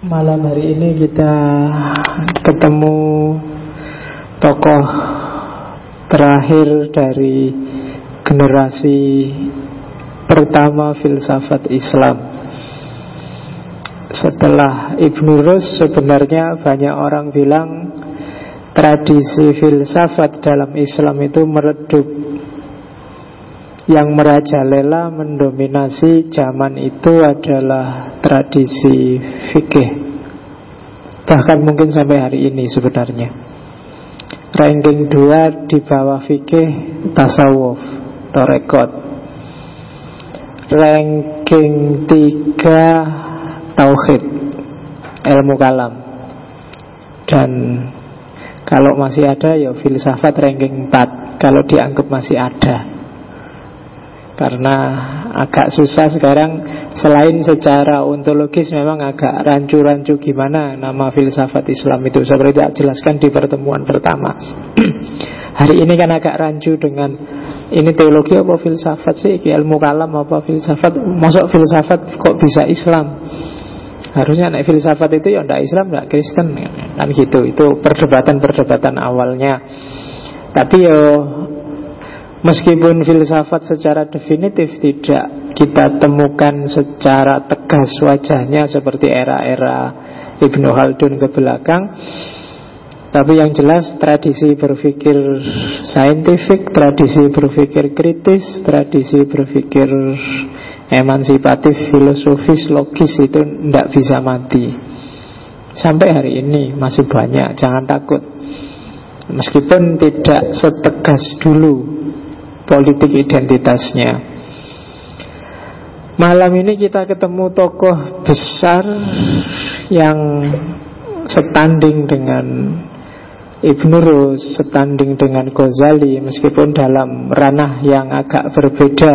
Malam hari ini kita ketemu tokoh terakhir dari generasi pertama filsafat Islam. Setelah Ibnu Rus, sebenarnya banyak orang bilang tradisi filsafat dalam Islam itu meredup. Yang merajalela mendominasi zaman itu adalah tradisi fikih. Bahkan mungkin sampai hari ini sebenarnya. Ranking 2 di bawah fikih tasawuf, tarekat. Ranking 3 tauhid, ilmu kalam. Dan kalau masih ada ya filsafat ranking 4, kalau dianggap masih ada. Karena agak susah sekarang, selain secara ontologis memang agak rancu-rancu gimana nama filsafat Islam itu, seperti tak jelaskan di pertemuan pertama. Hari ini kan agak rancu dengan ini teologi apa filsafat sih, ilmu kalam apa filsafat, masuk filsafat kok bisa Islam. Harusnya naik filsafat itu ya ndak Islam, ndak Kristen kan gitu. Itu perdebatan-perdebatan awalnya. Tapi yo meskipun filsafat secara definitif tidak kita temukan secara tegas wajahnya seperti era-era Ibnu Khaldun ke belakang, tapi yang jelas tradisi berpikir saintifik, tradisi berpikir kritis, tradisi berpikir emansipatif, filosofis, logis itu tidak bisa mati. Sampai hari ini masih banyak, jangan takut. Meskipun tidak setegas dulu politik identitasnya. Malam ini kita ketemu tokoh besar yang setanding dengan Ibnu Rus, setanding dengan Ghazali, meskipun dalam ranah yang agak berbeda.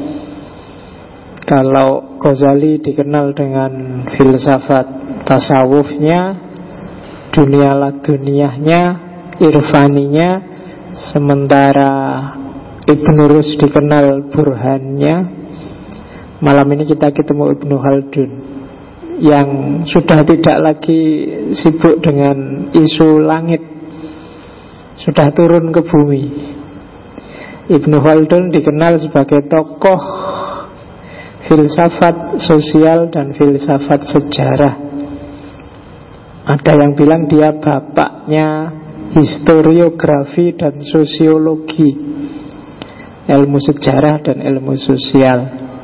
Kalau Ghazali dikenal dengan filsafat tasawufnya, dunia laduniyahnya, irfaninya, sementara Ibnu Rus dikenal burhannya. Malam ini kita ketemu Ibnu Khaldun yang sudah tidak lagi sibuk dengan isu langit, sudah turun ke bumi. Ibnu Khaldun dikenal sebagai tokoh filsafat sosial dan filsafat sejarah. Ada yang bilang dia bapaknya historiografi dan sosiologi, ilmu sejarah dan ilmu sosial.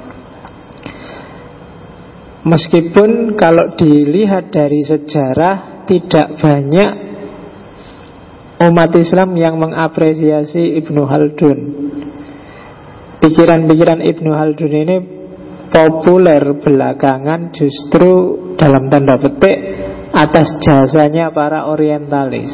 Meskipun kalau dilihat dari sejarah, tidak banyak umat Islam yang mengapresiasi Ibnu Khaldun. Pikiran-pikiran Ibnu Khaldun ini populer belakangan justru dalam tanda petik atas jasanya para orientalis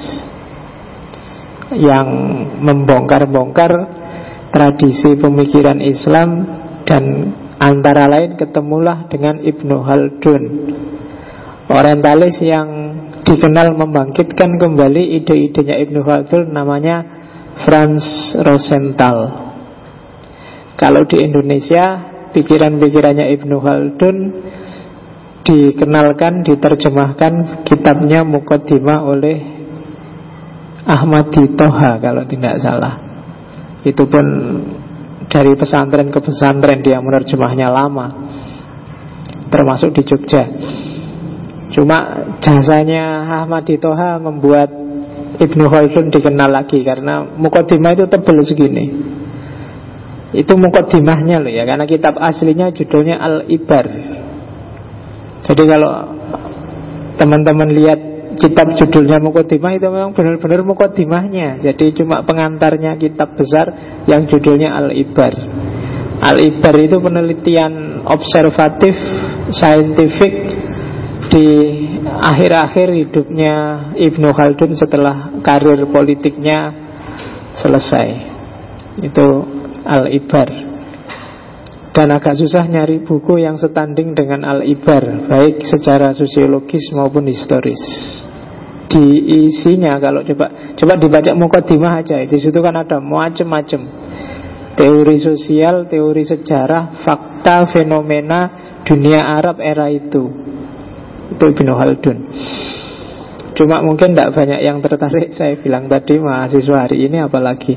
yang membongkar-bongkar tradisi pemikiran Islam, dan antara lain ketemulah dengan Ibnu Khaldun, orientalis yang dikenal membangkitkan kembali ide-idenya Ibnu Khaldun, namanya Franz Rosenthal. Kalau di Indonesia pikiran-pikirannya Ibnu Khaldun dikenalkan, diterjemahkan kitabnya Muqaddimah oleh Ahmadi Toha kalau tidak salah. Itu pun dari pesantren ke pesantren dia menerjemahnya lama, termasuk di Jogja. Cuma jasanya Ahmadi Toha membuat Ibnu Khaldun dikenal lagi, karena Muqaddimah itu tebal segini. Itu muqaddimahnya loh ya, karena kitab aslinya judulnya Al-Ibar. Jadi kalau teman-teman lihat kitab judulnya Muqaddimah, itu memang benar-benar muqaddimahnya. Jadi cuma pengantarnya kitab besar yang judulnya Al-Ibar. Al-Ibar itu penelitian observatif, saintifik di akhir-akhir hidupnya Ibnu Khaldun setelah karir politiknya selesai. Itu Al-Ibar. Dan agak susah nyari buku yang setanding dengan Al-Ibar, baik secara sosiologis maupun historis. Di isinya kalau coba dibaca Muqaddimah aja, di situ kan ada macam-macam teori sosial, teori sejarah, fakta, fenomena dunia Arab era itu Itu Ibnu Khaldun. Cuma mungkin tidak banyak yang tertarik. Saya bilang tadi mahasiswa hari ini apalagi.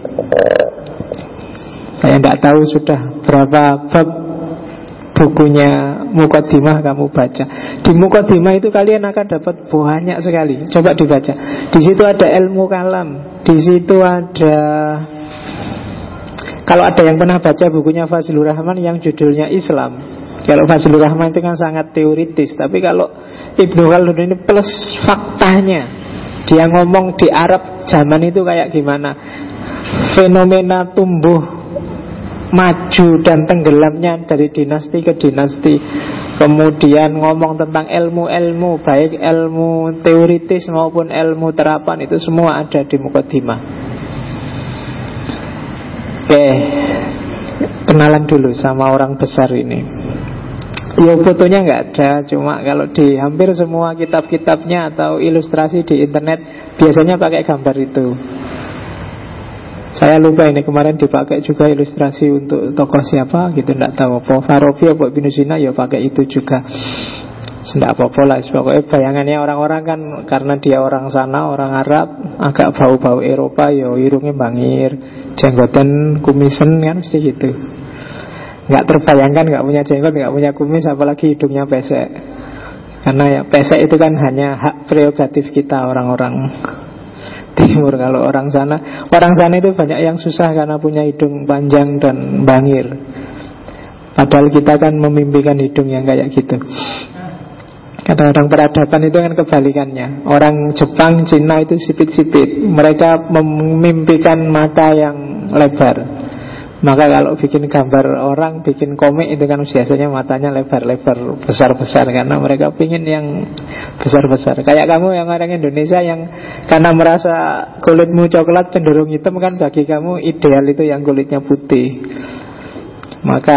Saya tidak tahu sudah berapa bab bukunya Muqaddimah kamu baca. Di Muqaddimah itu kalian akan dapat banyak sekali. Coba dibaca. Di situ ada ilmu kalam. Di situ ada, kalau ada yang pernah baca bukunya Fazlur Rahman yang judulnya Islam. Kalau Fazlur Rahman itu kan sangat teoritis, tapi kalau Ibnu Khaldun ini plus faktanya. Dia ngomong di Arab zaman itu kayak gimana, fenomena tumbuh, maju dan tenggelamnya dari dinasti ke dinasti. Kemudian ngomong tentang ilmu-ilmu, baik ilmu teoritis maupun ilmu terapan, itu semua ada di Muqaddimah. Oke, kenalan dulu sama orang besar ini. Ya fotonya nggak ada, cuma kalau di hampir semua kitab-kitabnya atau ilustrasi di internet biasanya pakai gambar itu. Saya lupa ini kemarin dipakai juga ilustrasi untuk tokoh siapa gitu, nggak tahu apa Farabi apa Ibnu Sina ya pakai itu juga. Tidak apa-apa lah, pokoknya bayangannya orang-orang kan karena dia orang sana, orang Arab, agak bau-bau Eropa, ya hidungnya bangir, jenggotan, kumisen kan mesti gitu. Nggak terbayangkan nggak punya jenggot, nggak punya kumis, apalagi hidungnya pesek. Karena ya pesek itu kan hanya hak prerogatif kita orang-orang Timur. Kalau orang sana itu banyak yang susah karena punya hidung panjang dan bangir. Padahal kita kan memimpikan hidung yang kayak gitu. Kadang-kadang peradaban itu kan kebalikannya. Orang Jepang, Cina itu sipit-sipit. Mereka memimpikan mata yang lebar. Maka kalau bikin gambar orang, bikin komik itu kan biasanya matanya lebar-lebar, besar-besar. Karena mereka pingin yang besar-besar. Kayak kamu yang orang Indonesia yang karena merasa kulitmu coklat cenderung hitam, kan bagi kamu ideal itu yang kulitnya putih. Maka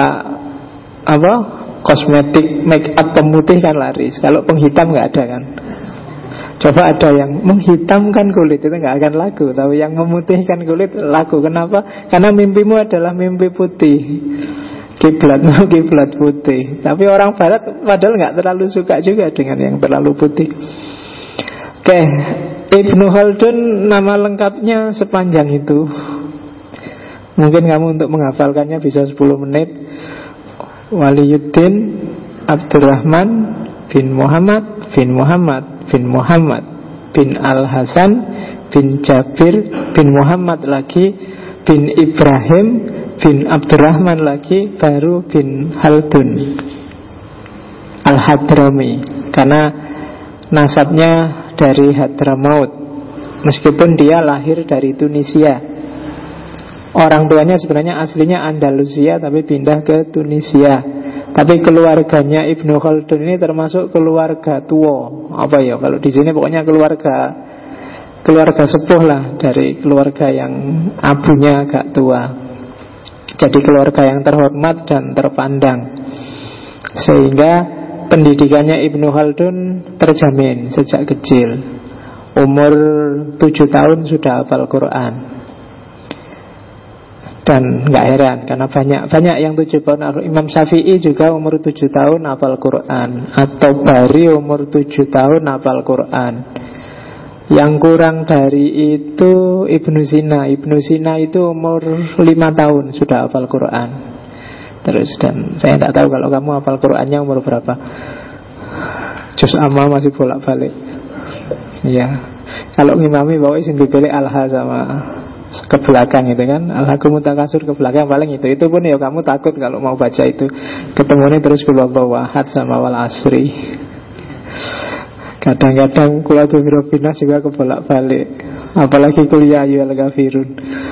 kosmetik, make up pemutih kan laris. Kalau penghitam nggak ada kan. Coba ada yang menghitamkan kulit, itu nggak akan laku. Tapi yang memutihkan kulit laku. Kenapa? Karena mimpimu adalah mimpi putih, kiblatmu kiblat putih. Tapi orang Barat padahal nggak terlalu suka juga dengan yang terlalu putih. Oke, Ibnu Khaldun nama lengkapnya sepanjang itu. Mungkin kamu untuk menghafalkannya bisa 10 menit. Waliyuddin Abdurrahman bin Muhammad bin Muhammad bin Muhammad bin Al-Hasan bin Jabir bin Muhammad lagi bin Ibrahim bin Abdurrahman lagi baru bin Khaldun Al-Hadrami, karena nasabnya dari Hadramaut meskipun dia lahir dari Tunisia. Orang tuanya sebenarnya aslinya Andalusia tapi pindah ke Tunisia. Tapi keluarganya Ibnu Khaldun ini termasuk keluarga tua. Apa ya? Kalau di sini pokoknya keluarga sepuh lah, dari keluarga yang abunya agak tua. Jadi keluarga yang terhormat dan terpandang. Sehingga pendidikannya Ibnu Khaldun terjamin sejak kecil. Umur 7 tahun sudah hafal Quran. Dan gak heran karena banyak yang 7 tahun. Imam Syafi'i juga umur 7 tahun hafal Quran. Atau Bari umur 7 tahun hafal Quran. Yang kurang dari itu Ibnu Sina. Ibnu Sina itu umur 5 tahun sudah hafal Quran. Terus, dan saya tidak tahu kalau kamu hafal Qurannya umur berapa. Juz amma masih bolak-balik. Ya, kalau ngimami bawa isin bibeli alha sama ke belakang itu kan, Al-Hakum Mutakasur ke belakang paling itu pun ya kamu takut kalau mau baca itu ketemunya terus keluar wahad sama wal asri. Kadang-kadang Qul Mirobina juga ke bolak-balik, apalagi kuliah ayyuhal kafirun.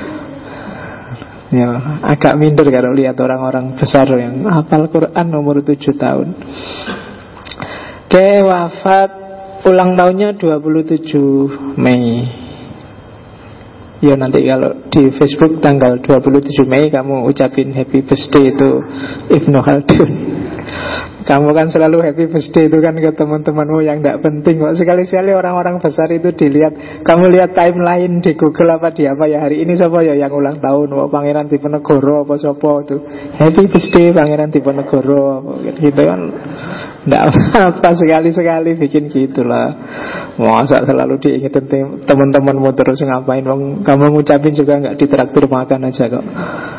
Ya, agak minder kalau lihat orang-orang besar yang hafal Quran umur 7 tahun. Oke, wafat ulang tahunnya 27 Mei. Ya nanti kalau di Facebook tanggal 27 Mei kamu ucapin happy birthday itu Ibnu Khaldun. Kamu kan selalu happy birthday itu kan ke teman-temanmu yang tidak penting kok. Sekali-sekali orang-orang besar itu dilihat. Kamu lihat timeline di Google apa di apa ya, hari ini siapa ya yang ulang tahun, Pangeran Diponegoro apa siapa itu, happy birthday Pangeran Diponegoro gitu kan. Tidak apa sekali-sekali bikin gitulah. Masa selalu diingetin teman-temanmu terus ngapain, kamu ngucapin juga nggak ditraktir makan aja kok.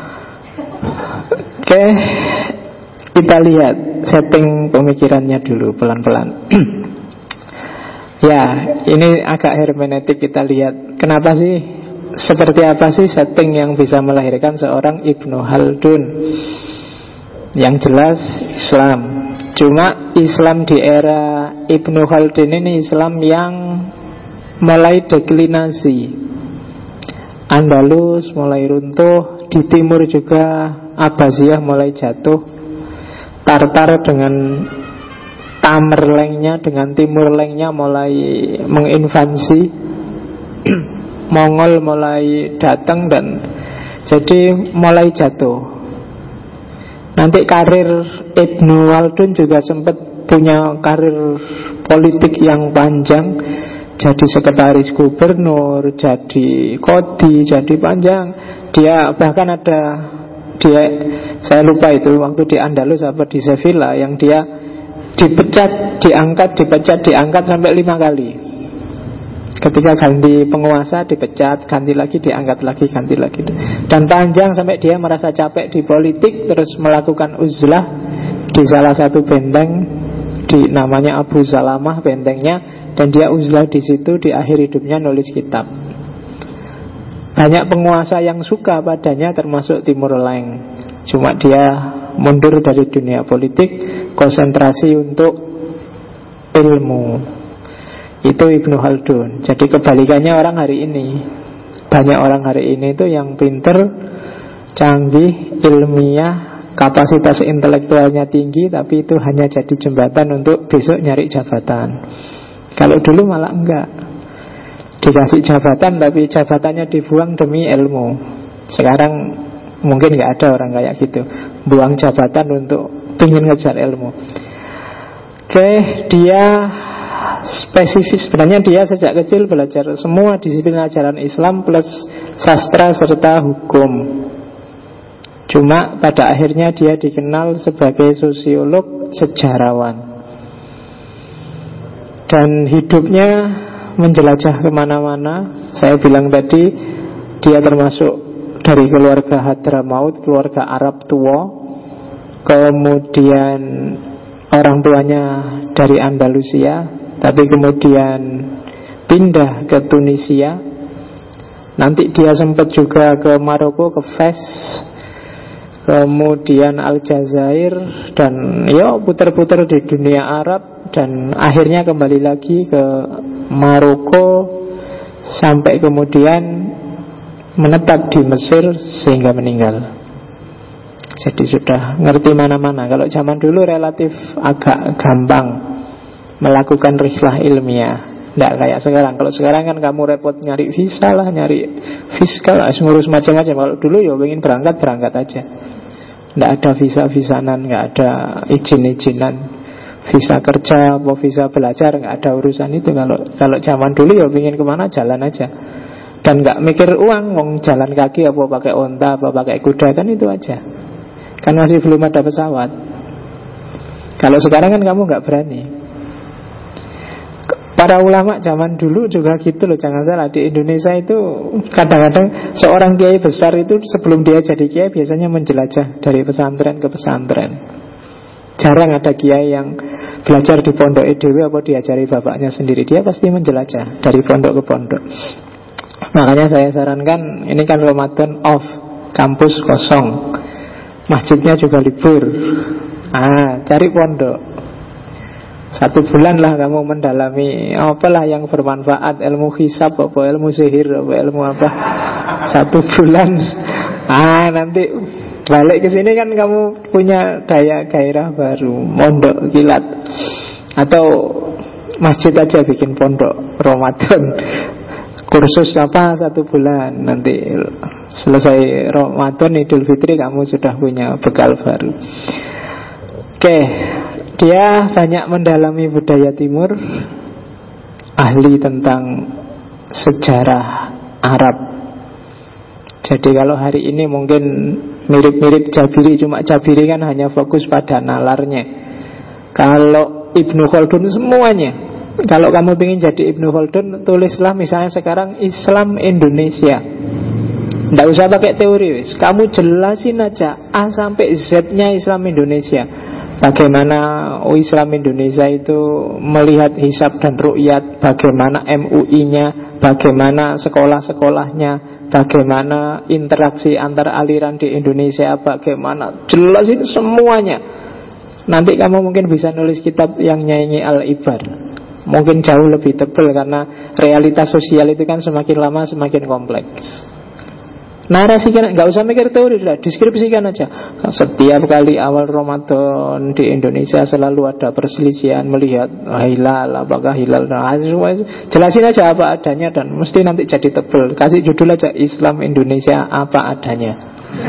Oke, kita lihat setting pemikirannya dulu pelan-pelan. Ya, ini agak hermeneutik, kita lihat kenapa sih, seperti apa sih setting yang bisa melahirkan seorang Ibnu Khaldun. Yang jelas Islam. Cuma Islam di era Ibnu Khaldun ini Islam yang mulai deklinasi. Andalus mulai runtuh, di timur juga Abbasiyah mulai jatuh, Tartar dengan Tamerlengnya, dengan Timurlengnya mulai menginvasi, Mongol mulai datang, dan jadi mulai jatuh. Nanti karir Ibnu Khaldun juga sempat punya karir politik yang panjang. Jadi sekretaris gubernur, jadi kodi, jadi panjang. Dia bahkan ada, saya lupa itu waktu di Andalus apa di Sevilla, yang dia dipecat, diangkat sampai 5 kali. Ketika ganti penguasa dipecat, ganti lagi, diangkat lagi, ganti lagi. Dan panjang sampai dia merasa capek di politik, terus melakukan uzlah di salah satu benteng, di namanya Abu Salamah bentengnya, dan dia uzlah di situ, di akhir hidupnya nulis kitab. Banyak penguasa yang suka padanya termasuk Timurleng. Cuma dia mundur dari dunia politik, konsentrasi untuk ilmu. Itu Ibnu Khaldun. Jadi kebalikannya orang hari ini. Banyak orang hari ini itu yang pinter, canggih, ilmiah, kapasitas intelektualnya tinggi, tapi itu hanya jadi jembatan untuk besok nyari jabatan. Kalau dulu malah enggak, dikasih jabatan tapi jabatannya dibuang demi ilmu. Sekarang mungkin enggak ada orang kayak gitu, buang jabatan untuk ingin ngejar ilmu. Oke, dia spesifik. Sebenarnya dia sejak kecil belajar semua disiplin ajaran Islam plus sastra serta hukum. Cuma pada akhirnya dia dikenal sebagai sosiolog, sejarawan. Dan hidupnya menjelajah kemana-mana. Saya bilang tadi, dia termasuk dari keluarga Hadramaut, keluarga Arab tua. Kemudian orang tuanya dari Andalusia, tapi kemudian pindah ke Tunisia. Nanti dia sempat juga ke Maroko, ke Fes, kemudian Aljazair, dan ya putar-putar di dunia Arab. Dan akhirnya kembali lagi ke Maroko, sampai kemudian menetap di Mesir sehingga meninggal. Jadi sudah ngerti mana-mana. Kalau zaman dulu relatif agak gampang melakukan rihlah ilmiah, tidak kayak sekarang. Kalau sekarang kan kamu repot nyari visa lah, nyari fiskal, ngurus macam-macam. Kalau dulu ya ingin berangkat aja. Tidak ada visa-visanan, nggak ada izin-izinan, visa kerja apa visa belajar, nggak ada urusan itu. Kalau zaman dulu ya ingin kemana jalan aja, dan nggak mikir uang, mau jalan kaki apa pakai onta apa pakai kuda, kan itu aja. Kan masih belum ada pesawat. Kalau sekarang kan kamu nggak berani. Para ulama zaman dulu juga gitu loh, jangan salah. Di Indonesia itu kadang-kadang seorang kiai besar itu sebelum dia jadi kiai biasanya menjelajah dari pesantren ke pesantren. Jarang ada kiai yang belajar di pondok EDW apa diajari bapaknya sendiri. Dia pasti menjelajah dari pondok ke pondok. Makanya saya sarankan, ini kan Ramadan off, kampus kosong, masjidnya juga libur, cari pondok. 1 bulan lah kamu mendalami apalah yang bermanfaat, ilmu hisab apa, ilmu sihir apa, ilmu apa. 1 bulan, nanti balik ke sini kan kamu punya daya gairah baru, mondok kilat. Atau masjid aja bikin pondok Ramadan, kursus apa 1 bulan, nanti selesai Ramadan Idul Fitri kamu sudah punya bekal baru. Oke, dia banyak mendalami budaya timur, ahli tentang sejarah Arab. Jadi kalau hari ini mungkin mirip-mirip Jabiri, cuma Jabiri kan hanya fokus pada nalarnya. Kalau Ibnu Khaldun semuanya. Kalau kamu ingin jadi Ibnu Khaldun, tulislah misalnya sekarang Islam Indonesia. Nggak usah pakai teori, wis. Kamu jelasin aja A sampai Z-nya Islam Indonesia. Bagaimana Islam Indonesia itu melihat hisab dan ru'yat, bagaimana MUI-nya, bagaimana sekolah-sekolahnya, bagaimana interaksi antar aliran di Indonesia, bagaimana, jelasin semuanya. Nanti kamu mungkin bisa nulis kitab yang nyaingi Al-Ibar. Mungkin jauh lebih tebal karena realitas sosial itu kan semakin lama semakin kompleks. Narasikan, nggak usah mikir teori, sudah deskripsikan aja. Setiap kali awal Ramadan di Indonesia selalu ada perselisihan melihat hilal, apakah hilal, jelasin aja apa adanya dan mesti nanti jadi tebel. Kasih judul aja Islam Indonesia apa adanya.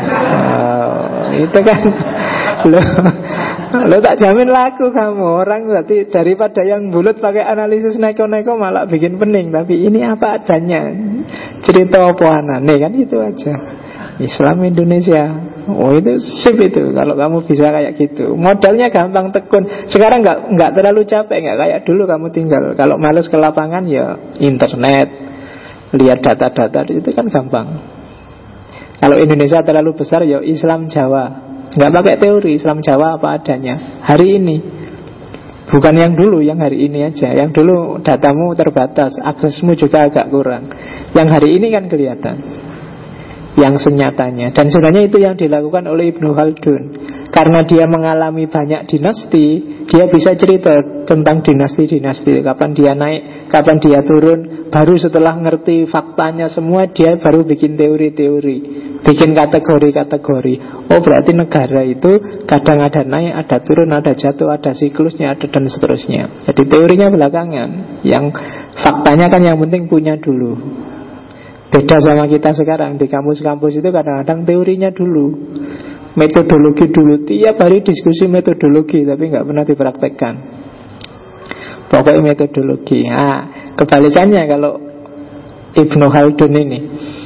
Itu kan lo tak jamin laku kamu. Orang berarti daripada yang bulat pakai analisis neko-neko malah bikin pening. Tapi ini apa adanya, cerita apa anane, kan itu aja. Islam Indonesia, oh itu sip itu. Kalau kamu bisa kayak gitu, modalnya gampang, tekun. Sekarang nggak terlalu capek, nggak kayak dulu kamu tinggal. Kalau males ke lapangan ya internet, lihat data-data itu kan gampang. Kalau Indonesia terlalu besar ya Islam Jawa. Nggak pakai teori, Islam Jawa apa adanya hari ini. Bukan yang dulu, yang hari ini aja. Yang dulu datamu terbatas, aksesmu juga agak kurang. Yang hari ini kan kelihatan, yang senyatanya. Dan sebenarnya itu yang dilakukan oleh Ibnu Khaldun. Karena dia mengalami banyak dinasti, dia bisa cerita tentang dinasti-dinasti, kapan dia naik, kapan dia turun. Baru setelah ngerti faktanya semua, dia baru bikin teori-teori, bikin kategori-kategori. Oh berarti negara itu kadang ada naik, ada turun, ada jatuh, ada siklusnya, ada dan seterusnya. Jadi teorinya belakangan, yang faktanya kan yang penting punya dulu. Beda sama kita sekarang, di kampus-kampus itu kadang-kadang teorinya dulu, metodologi dulu. Tiap hari diskusi metodologi, tapi nggak pernah dipraktekkan. Pokoknya metodologi. Nah, kebalikannya kalau Ibnu Khaldun ini.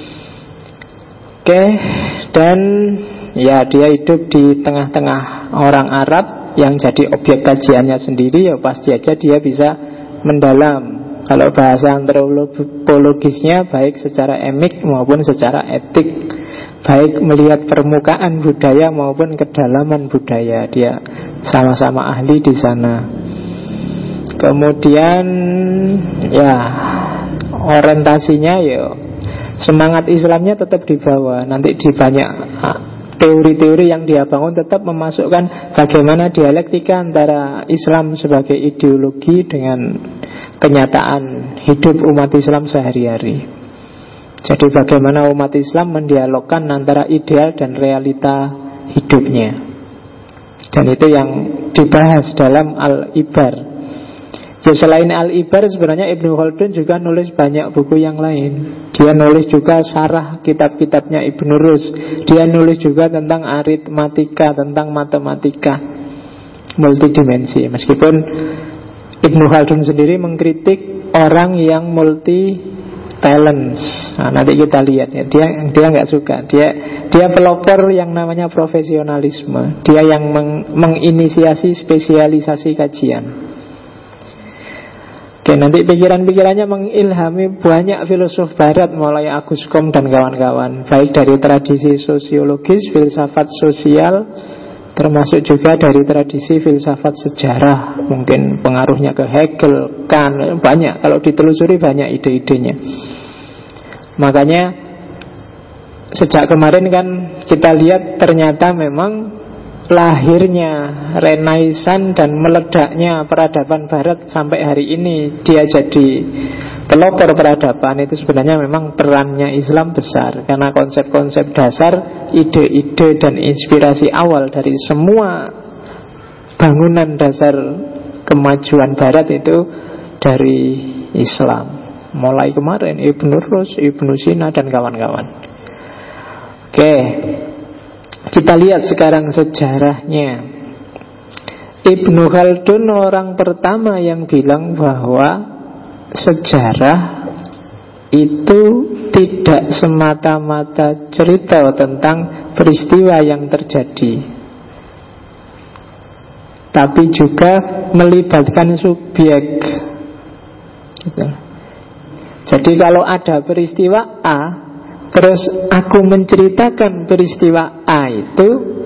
Oke, dan ya dia hidup di tengah-tengah orang Arab yang jadi objek kajiannya sendiri, ya pasti aja dia bisa mendalam. Kalau bahasa antropologisnya, baik secara emik maupun secara etik, baik melihat permukaan budaya maupun kedalaman budaya, dia sama-sama ahli di sana. Kemudian ya orientasinya ya semangat Islamnya tetap dibawa. Nanti di banyak teori-teori yang dia bangun tetap memasukkan bagaimana dialektika antara Islam sebagai ideologi dengan kenyataan hidup umat Islam sehari-hari. Jadi bagaimana umat Islam mendialogkan antara ideal dan realita hidupnya. Dan itu yang dibahas dalam Al-Ibar. Ya selain Al-Ibar sebenarnya Ibnu Khaldun juga nulis banyak buku yang lain. Dia nulis juga syarah kitab-kitabnya Ibnu Rus. Dia nulis juga tentang aritmatika, tentang matematika multidimensi. Meskipun Ibnu Khaldun sendiri mengkritik orang yang multi talents. Nah, nanti kita lihat ya. Dia nggak suka. Dia pelopor yang namanya profesionalisme. Dia yang menginisiasi spesialisasi kajian. Oke, nanti pikiran-pikirannya mengilhami banyak filosof barat, mulai Agus Comte dan kawan-kawan, baik dari tradisi sosiologis, filsafat sosial, termasuk juga dari tradisi filsafat sejarah. Mungkin pengaruhnya ke Hegel, Kant, banyak. Kalau ditelusuri banyak ide-idenya. Makanya sejak kemarin kan kita lihat ternyata memang lahirnya Renaissance dan meledaknya peradaban barat sampai hari ini dia jadi pelopor peradaban, itu sebenarnya memang perannya Islam besar. Karena konsep-konsep dasar, ide-ide dan inspirasi awal dari semua bangunan dasar kemajuan barat itu dari Islam. Mulai kemarin Ibnu Rus, Ibnu Sina dan kawan-kawan. Oke, kita lihat sekarang sejarahnya. Ibnu Khaldun orang pertama yang bilang bahwa sejarah itu tidak semata-mata cerita tentang peristiwa yang terjadi, tapi juga melibatkan subjek gitu. Jadi kalau ada peristiwa A, terus aku menceritakan peristiwa A itu,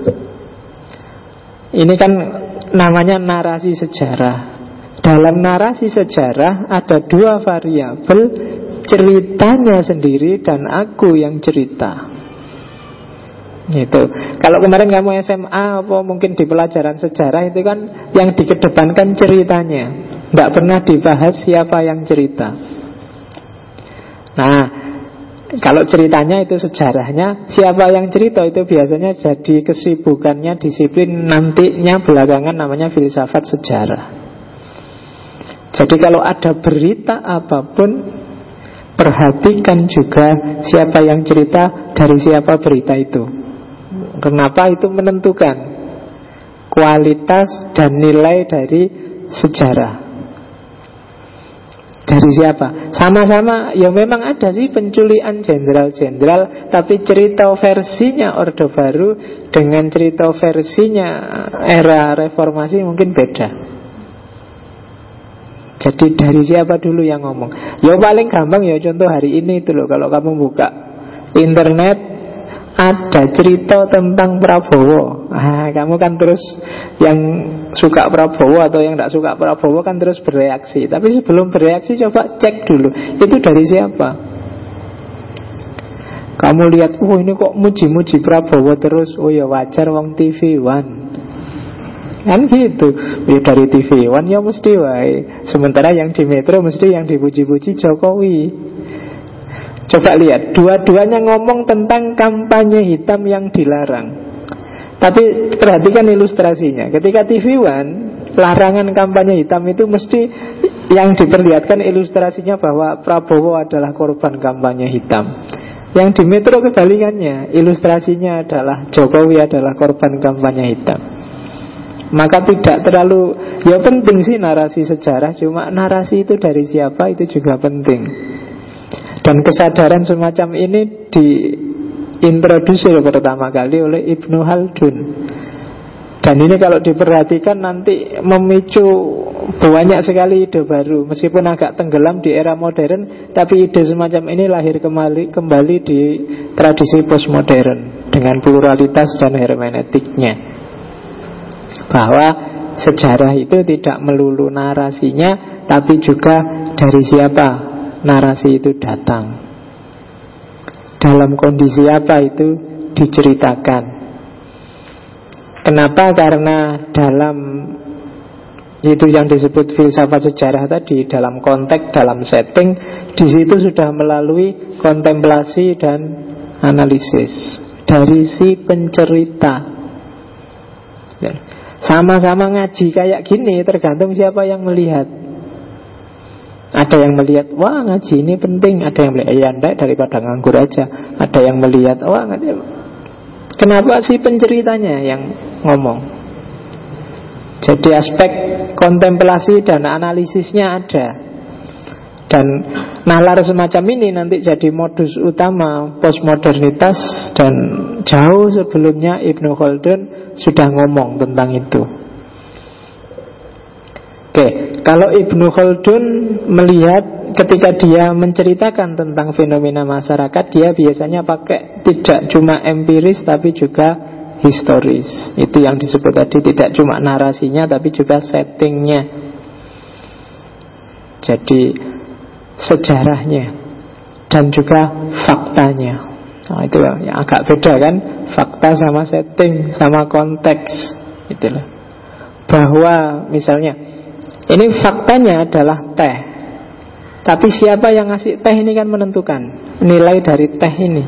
ini kan namanya narasi sejarah. Dalam narasi sejarah ada dua variabel, ceritanya sendiri dan aku yang cerita. Gitu. Kalau kemarin kamu SMA apa mungkin di pelajaran sejarah itu kan yang dikedepankan ceritanya, tidak pernah dibahas siapa yang cerita. Nah, kalau ceritanya itu sejarahnya, siapa yang cerita itu biasanya jadi kesibukannya disiplin nantinya belakangan namanya filsafat sejarah. Jadi kalau ada berita apapun, perhatikan juga siapa yang cerita, dari siapa berita itu. Kenapa? Itu menentukan kualitas dan nilai dari sejarah. Dari siapa? Sama-sama, ya memang ada sih penculikan jenderal-jenderal, tapi cerita versinya Orde Baru dengan cerita versinya era reformasi mungkin beda. Jadi dari siapa dulu yang ngomong? Ya paling gampang ya contoh hari ini itu loh. Kalau kamu buka internet, ada cerita tentang Prabowo. Kamu kan terus yang suka Prabowo atau yang tidak suka Prabowo kan terus bereaksi. Tapi sebelum bereaksi coba cek dulu, itu dari siapa? Kamu lihat, ini kok muji-muji Prabowo terus. Oh ya wajar, wong TV One kan gitu. Ya dari TV One ya mesti wae. Sementara yang di Metro mesti yang dipuji-puji Jokowi. Coba lihat, dua-duanya ngomong tentang kampanye hitam yang dilarang. Tapi perhatikan ilustrasinya. Ketika TV One larangan kampanye hitam itu mesti yang diperlihatkan ilustrasinya bahwa Prabowo adalah korban kampanye hitam. Yang di Metro kebalikannya, ilustrasinya adalah Jokowi adalah korban kampanye hitam. Maka tidak terlalu, ya penting sih narasi sejarah, cuma narasi itu dari siapa itu juga penting. Dan kesadaran semacam ini diintroduksi pertama kali oleh Ibnu Khaldun. Dan ini kalau diperhatikan nanti memicu banyak sekali ide baru. Meskipun agak tenggelam di era modern, tapi ide semacam ini lahir kembali di tradisi postmodern dengan pluralitas dan hermeneutiknya. Bahwa sejarah itu tidak melulu narasinya, tapi juga dari siapa narasi itu datang, dalam kondisi apa itu diceritakan. Kenapa? Karena dalam itu yang disebut filsafat sejarah tadi, dalam konteks, dalam setting, di situ sudah melalui kontemplasi dan analisis dari si pencerita. Sama-sama ngaji kayak gini, tergantung siapa yang melihat. Ada yang melihat, wah ngaji ini penting. Ada yang melihat, ya enggak, daripada nganggur aja. Ada yang melihat, wah ngaji. Kenapa sih penceritanya yang ngomong? Jadi aspek kontemplasi dan analisisnya ada. Dan nalar semacam ini nanti jadi modus utama postmodernitas. Dan jauh sebelumnya Ibnu Khaldun sudah ngomong tentang itu. Oke, kalau Ibnu Khaldun melihat ketika dia menceritakan tentang fenomena masyarakat, dia biasanya pakai tidak cuma empiris tapi juga historis. Itu yang disebut tadi, tidak cuma narasinya tapi juga settingnya. Jadi sejarahnya dan juga faktanya. Nah, itu yang agak beda kan, fakta sama setting sama konteks. Itulah. Bahwa misalnya ini faktanya adalah teh, tapi siapa yang ngasih teh ini kan menentukan nilai dari teh ini.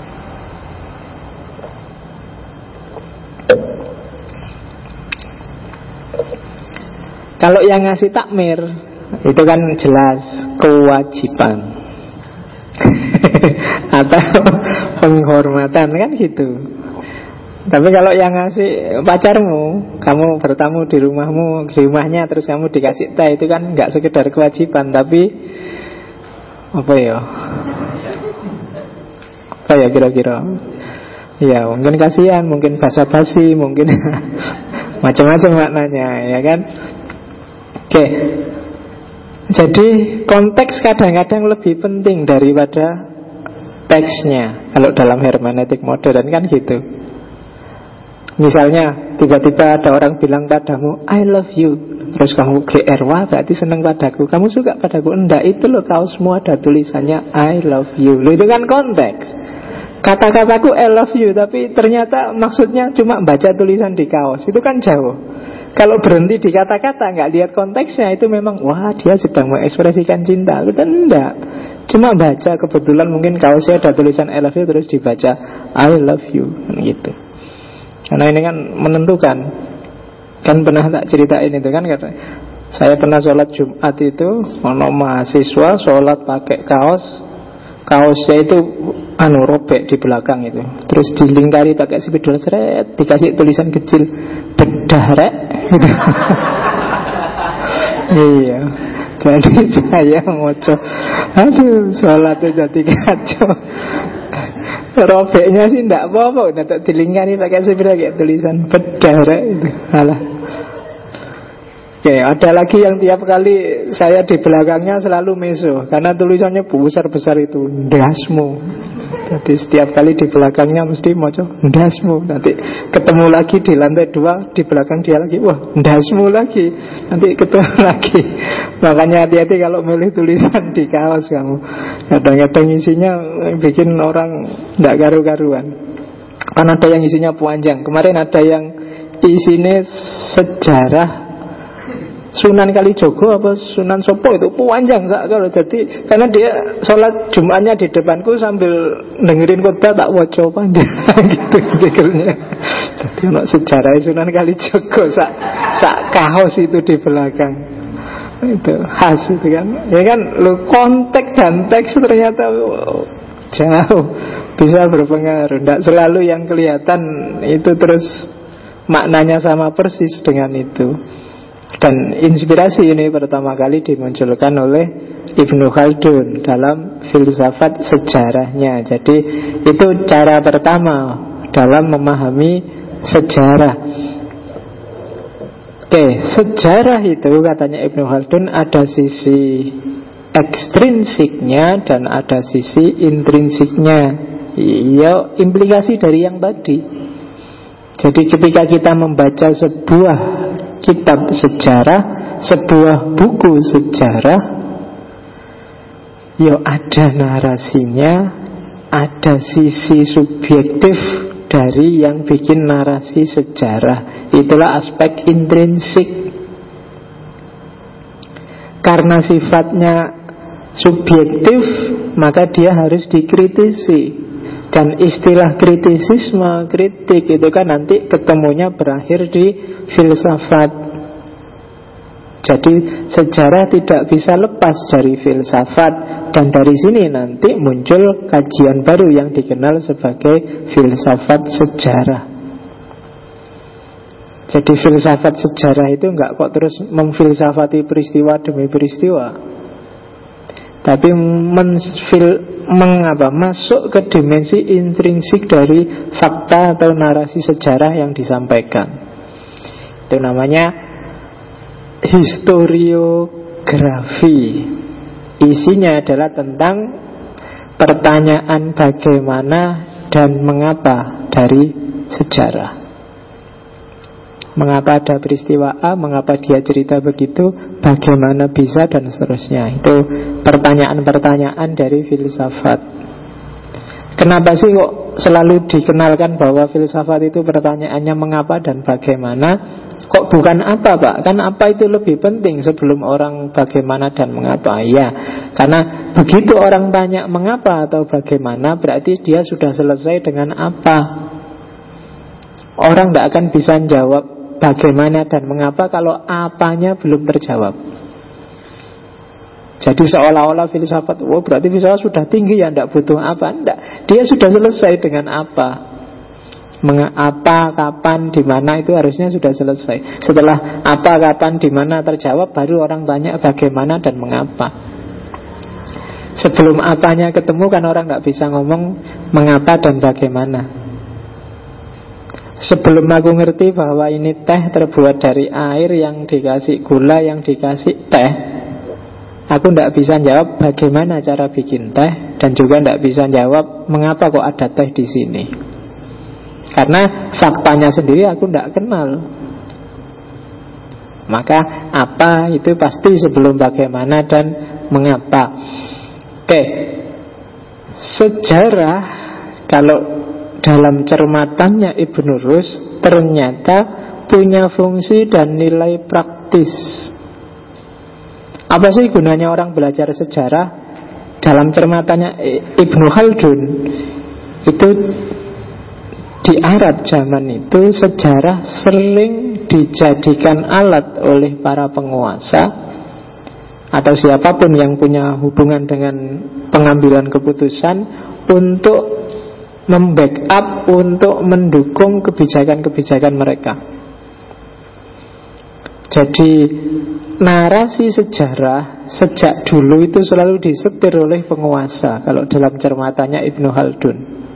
Kalau yang ngasih takmir itu kan jelas kewajiban atau penghormatan kan gitu. Tapi kalau yang ngasih pacarmu, kamu bertamu di rumahnya, terus kamu dikasih teh, itu kan nggak sekedar kewajiban, tapi apa ya? Apa ya kira-kira? Ya mungkin kasihan, mungkin basa-basi, mungkin macam-macam maknanya, ya kan? Oke. Jadi konteks kadang-kadang lebih penting daripada teksnya. Kalau dalam hermeneutik modern kan gitu. Misalnya tiba-tiba ada orang bilang padamu I love you, terus kamu GR, wah berarti senang padaku, kamu suka padaku. Enggak, itu loh kaosmu ada tulisannya I love you. Loh, itu kan konteks. Kata-kataku I love you, tapi ternyata maksudnya cuma baca tulisan di kaos. Itu kan jauh. Kalau berhenti di kata-kata, nggak lihat konteksnya, itu memang wah dia sedang mengekspresikan cinta. Itu kan enggak. Cuma baca, kebetulan mungkin kaosnya ada tulisan I love you, terus dibaca I love you, gitu. Karena ini kan menentukan. Kan pernah tak ceritain itu kan, kata saya pernah sholat Jumat itu, ono mahasiswa sholat pakai kaosnya itu robek di belakang itu, terus dilingkari pakai spidol, seret, dikasih tulisan kecil bedah rek gitu. Iya, jadi saya moco, aduh sholatnya jadi kacau. Robeknya sih enggak apa-apa, udah tak dilingkari pakai spidol kayak tulisan bedah rek gitu. Alah. Oke, ada lagi yang tiap kali saya di belakangnya selalu meso, karena tulisannya besar-besar itu, ndasmu. Jadi setiap kali di belakangnya mesti moco ndasmu. Nanti ketemu lagi di lantai 2, di belakang dia lagi, wah ndasmu lagi. Nanti ketemu lagi. Makanya hati-hati kalau milih tulisan di kaos kamu. Kadang-kadang isinya bikin orang nggak karu-karuan. Kan ada yang isinya panjang. Kemarin ada yang isinya sejarah Sunan Kalijogo apa Sunan Sopo, itu panjang kalau jadi, karena dia sholat Jumatnya di depanku sambil dengerin khotbah tak waco panjang gitu pikirnya. Jadi untuk sejarah Sunan Kalijogo sak kaos itu di belakang. Itu khas itu kan. Ya kan lu konteks dan teks ternyata jauh bisa berpengaruh. Tidak selalu yang kelihatan itu terus maknanya sama persis dengan itu. Dan inspirasi ini pertama kali dimunculkan oleh Ibnu Khaldun dalam filsafat sejarahnya. Jadi itu cara pertama dalam memahami sejarah. Oke, sejarah itu katanya Ibnu Khaldun ada sisi ekstrinsiknya dan ada sisi intrinsiknya. Ya, implikasi dari yang tadi. Jadi ketika kita membaca sebuah kitab sejarah, sebuah buku sejarah, ya ada narasinya, ada sisi subjektif dari yang bikin narasi sejarah. Itulah aspek intrinsik. Karena sifatnya subjektif, maka dia harus dikritisi. Dan istilah kritisisme, kritik itu kan nanti ketemunya berakhir di filsafat. Jadi sejarah tidak bisa lepas dari filsafat. Dan dari sini nanti muncul kajian baru yang dikenal sebagai filsafat sejarah. Jadi filsafat sejarah itu enggak kok terus memfilsafati peristiwa demi peristiwa, tapi masuk ke dimensi intrinsik dari fakta atau narasi sejarah yang disampaikan. Itu namanya historiografi. Isinya adalah tentang pertanyaan bagaimana dan mengapa dari sejarah. Mengapa ada peristiwa A, mengapa dia cerita begitu, bagaimana bisa, dan seterusnya. Itu pertanyaan-pertanyaan dari filsafat. Kenapa sih kok selalu dikenalkan bahwa filsafat itu pertanyaannya mengapa dan bagaimana? Kok bukan apa, Pak? Kan apa itu lebih penting sebelum orang bagaimana dan mengapa. Ya, karena begitu orang tanya mengapa atau bagaimana, berarti dia sudah selesai dengan apa. Orang tidak akan bisa jawab bagaimana dan mengapa kalau apanya belum terjawab. Jadi seolah-olah filsafat, oh berarti filsafat sudah tinggi ya, tidak butuh apa. Tidak, dia sudah selesai dengan apa. Apa, kapan, di mana itu harusnya sudah selesai. Setelah apa, kapan, di mana terjawab, baru orang tanya bagaimana dan mengapa. Sebelum apanya ketemu kan orang nggak bisa ngomong mengapa dan bagaimana. Sebelum aku ngerti bahwa ini teh terbuat dari air yang dikasih gula, yang dikasih teh, aku nggak bisa jawab bagaimana cara bikin teh, dan juga nggak bisa jawab mengapa kok ada teh di sini. Karena faktanya sendiri aku tidak kenal. Maka apa itu pasti sebelum bagaimana dan mengapa. Oke. Sejarah kalau dalam cermatannya Ibnu Rus ternyata punya fungsi dan nilai praktis. Apa sih gunanya orang belajar sejarah? Dalam cermatannya Ibnu Khaldun itu, di Arab zaman itu sejarah sering dijadikan alat oleh para penguasa atau siapapun yang punya hubungan dengan pengambilan keputusan untuk membackup, untuk mendukung kebijakan-kebijakan mereka. Jadi narasi sejarah sejak dulu itu selalu disetir oleh penguasa kalau dalam cermatannya Ibnu Khaldun.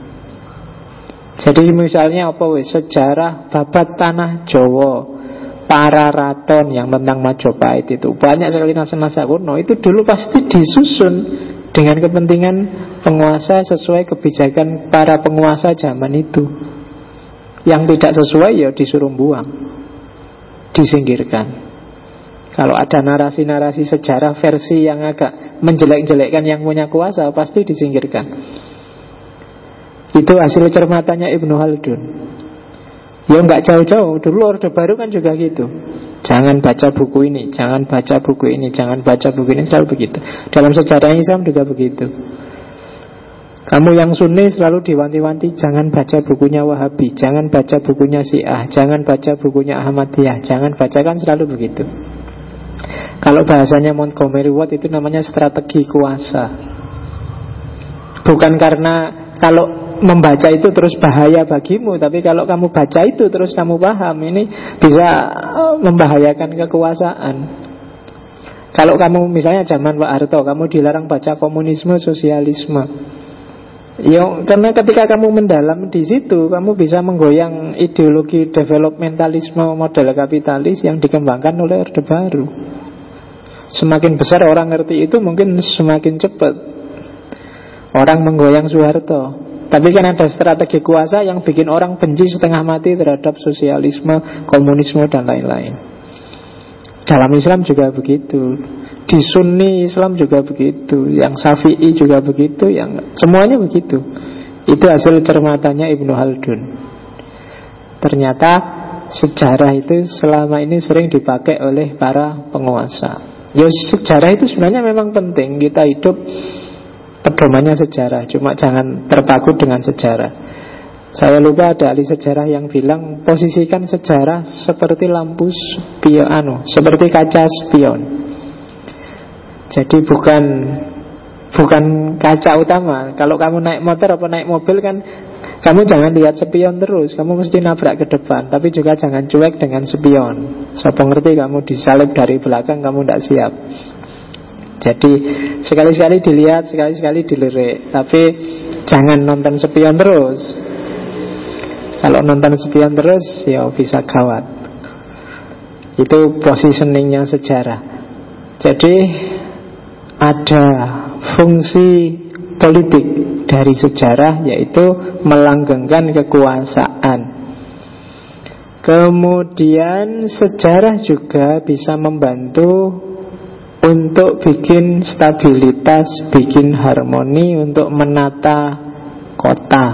Jadi misalnya apa wis sejarah babat tanah Jawa, para raton yang tentang Majapahit itu banyak sekali naskah-naskah kuno itu dulu pasti disusun dengan kepentingan penguasa sesuai kebijakan para penguasa zaman itu. Yang tidak sesuai ya disuruh buang, disingkirkan. Kalau ada narasi-narasi sejarah versi yang agak menjelek-jelekkan yang punya kuasa, pasti disingkirkan. Itu hasil cermatannya Ibnu Khaldun. Ya nggak jauh-jauh, dulu Orde Baru kan juga gitu. Jangan baca buku ini, jangan baca buku ini, jangan baca buku ini, selalu begitu. Dalam sejarah Islam juga begitu. Kamu yang Sunni selalu diwanti-wanti, jangan baca bukunya Wahabi, jangan baca bukunya Syiah, jangan baca bukunya Ahmadiyah, jangan baca, kan selalu begitu. Kalau bahasanya Montgomery Ward itu namanya strategi kuasa. Bukan karena kalau membaca itu terus bahaya bagimu, tapi kalau kamu baca itu terus kamu paham, ini bisa membahayakan kekuasaan. Kalau kamu misalnya zaman Pak Harto, kamu dilarang baca komunisme, sosialisme, ya karena ketika kamu mendalam di situ, kamu bisa menggoyang ideologi developmentalisme model kapitalis yang dikembangkan oleh Orde Baru. Semakin besar orang ngerti itu, mungkin semakin cepat orang menggoyang Soeharto. Tapi kan ada strategi kuasa yang bikin orang benci setengah mati terhadap sosialisme, komunisme, dan lain-lain. Dalam Islam juga begitu. Di Sunni Islam juga begitu. Yang Syafi'i juga begitu. Yang semuanya begitu. Itu hasil cermatannya Ibnu Khaldun. Ternyata sejarah itu selama ini sering dipakai oleh para penguasa. Ya sejarah itu sebenarnya memang penting. Kita hidup pedomannya sejarah, cuma jangan terpaku dengan sejarah. Saya lupa ada ahli sejarah yang bilang posisikan sejarah seperti lampu spion, seperti kaca spion. Jadi bukan kaca utama. Kalau kamu naik motor atau naik mobil kan, kamu jangan lihat spion terus, kamu mesti nabrak ke depan. Tapi juga jangan cuek dengan spion. Siapa ngerti kamu disalib dari belakang, kamu tidak siap. Jadi sekali-sekali dilihat, sekali-sekali dilirik. Tapi jangan nonton spion terus. Kalau nonton spion terus, ya bisa gawat. Itu positioningnya sejarah. Jadi ada fungsi politik dari sejarah, yaitu melanggengkan kekuasaan. Kemudian sejarah juga bisa membantu untuk bikin stabilitas, bikin harmoni, untuk menata kota.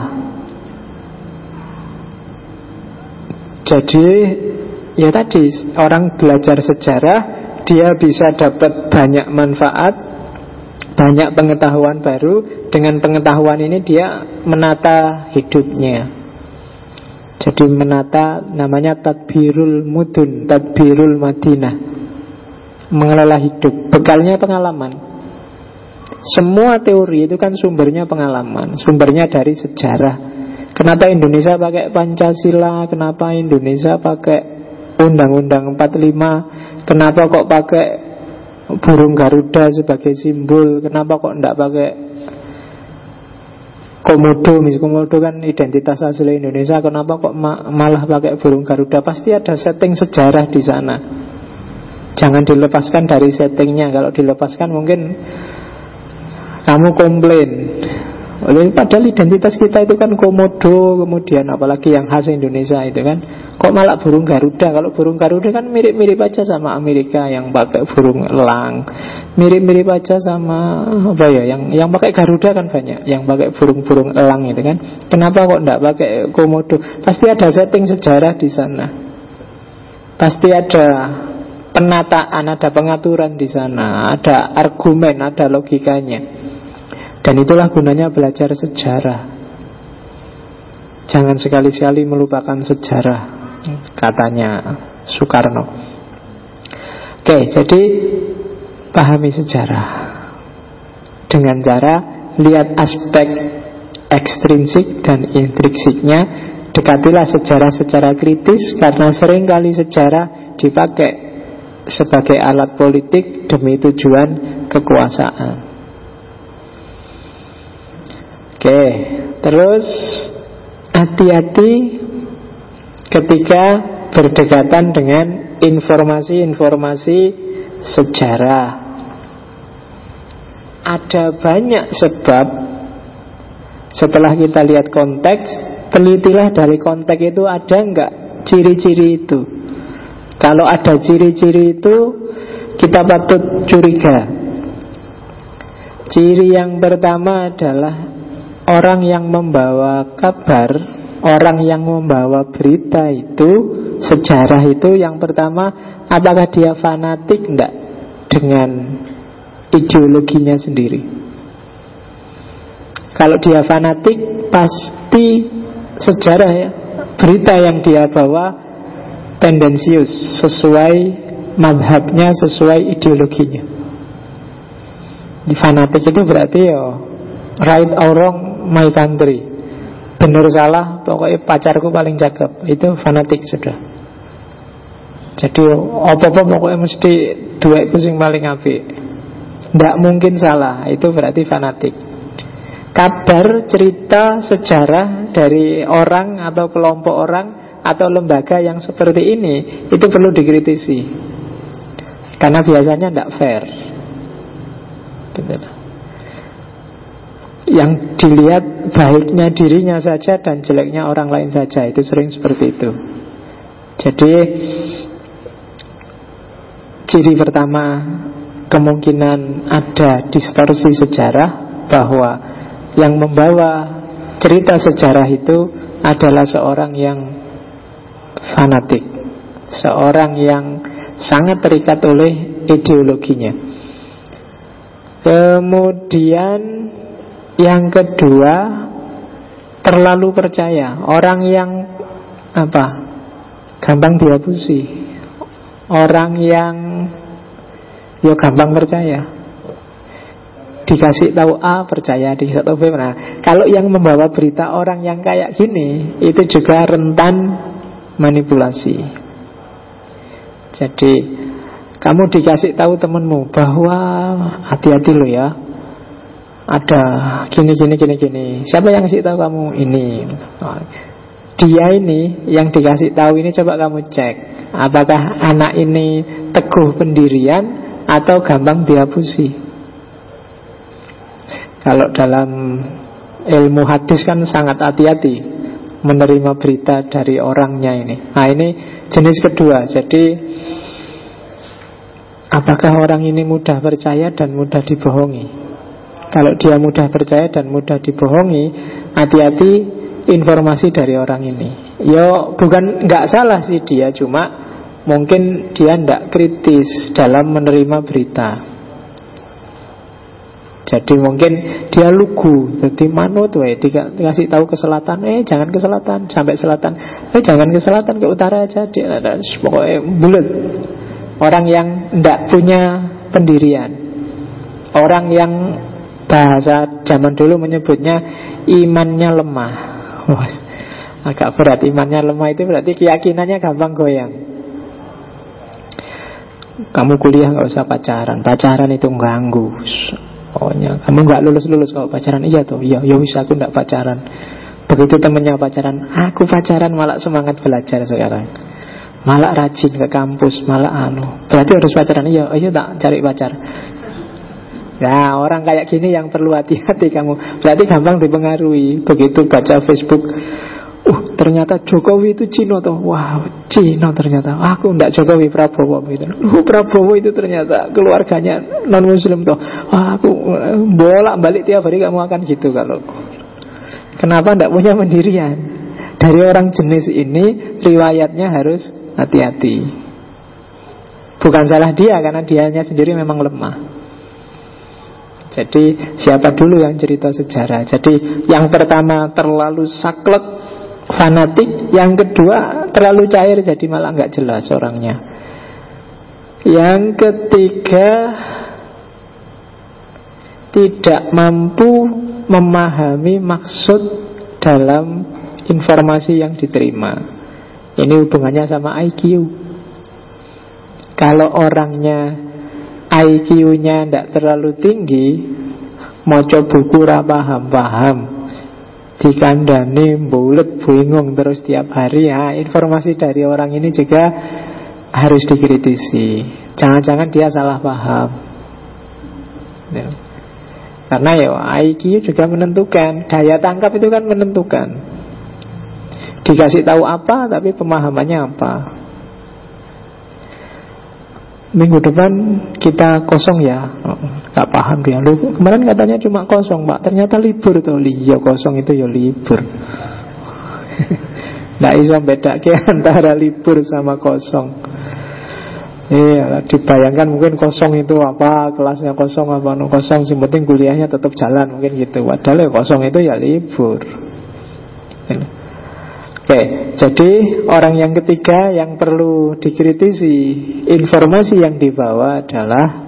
Jadi ya tadi, orang belajar sejarah, dia bisa dapat banyak manfaat, banyak pengetahuan baru. Dengan pengetahuan ini dia menata hidupnya. Jadi menata, namanya tadbirul mudun, tadbirul Madinah, mengelola hidup. Bekalnya pengalaman. Semua teori itu kan sumbernya pengalaman, sumbernya dari sejarah. Kenapa Indonesia pakai Pancasila? Kenapa Indonesia pakai Undang-Undang 45? Kenapa kok pakai burung Garuda sebagai simbol? Kenapa kok enggak pakai Komodo? Komodo kan identitas asli Indonesia. Kenapa kok malah pakai burung Garuda? Pasti ada setting sejarah di sana. Jangan dilepaskan dari settingnya. Kalau dilepaskan mungkin kamu komplain. Padahal identitas kita itu kan Komodo, kemudian apalagi yang khas Indonesia itu kan. Kok malah burung Garuda? Kalau burung Garuda kan mirip-mirip aja sama Amerika yang pakai burung elang. Mirip-mirip aja sama apa ya? Yang pakai Garuda kan banyak, yang pakai burung-burung elang itu kan. Kenapa kok enggak pakai Komodo? Pasti ada setting sejarah di sana. Pasti ada penataan, ada pengaturan di sana, ada argumen, ada logikanya. Dan itulah gunanya belajar sejarah. Jangan sekali-sekali melupakan sejarah, katanya Soekarno. Oke, jadi pahami sejarah dengan cara lihat aspek ekstrinsik dan intrinsiknya. Dekatilah sejarah secara kritis, karena seringkali sejarah dipakai sebagai alat politik demi tujuan kekuasaan. Oke, terus hati-hati ketika berdekatan dengan informasi-informasi sejarah. Ada banyak sebab. Setelah kita lihat konteks, telitilah dari konteks itu ada enggak ciri-ciri itu. Kalau ada ciri-ciri itu, kita patut curiga. Ciri yang pertama adalah orang yang membawa kabar, orang yang membawa berita itu, sejarah itu, yang pertama, apakah dia fanatik enggak dengan ideologinya sendiri. Kalau dia fanatik, pasti sejarah ya, berita yang dia bawa tendensius, sesuai madhabnya, sesuai ideologinya. Di fanatik itu berarti ya right or wrong my country, benar salah pokoknya pacarku paling cakep, itu fanatik sudah. Jadi apa-apa pokoknya mesti duitku sing paling apik, ndak mungkin salah, itu berarti fanatik. Kabar, cerita, sejarah dari orang atau kelompok orang atau lembaga yang seperti ini, itu perlu dikritisi, karena biasanya ndak fair gitu. Yang dilihat baiknya dirinya saja dan jeleknya orang lain saja. Itu sering seperti itu. Jadi ciri pertama, kemungkinan ada distorsi sejarah, bahwa yang membawa cerita sejarah itu adalah seorang yang fanatik, seorang yang sangat terikat oleh ideologinya. Kemudian yang kedua, terlalu percaya. Orang yang gampang diapusi. Orang yang gampang percaya. Dikasih tahu A percaya, dikasih tahu B. Nah, kalau yang membawa berita orang yang kayak gini, itu juga rentan manipulasi. Jadi kamu dikasih tahu temenmu bahwa hati-hati lo ya, ada gini. Siapa yang kasih tahu kamu ini? Dia ini yang dikasih tahu ini, coba kamu cek apakah anak ini teguh pendirian atau gampang diapusi. Kalau dalam ilmu hadis kan sangat hati-hati menerima berita dari orangnya ini. Nah, ini jenis kedua. Jadi apakah orang ini mudah percaya dan mudah dibohongi? Kalau dia mudah percaya dan mudah dibohongi, hati-hati informasi dari orang ini. Bukan nggak salah sih dia, cuma mungkin dia nggak kritis dalam menerima berita. Jadi mungkin dia lugu, jadi manut dikasih tahu ke selatan, jangan ke selatan, sampai selatan, jangan ke selatan, ke utara aja, pokoknya bulat. Orang yang nggak punya pendirian, orang yang bahasa zaman dulu menyebutnya imannya lemah, Agak berat, imannya lemah itu berarti keyakinannya gampang goyang. Kamu kuliah gak usah pacaran, pacaran itu ganggu. Pokoknya kamu gak lulus-lulus kalau pacaran. Iya tuh, iya, ya bisa aku gak pacaran. Begitu temennya pacaran, aku pacaran malah semangat belajar sekarang, malah rajin ke kampus, malah berarti harus pacaran. Iya, iya tak cari pacar. Nah, orang kayak gini yang perlu hati-hati kamu. Berarti gampang dipengaruhi. Begitu baca Facebook, ternyata Jokowi itu Cina toh. Wow, Cina ternyata. Aku enggak Jokowi, Prabowo gitu. Prabowo itu ternyata keluarganya non muslim toh. Wah, aku bolak-balik tiap hari kamu akan gitu kalau. Kenapa enggak punya pendirian? Dari orang jenis ini riwayatnya harus hati-hati. Bukan salah dia, karena dianya sendiri memang lemah. Jadi siapa dulu yang cerita sejarah? Jadi yang pertama terlalu saklek, fanatik. Yang kedua terlalu cair, jadi malah nggak jelas orangnya. Yang ketiga tidak mampu memahami maksud dalam informasi yang diterima. Ini hubungannya sama IQ. Kalau orangnya IQ-nya tidak terlalu tinggi, maca buku ra paham-paham, dikandani bulet bingung terus tiap hari, ya informasi dari orang ini juga harus dikritisi. Jangan-jangan dia salah paham ya. Karena ya IQ juga menentukan, daya tangkap itu kan menentukan. Dikasih tahu apa tapi pemahamannya apa. Minggu depan kita kosong ya. Gak paham dia. Lu kemarin katanya cuma kosong, Pak. Ternyata libur tuh. Iya, kosong itu ya libur. Nggak bisa bedake antara libur sama kosong. Iya, dibayangkan mungkin kosong itu apa, kelasnya kosong apa, kosong, yang penting kuliahnya tetap jalan, mungkin gitu. Padahal ya kosong itu ya libur. Oke, jadi orang yang ketiga yang perlu dikritisi informasi yang dibawa adalah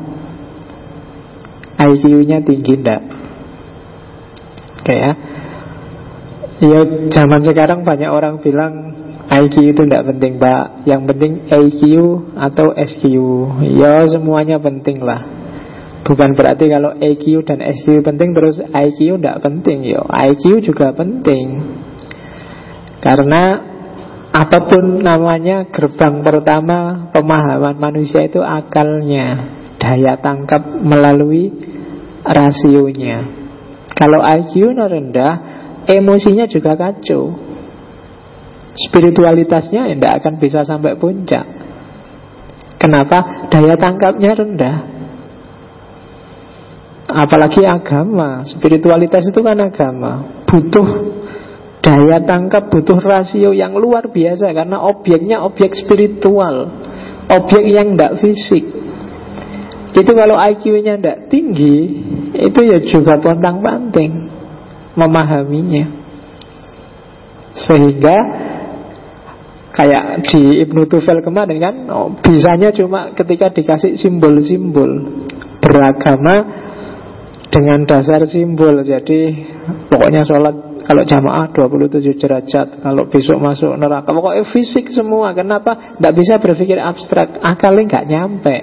IQ-nya tinggi enggak. Oke ya. Ya zaman sekarang banyak orang bilang IQ itu enggak penting, Pak. Yang penting EQ atau SQ. Ya semuanya penting lah. Bukan berarti kalau EQ dan SQ penting terus IQ enggak penting. Ya IQ juga penting. Karena apapun namanya, gerbang pertama pemahaman manusia itu akalnya, daya tangkap melalui rasionya. Kalau IQ-nya rendah, emosinya juga kacau. Spiritualitasnya tidak akan bisa sampai puncak. Kenapa? Daya tangkapnya rendah. Apalagi agama, spiritualitas itu kan agama, butuh daya tangkap, butuh rasio yang luar biasa. Karena objeknya objek spiritual, objek yang tidak fisik. Itu kalau IQ-nya tidak tinggi, itu ya juga pontang-panting memahaminya. Sehingga kayak di Ibnu Tufel kemarin kan, bisanya cuma ketika dikasih simbol-simbol beragama dengan dasar simbol. Jadi pokoknya sholat kalau jamaah 27 derajat, kalau besok masuk neraka, pokoknya fisik semua. Kenapa? Tidak bisa berpikir abstrak, akalnya nggak nyampe.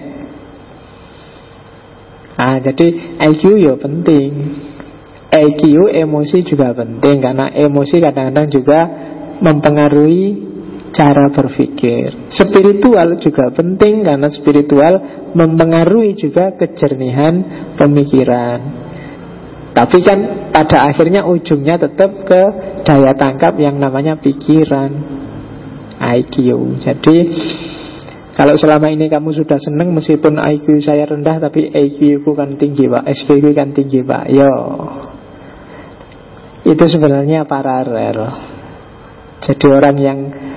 Nah, jadi IQ ya penting. IQ, emosi juga penting. Karena emosi kadang-kadang juga mempengaruhi cara berpikir. Spiritual juga penting, karena spiritual mempengaruhi juga kejernihan pemikiran. Tapi kan pada akhirnya ujungnya tetap ke daya tangkap yang namanya pikiran, IQ. Jadi kalau selama ini kamu sudah seneng meskipun IQ saya rendah tapi IQ ku kan tinggi, Pak, SQ ku kan tinggi, Pak, yo, itu sebenarnya paralel. Jadi orang yang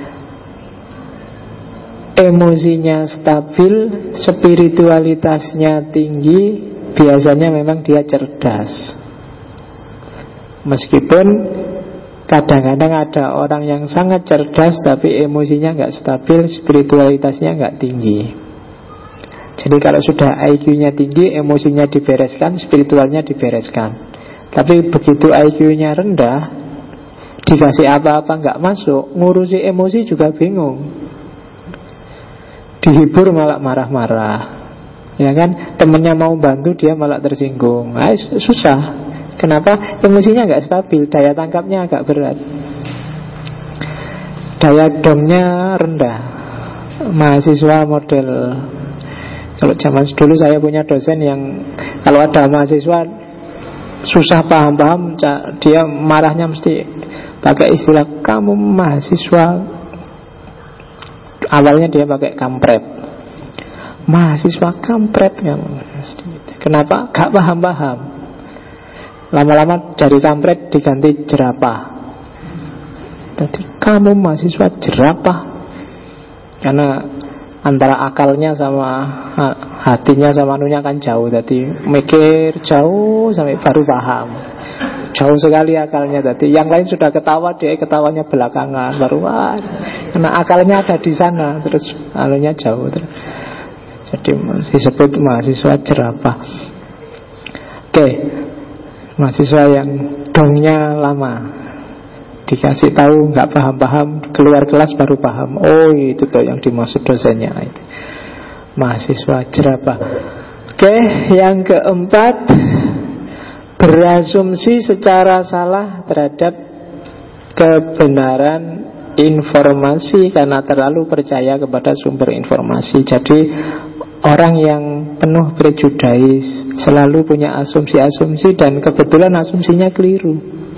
emosinya stabil, spiritualitasnya tinggi, biasanya memang dia cerdas. Meskipun kadang-kadang ada orang yang sangat cerdas tapi emosinya nggak stabil, spiritualitasnya nggak tinggi. Jadi kalau sudah IQ-nya tinggi, emosinya dibereskan, spiritualnya dibereskan. Tapi begitu IQ-nya rendah, dikasih apa-apa nggak masuk, ngurusi emosi juga bingung. Dihibur malah marah-marah, ya kan? Temennya mau bantu dia malah tersinggung. Susah. Kenapa? Emosinya nggak stabil, daya tangkapnya agak berat, daya domnya rendah. Mahasiswa model, kalau zaman dulu saya punya dosen yang kalau ada mahasiswa susah paham-paham, dia marahnya mesti pakai istilah kamu mahasiswa. Awalnya dia pakai kampret, mahasiswa kampret kamu. Kenapa? Gak paham-paham. Lama-lama dari kampret diganti jerapah. Jadi kamu mahasiswa jerapah, karena antara akalnya sama hatinya sama anunya kan jauh. Jadi mikir jauh sampai baru paham. Jauh sekali akalnya. Jadi yang lain sudah ketawa, dia ketawanya belakangan baru karena akalnya ada di sana, terus anunya jauh terus. Jadi disebut mahasiswa jerapah. Oke, mahasiswa yang dongnya lama, dikasih tahu nggak paham-paham, keluar kelas baru paham. Oh itu tuh yang dimaksud dosennya itu. Mahasiswa jerapah. Oke, yang keempat, berasumsi secara salah terhadap kebenaran informasi karena terlalu percaya kepada sumber informasi. Jadi orang yang penuh prejudis, selalu punya asumsi-asumsi dan kebetulan asumsinya keliru.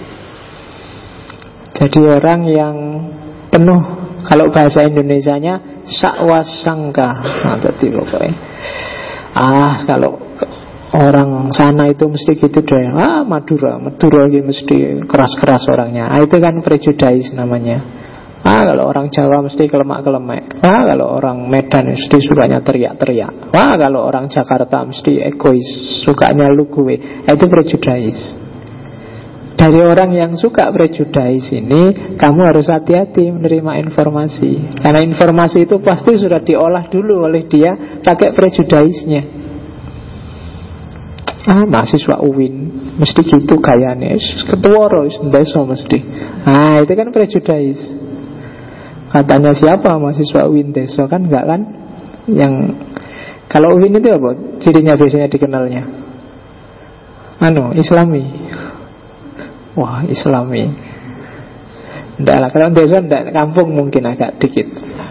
Jadi orang yang penuh, kalau bahasa Indonesianya sakwasangka. Nah, jadi pokoknya kalau orang sana itu mesti gitu deh. Madura gitu mesti keras-keras orangnya. Itu kan prejudis namanya. Kalau orang Jawa mesti kelemak-kelemek. Kalau orang Medan mesti sukanya teriak-teriak. Kalau orang Jakarta mesti egois, sukanya lugu. Itu prejudis. Dari orang yang suka prejudis ini, kamu harus hati-hati menerima informasi. Karena informasi itu pasti sudah diolah dulu oleh dia pakai prejudisnya. Mahasiswa UIN mesti gitu gayanya, ketua Rois Ndeso mesti. Itu kan prejudis. Katanya siapa mahasiswa UIN Ndeso, kan enggak kan? Yang kalau UIN itu apa? Cirinya biasanya dikenalnya Islami. Wah, Islami. Enggak lah, kalau Ndeso enggak, kampung mungkin agak dikit.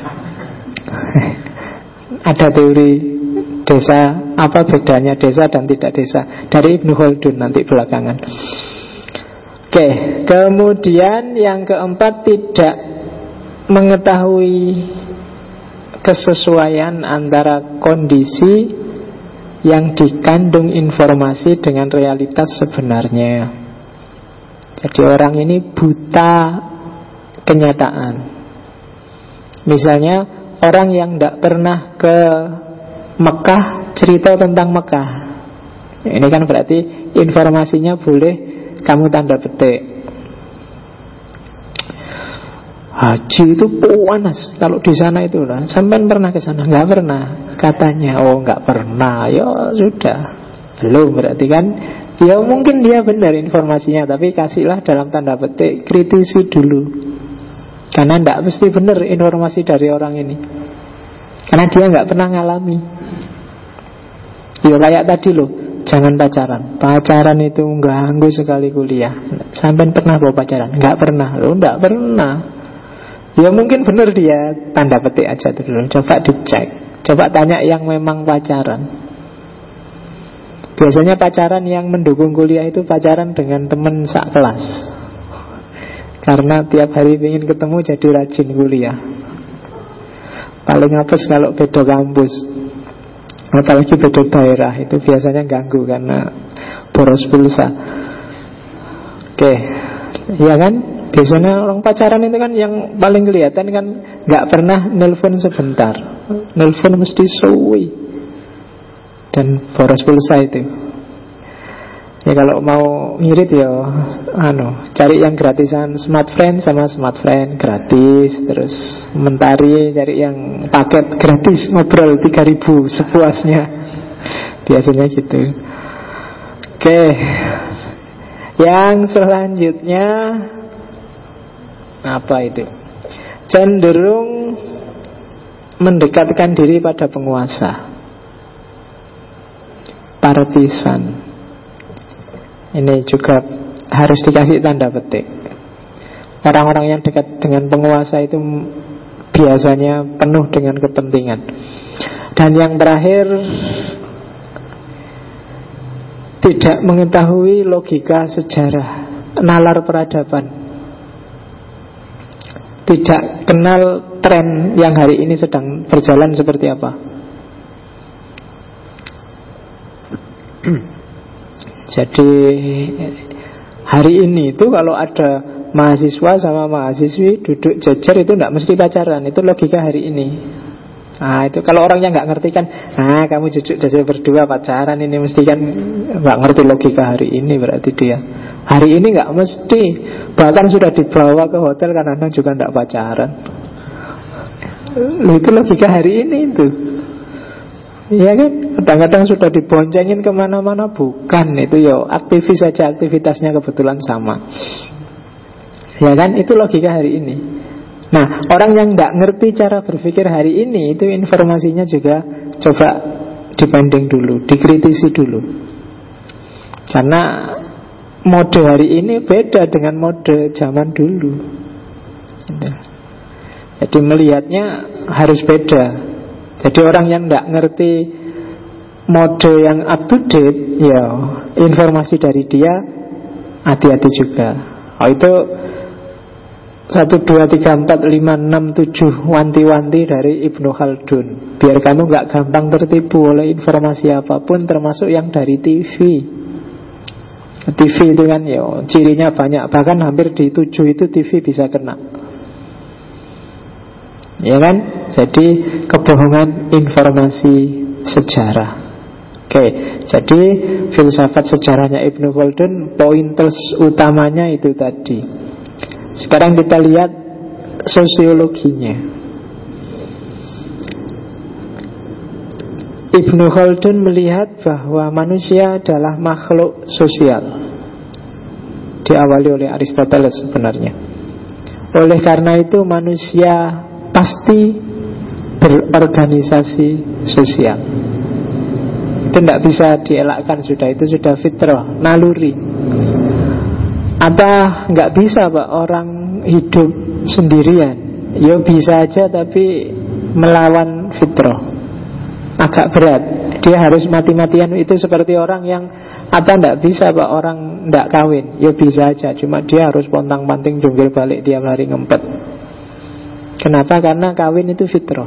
Ada teori desa, apa bedanya desa dan tidak desa, dari Ibnu Khaldun nanti belakangan. Oke, kemudian yang keempat, tidak mengetahui kesesuaian antara kondisi yang dikandung informasi dengan realitas sebenarnya. Jadi orang ini buta kenyataan. Misalnya orang yang tidak pernah ke Mekah cerita tentang Mekah, ini kan berarti informasinya boleh kamu tanda petik. Haji itu panas kalau di sana itu lah. Sampai pernah ke sana? Nggak pernah katanya. Oh nggak pernah, ya sudah, belum berarti kan. Ya mungkin dia benar informasinya, tapi kasihlah dalam tanda petik, kritisi dulu. Karena tidak mesti benar informasi dari orang ini, karena dia nggak pernah ngalami. Ya kayak tadi loh, jangan pacaran. Pacaran itu ganggu sekali kuliah. Sampai pernah bawa pacaran? Nggak pernah. Loh nggak pernah. Ya mungkin benar dia, tanda petik aja dulu. Coba dicek, coba tanya yang memang pacaran. Biasanya pacaran yang mendukung kuliah itu pacaran dengan teman sak kelas, karena tiap hari ingin ketemu jadi rajin kuliah. Paling apes kalau beda kampus, apalagi beda daerah, itu biasanya ganggu karena boros pulsa. Oke, ya kan? Biasanya orang pacaran itu kan yang paling kelihatan kan nggak pernah nelpon sebentar, nelpon mesti suwi dan boros pulsa itu. Ya kalau mau ngirit ya cari yang gratisan, smart friend sama smart friend gratis. Terus mentari cari yang paket gratis, ngobrol 3.000 sepuasnya. Biasanya gitu. Oke, yang selanjutnya, Apa itu? Cenderung mendekatkan diri pada penguasa, partisan. Ini juga harus dikasih tanda petik. Orang-orang yang dekat dengan penguasa itu biasanya penuh dengan kepentingan. Dan yang terakhir, tidak mengetahui logika sejarah, nalar peradaban. Tidak kenal tren yang hari ini sedang berjalan seperti apa. Jadi hari ini itu kalau ada mahasiswa sama mahasiswi duduk jejer itu tidak mesti pacaran. Itu logika hari ini. Nah itu kalau orang yang nggak ngerti kan, kamu duduk jejer berdua pacaran, ini mesti kan nggak ngerti logika hari ini. Berarti dia hari ini nggak mesti. Bahkan sudah dibawa ke hotel kadang-kadang juga tidak pacaran. Itu logika hari ini itu. Ya kan, kadang-kadang sudah diboncengin kemana-mana. Bukan, itu ya aktivis saja, aktivitasnya kebetulan sama. Ya kan, itu logika hari ini. Nah, orang yang tidak ngerti cara berpikir hari ini, itu informasinya juga coba dibanding dulu, dikritisi dulu. Karena mode hari ini beda dengan mode zaman dulu. Jadi melihatnya harus beda. Jadi orang yang tidak ngerti mode yang up to date, ya informasi dari dia hati-hati juga. Oh itu 1, 2, 3, 4, 5, 6, 7 wanti-wanti dari Ibnu Khaldun. Biar kamu gak gampang tertipu oleh informasi apapun, termasuk yang dari TV. TV itu kan ya cirinya banyak. Bahkan hampir di 7 itu TV bisa kena. Ya kan? Jadi kebohongan informasi sejarah. Oke, jadi filsafat sejarahnya Ibnu Khaldun, pointers utamanya itu tadi. Sekarang kita lihat sosiologinya. Ibnu Khaldun melihat bahwa manusia adalah makhluk sosial. Diawali oleh Aristoteles sebenarnya. Oleh karena itu manusia pasti berorganisasi sosial. Itu tidak bisa dielakkan sudah. Itu sudah fitrah, naluri. Atau nggak bisa Pak orang hidup sendirian. Ya bisa aja tapi melawan fitrah. Agak berat. Dia harus mati-matian. Itu seperti orang yang atau nggak bisa Pak orang nggak kawin. Ya bisa aja. Cuma dia harus pontang-panting jungkir balik tiap hari ngempet. Kenapa? Karena kawin itu fitrah.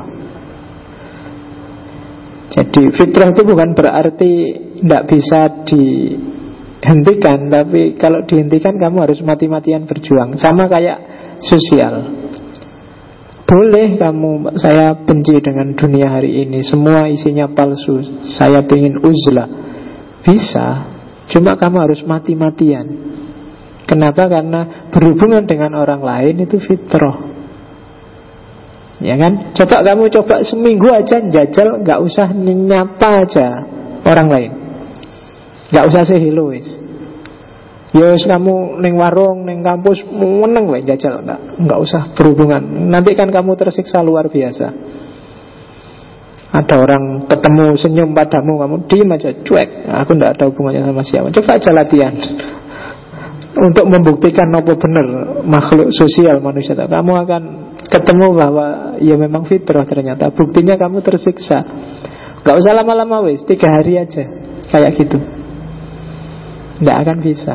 Jadi fitrah itu bukan berarti tidak bisa dihentikan, tapi kalau dihentikan kamu harus mati-matian berjuang. Sama kayak sosial. Boleh kamu, saya benci dengan dunia hari ini, semua isinya palsu, saya ingin uzlah. Bisa, cuma kamu harus mati-matian. Kenapa? Karena berhubungan dengan orang lain itu fitrah. Ya kan? Coba kamu seminggu aja jajal, gak usah nyapa aja orang lain, gak usah say hello wis. Yos kamu neng warung, neng kampus meneng wae jajal, gak usah berhubungan. Nanti kan kamu tersiksa luar biasa. Ada orang ketemu senyum padamu, kamu diem aja, cuek. Aku gak ada hubungannya sama siapa. Coba aja latihan untuk membuktikan apa benar makhluk sosial manusia. Kamu akan ketemu bahwa ya memang fitrah ternyata. Buktinya kamu tersiksa. Gak usah lama-lama wis, 3 hari aja kayak gitu. Nggak akan bisa.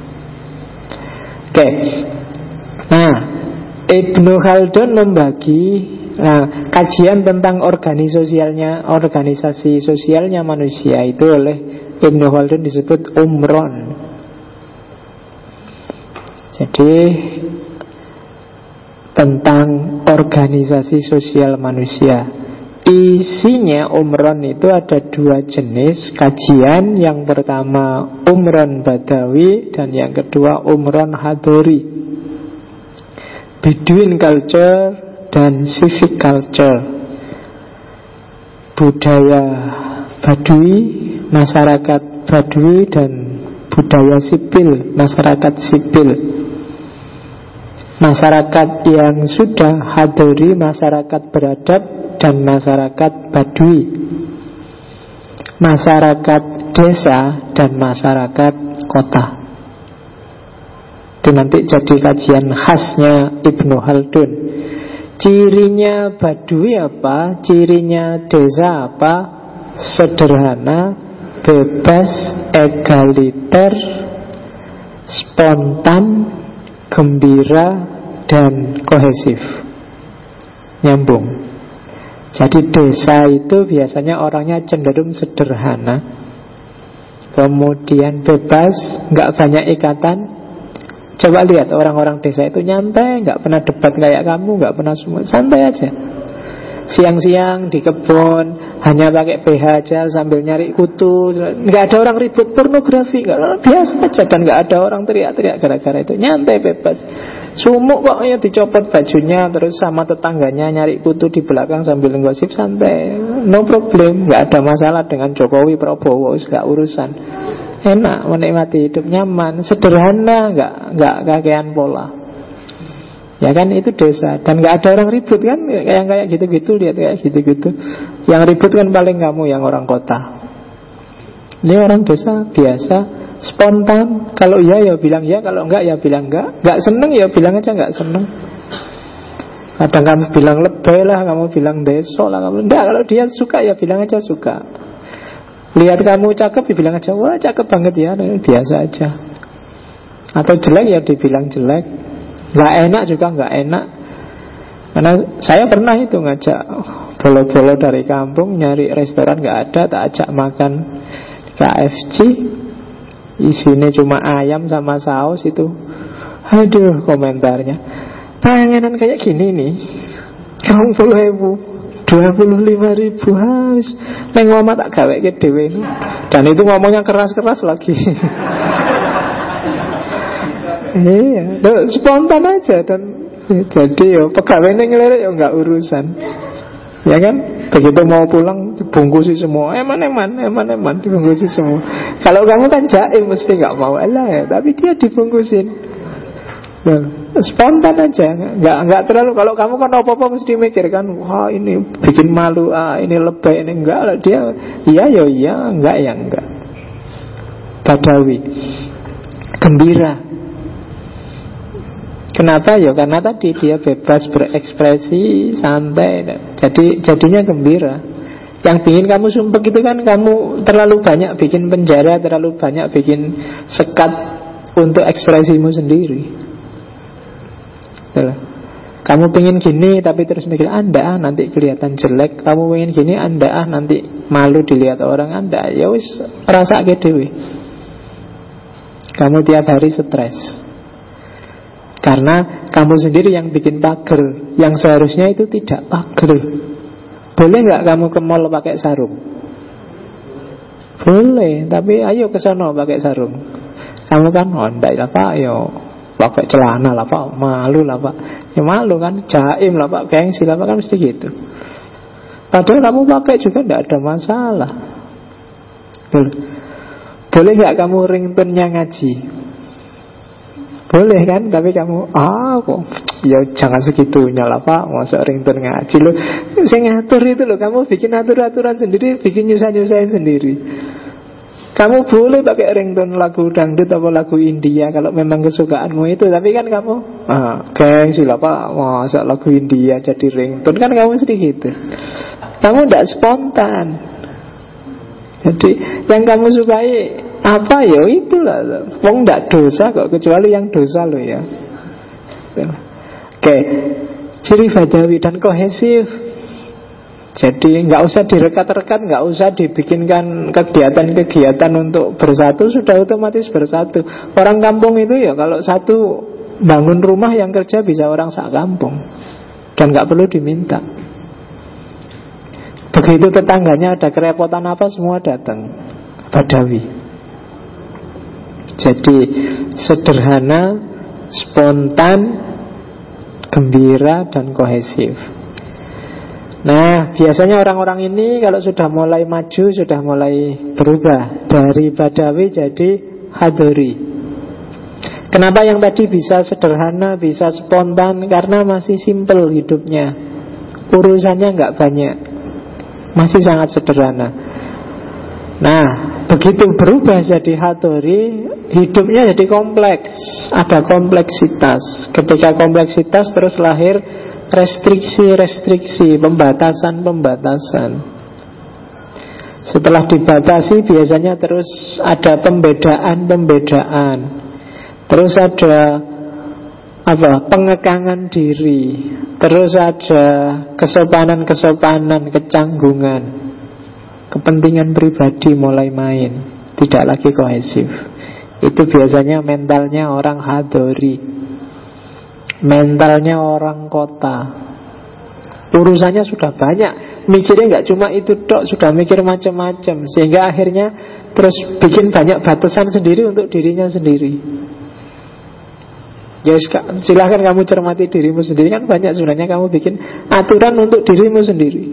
Oke. Nah, Ibnu Khaldun membagi kajian tentang organisasi sosialnya manusia itu oleh Ibnu Khaldun disebut umron. Jadi tentang organisasi sosial manusia. Isinya umron itu ada 2 jenis kajian. Yang pertama umron Badawi, dan yang kedua umron Hadori, Bedouin culture dan civic culture. Budaya Badui, masyarakat Badui, dan budaya sipil, masyarakat sipil. masyarakat yang sudah hadori, masyarakat beradab, dan masyarakat badui, masyarakat desa dan masyarakat kota. Itu nanti jadi kajian khasnya Ibnu Khaldun. Cirinya badui apa? Cirinya desa apa? Sederhana, bebas, egaliter, spontan, gembira, dan kohesif. Nyambung. Jadi desa itu biasanya orangnya cenderung sederhana, kemudian bebas, nggak banyak ikatan. Coba lihat orang-orang desa itu nyantai, nggak pernah debat kayak kamu, nggak pernah semua, santai aja. Siang-siang di kebun hanya pakai BH aja sambil nyari kutu, nggak ada orang ribut pornografi, biasa aja, dan nggak ada orang teriak-teriak gara-gara itu, nyantai bebas. Sumuk pokoknya dicopot bajunya, terus sama tetangganya nyari kutu di belakang sambil nggosip, santai, no problem, nggak ada masalah dengan Jokowi Prabowo, nggak urusan, enak menikmati hidup, nyaman, sederhana, nggak kakean pola. Ya kan, itu desa. Dan gak ada orang ribut kan, yang kayak gitu-gitu, lihat kayak gitu-gitu. Yang ribut kan paling kamu yang orang kota. Ini orang desa biasa, spontan. Kalau iya ya bilang ya, kalau enggak ya bilang enggak. Enggak seneng ya bilang aja enggak seneng. Kadang kamu bilang lebay lah, kamu bilang deso lah, kamu enggak. Kalau dia suka ya bilang aja suka. Lihat kamu cakep ya bilang aja, wah cakep banget ya, biasa aja. Atau jelek ya dibilang jelek. Gak enak juga gak enak. Karena saya pernah itu ngajak bolo-bolo dari kampung, nyari restoran gak ada, tak ajak makan KFC, isinya cuma ayam sama saus itu. Aduh, komentarnya, panganan kayak gini nih 20.000, 25.000 haus. Neng ngomong tak gawe ke dewe. Dan itu ngomongnya keras-keras lagi. Iya, spontan aja. Dan jadi ya pegawainya ngelirik ya nggak urusan, ya kan? Begitu mau pulang dibungkusi semua, eman dibungkusi semua. Kalau kamu kan jaim mesti nggak mau, elah ya, tapi dia dibungkusin. Nah, spontan aja, nggak terlalu. Kalau kamu kan apa-apa mesti mikir kan, wah ini bikin malu, ini lebay, ini enggak lah. Dia iya ya iya, enggak ya enggak. Badawi, gembira. Kenapa ya? Karena tadi dia bebas berekspresi, santai, jadinya gembira. Yang bikin kamu sumpek itu kan kamu terlalu banyak bikin penjara, terlalu banyak bikin sekat untuk ekspresimu sendiri. Itulah. Kamu pengen gini tapi terus mikir Anda nanti kelihatan jelek. Kamu pengen gini Anda nanti malu dilihat orang Anda. Ya wis rasake dhewe. Kamu tiap hari stres. Karena kamu sendiri yang bikin pager, yang seharusnya itu tidak pager. Boleh nggak kamu ke mall pakai sarung? Boleh, tapi ayo ke sana pakai sarung. Kamu kan enggak lah Pak, yo pakai celana lah Pak, malu lah Pak. Ya malu kan, jaim lah Pak, gengsi lah Pak, kan mesti gitu. Padahal kamu pakai juga enggak ada masalah. Boleh nggak kamu ringtone-nya ngaji? Boleh kan, tapi kamu kok ya jangan segitunya lah Pak, masa ringtone ngaji loh. Saya ngatur itu loh, kamu bikin aturan sendiri, bikin nyusah-nyusahin sendiri. Kamu boleh pakai ringtone lagu dangdut atau lagu India kalau memang kesukaanmu itu, tapi kan kamu gengsi lah Pak, masa lagu India jadi ringtone, kan kamu sedikit gitu. Kamu tidak spontan. Jadi yang kamu sukai apa ya itulah. Wong ndak dosa kok, kecuali yang dosa lo ya. Oke. Ciri Badawi dan kohesif. Jadi nggak usah direkat-rekat, nggak usah dibikinkan kegiatan-kegiatan untuk bersatu, sudah otomatis bersatu. Orang kampung itu ya kalau satu bangun rumah, yang kerja bisa orang sak kampung dan nggak perlu diminta. Begitu tetangganya ada kerepotan apa, semua datang. Badawi. Jadi sederhana, spontan, gembira, dan kohesif. Nah, biasanya orang-orang ini kalau sudah mulai maju, sudah mulai berubah dari Badawi jadi Hadori. Kenapa yang tadi bisa sederhana, bisa spontan? Karena masih simple hidupnya, urusannya nggak banyak, masih sangat sederhana. Nah, begitu berubah jadi Hattori, hidupnya jadi kompleks, ada kompleksitas. Ketika kompleksitas terus lahir restriksi-restriksi, pembatasan-pembatasan. Setelah dibatasi biasanya terus ada pembedaan-pembedaan. Terus ada pengekangan diri. Terus ada kesopanan-kesopanan, kecanggungan. Kepentingan pribadi mulai main, tidak lagi kohesif. Itu biasanya mentalnya orang Hattori, mentalnya orang kota. Urusannya sudah banyak, mikirnya nggak cuma itu tok, sudah mikir macam-macam, sehingga akhirnya terus bikin banyak batasan sendiri untuk dirinya sendiri. Ya, silahkan kamu cermati dirimu sendiri, kan banyak sebenarnya kamu bikin aturan untuk dirimu sendiri.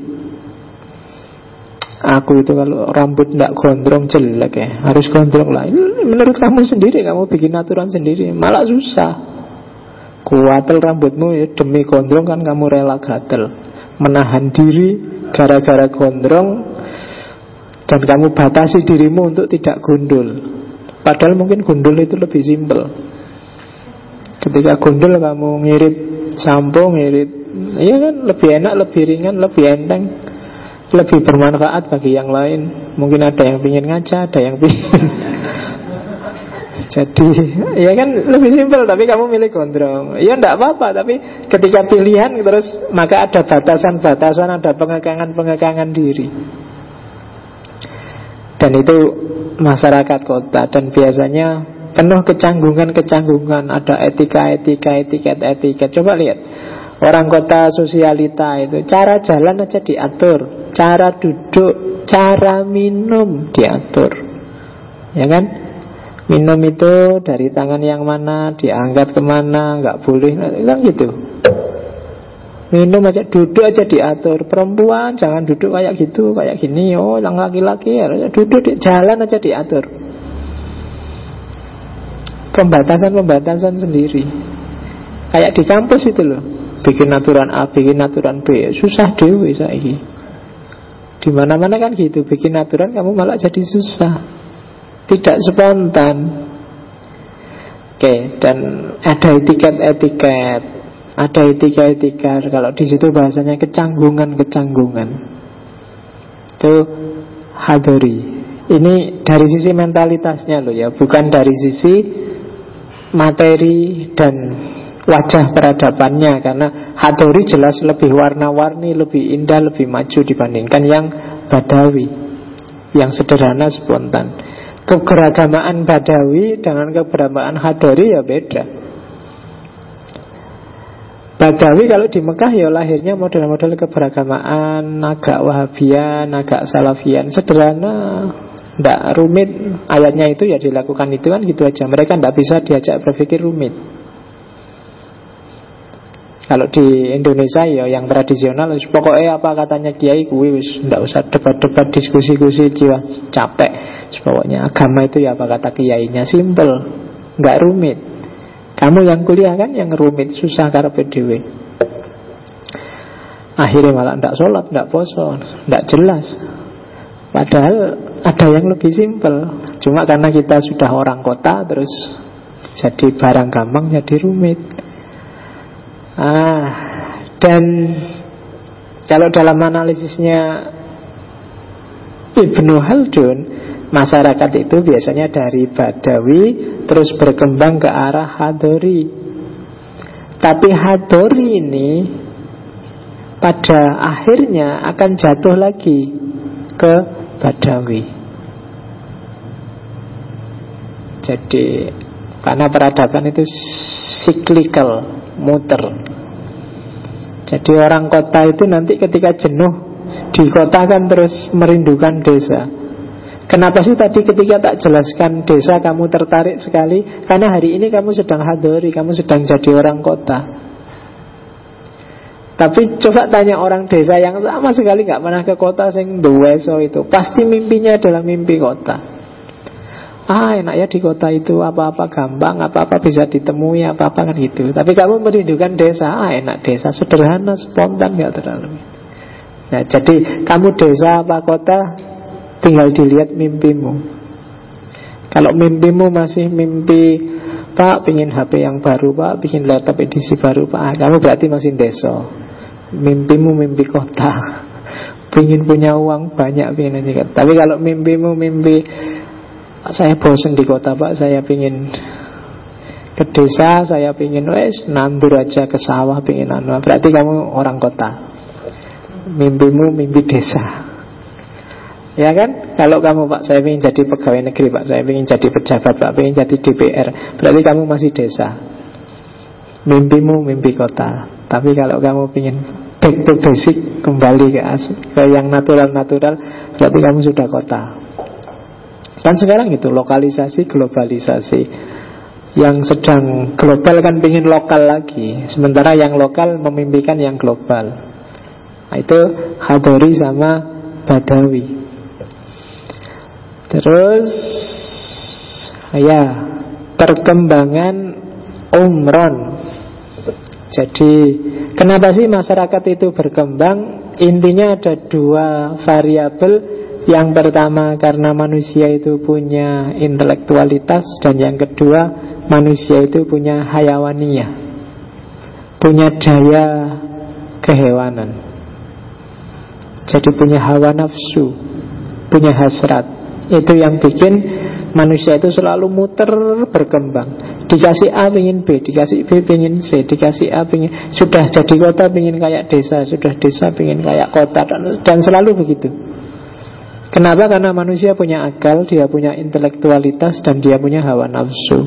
Aku itu kalau rambut tidak gondrong jelek ya, harus gondrong lah. Menurut kamu sendiri, kamu bikin aturan sendiri, malah susah. Kuatel rambutmu ya, demi gondrong kan kamu rela gatel, menahan diri gara-gara gondrong, dan kamu batasi dirimu untuk tidak gundul. Padahal mungkin gundul itu lebih simpel. Ketika gundul kamu ngirit sampo, ngirit, iya kan, lebih enak, lebih ringan, lebih enteng, lebih bermanfaat bagi yang lain. Mungkin ada yang pingin ngaca, ada yang pingin jadi, ya kan lebih simpel. Tapi kamu milih gondrong, ya enggak apa-apa. Tapi ketika pilihan terus, maka ada batasan-batasan, ada pengekangan-pengekangan diri. Dan itu masyarakat kota. Dan biasanya penuh kecanggungan-kecanggungan, ada etika-etika, etiket-etiket. Coba lihat orang kota sosialita itu, cara jalan aja diatur, cara duduk, cara minum diatur, ya kan? Minum itu dari tangan yang mana, diangkat kemana, nggak boleh, kan gitu. Minum aja, duduk aja diatur. Perempuan jangan duduk kayak gitu, kayak gini. Oh, yang laki-laki ya duduk, jalan aja diatur. Pembatasan-pembatasan sendiri. Kayak di kampus itu loh, bikin aturan A, bikin aturan B, susah dewe saiki. Di mana-mana kan gitu, bikin aturan kamu malah jadi susah, tidak spontan. Oke, dan ada etiket-etiket, ada etika-etika. Kalau di situ bahasanya kecanggungan-kecanggungan. Itu Hattori. Ini dari sisi mentalitasnya loh ya, bukan dari sisi materi dan wajah peradabannya. Karena Hattori jelas lebih warna-warni, lebih indah, lebih maju dibandingkan yang Badawi, yang sederhana, spontan. Keberagamaan Badawi dengan keberagamaan Hattori ya beda. Badawi kalau di Mekah ya lahirnya model-model keberagamaan, agak Wahabian, agak Salafian, sederhana, tidak rumit. Ayatnya itu ya dilakukan itu kan gitu aja. Mereka tidak bisa diajak berpikir rumit. Kalau di Indonesia ya yang tradisional, pokoknya apa katanya kiai kuwi wis ndak usah debat-debat, diskusi-diskusi, jiwa capek. Pokoknya agama itu ya apa kata kiainya, simple, nggak rumit. Kamu yang kuliah kan yang rumit, susah karepe dhewe. Akhirnya malah ndak sholat, ndak poso, ndak jelas. Padahal ada yang lebih simpel. Cuma karena kita sudah orang kota, terus jadi barang gampang, jadi rumit. Dan kalau dalam analisisnya Ibnu Khaldun, masyarakat itu biasanya dari Badawi terus berkembang ke arah Hattori. Tapi Hattori ini pada akhirnya akan jatuh lagi ke Badawi. Jadi karena peradaban itu cyclical, muter. Jadi orang kota itu nanti ketika jenuh di kota kan terus merindukan desa. Kenapa sih tadi ketika tak jelaskan desa kamu tertarik sekali? Karena hari ini kamu sedang Hattori, kamu sedang jadi orang kota. Tapi coba tanya orang desa yang sama sekali gak pernah ke kota, sing duweso itu, pasti mimpinya adalah mimpi kota. Enak ya di kota itu, apa-apa gampang, apa-apa bisa ditemui, apa-apa kan gitu. Tapi kamu merindukan desa, enak desa, sederhana, spontan, gak terlalu. Nah, jadi kamu desa apa kota, tinggal dilihat mimpimu. Kalau mimpimu masih mimpi, Pak, pingin HP yang baru, Pak, pingin laptop edisi baru, Pak, kamu berarti masih desa. Mimpimu mimpi kota, pingin punya uang banyak, pingin aja. Tapi kalau mimpimu mimpi, saya bosan di kota, Pak, saya pingin ke desa, saya pingin nandur aja ke sawah, pingin berarti kamu orang kota. Mimpimu mimpi desa. Ya kan? Kalau kamu, Pak, saya ingin jadi pegawai negeri, Pak, saya ingin jadi pejabat, Pak, ingin jadi DPR, berarti kamu masih desa. Mimpimu mimpi kota. Tapi kalau kamu ingin back to basic, kembali ke yang natural-natural, berarti kamu sudah kota. Kan sekarang itu lokalisasi, globalisasi. Yang sedang global kan pingin lokal lagi, sementara yang lokal memimpikan yang global. Nah, itu Hadori sama Badawi. Terus ya, perkembangan umron. Jadi kenapa sih masyarakat itu berkembang? Intinya ada dua variabel. Yang pertama karena manusia itu punya intelektualitas, dan yang kedua manusia itu punya hayawaniyah, punya daya kehewanan. Jadi punya hawa nafsu, punya hasrat. Itu yang bikin manusia itu selalu muter berkembang. Dikasih A pengen B, dikasih B pengen C, dikasih A pengen, sudah jadi kota pengen kayak desa, sudah desa pengen kayak kota, dan selalu begitu. Kenapa? Karena manusia punya akal, dia punya intelektualitas, dan dia punya hawa nafsu.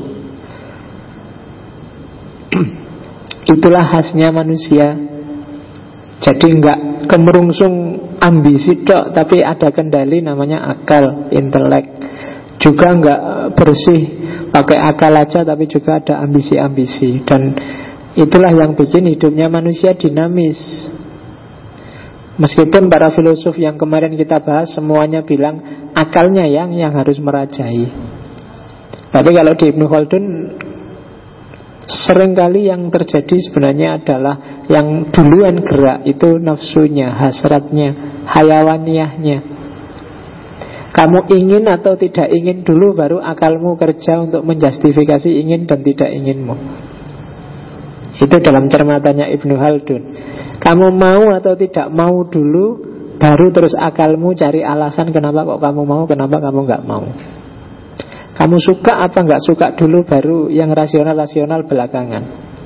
Itulah khasnya manusia. Jadi enggak kemerungsung ambisi tok, tapi ada kendali namanya akal, intelek. Juga enggak bersih pakai akal aja, tapi juga ada ambisi-ambisi. Dan itulah yang bikin hidupnya manusia dinamis. Meskipun para filosof yang kemarin kita bahas semuanya bilang akalnya yang harus merajai. Tapi kalau di Ibnu Khaldun, seringkali yang terjadi sebenarnya adalah yang duluan gerak itu nafsunya, hasratnya, hayawaniyahnya. Kamu ingin atau tidak ingin dulu, baru akalmu kerja untuk menjustifikasi ingin dan tidak inginmu. Itu dalam cermatannya Ibnu Khaldun. Kamu mau atau tidak mau dulu, baru terus akalmu cari alasan kenapa kok kamu mau, kenapa kamu nggak mau. Kamu suka apa nggak suka dulu, baru yang rasional-rasional belakangan.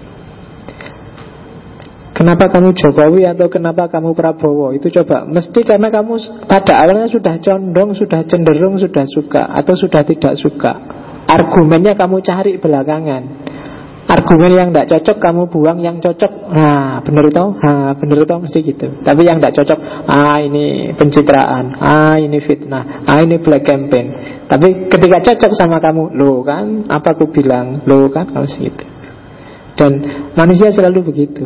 Kenapa kamu Jokowi atau kenapa kamu Prabowo? Itu coba, mesti karena kamu pada awalnya sudah condong, sudah cenderung, sudah suka atau sudah tidak suka. Argumennya kamu cari belakangan. Argumen yang tidak cocok kamu buang, yang cocok, nah benar itu, benar itu mesti gitu. Tapi yang tidak cocok, ini pencitraan, ini fitnah, ini black campaign. Tapi ketika cocok sama kamu, loh kan, apa aku bilang, loh kan, kamu gitu. Dan manusia selalu begitu.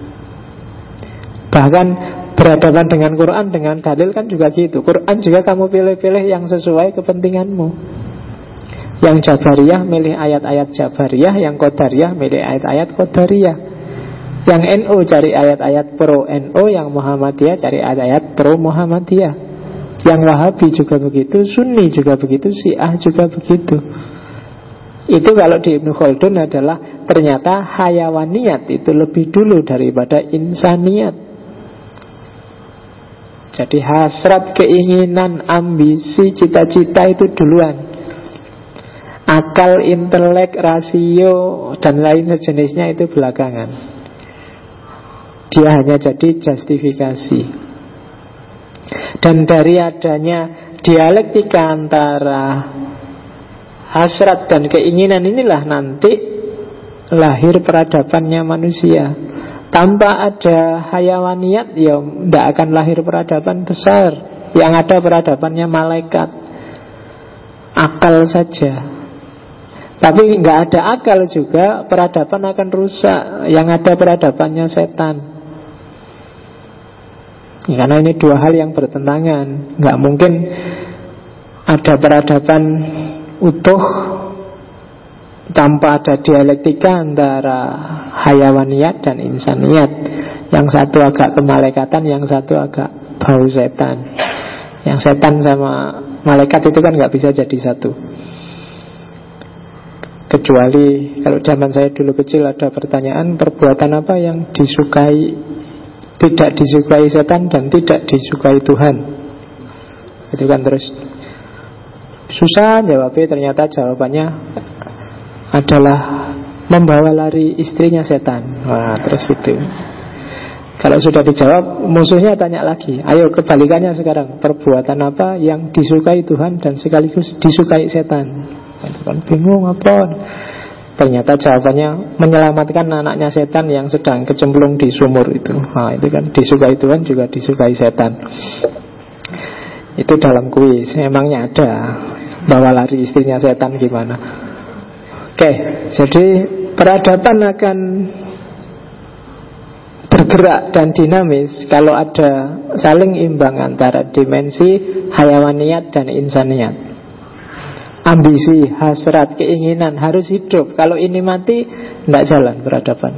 Bahkan berhadapan dengan Quran, dengan dalil kan juga gitu. Quran juga kamu pilih-pilih yang sesuai kepentinganmu. Yang Jabariyah milih ayat-ayat Jabariyah, yang Qadariyah milih ayat-ayat Qadariyah. Yang NU cari ayat-ayat pro NU, yang Muhammadiyah cari ayat-ayat pro Muhammadiyah. Yang Wahabi juga begitu, Sunni juga begitu, Syiah juga begitu. Itu kalau di Ibnu Khaldun adalah ternyata hayawaniyat itu lebih dulu daripada insaniyat. Jadi hasrat, keinginan, ambisi, cita-cita itu duluan. Akal, intelek, rasio, dan lain sejenisnya itu belakangan. Dia hanya jadi justifikasi. Dan dari adanya dialektika antara hasrat dan keinginan inilah nanti lahir peradabannya manusia. Tanpa ada hayawaniyat, ya tidak akan lahir peradaban besar. Yang ada peradabannya malaikat. Akal saja. Tapi nggak ada akal juga, peradaban akan rusak. Yang ada peradabannya setan. Ya, karena ini dua hal yang bertentangan. Nggak mungkin ada peradaban utuh, tanpa ada dialektika antara hayawaniyat dan insaniyat. Yang satu agak kemalekatan, yang satu agak bau setan. Yang setan sama malaikat itu kan gak bisa jadi satu. Kecuali kalau zaman saya dulu kecil ada pertanyaan, perbuatan apa yang disukai, tidak disukai setan dan tidak disukai Tuhan. Itu kan terus susah jawabnya, ternyata jawabannya adalah membawa lari istrinya setan. Wah, terus gitu. Kalau sudah dijawab, musuhnya tanya lagi. Ayo kebalikannya sekarang, perbuatan apa yang disukai Tuhan dan sekaligus disukai setan? Itu kan bingung apa. Ternyata jawabannya menyelamatkan anaknya setan yang sedang kecemplung di sumur itu. Nah, itu kan disukai Tuhan juga disukai setan. Itu dalam kuis. Emangnya ada bawa lari istrinya setan gimana? Oke, jadi peradaban akan bergerak dan dinamis kalau ada saling imbang antara dimensi hayawaniyat dan insaniyat. Ambisi, hasrat, keinginan harus hidup. Kalau ini mati, tidak jalan peradaban.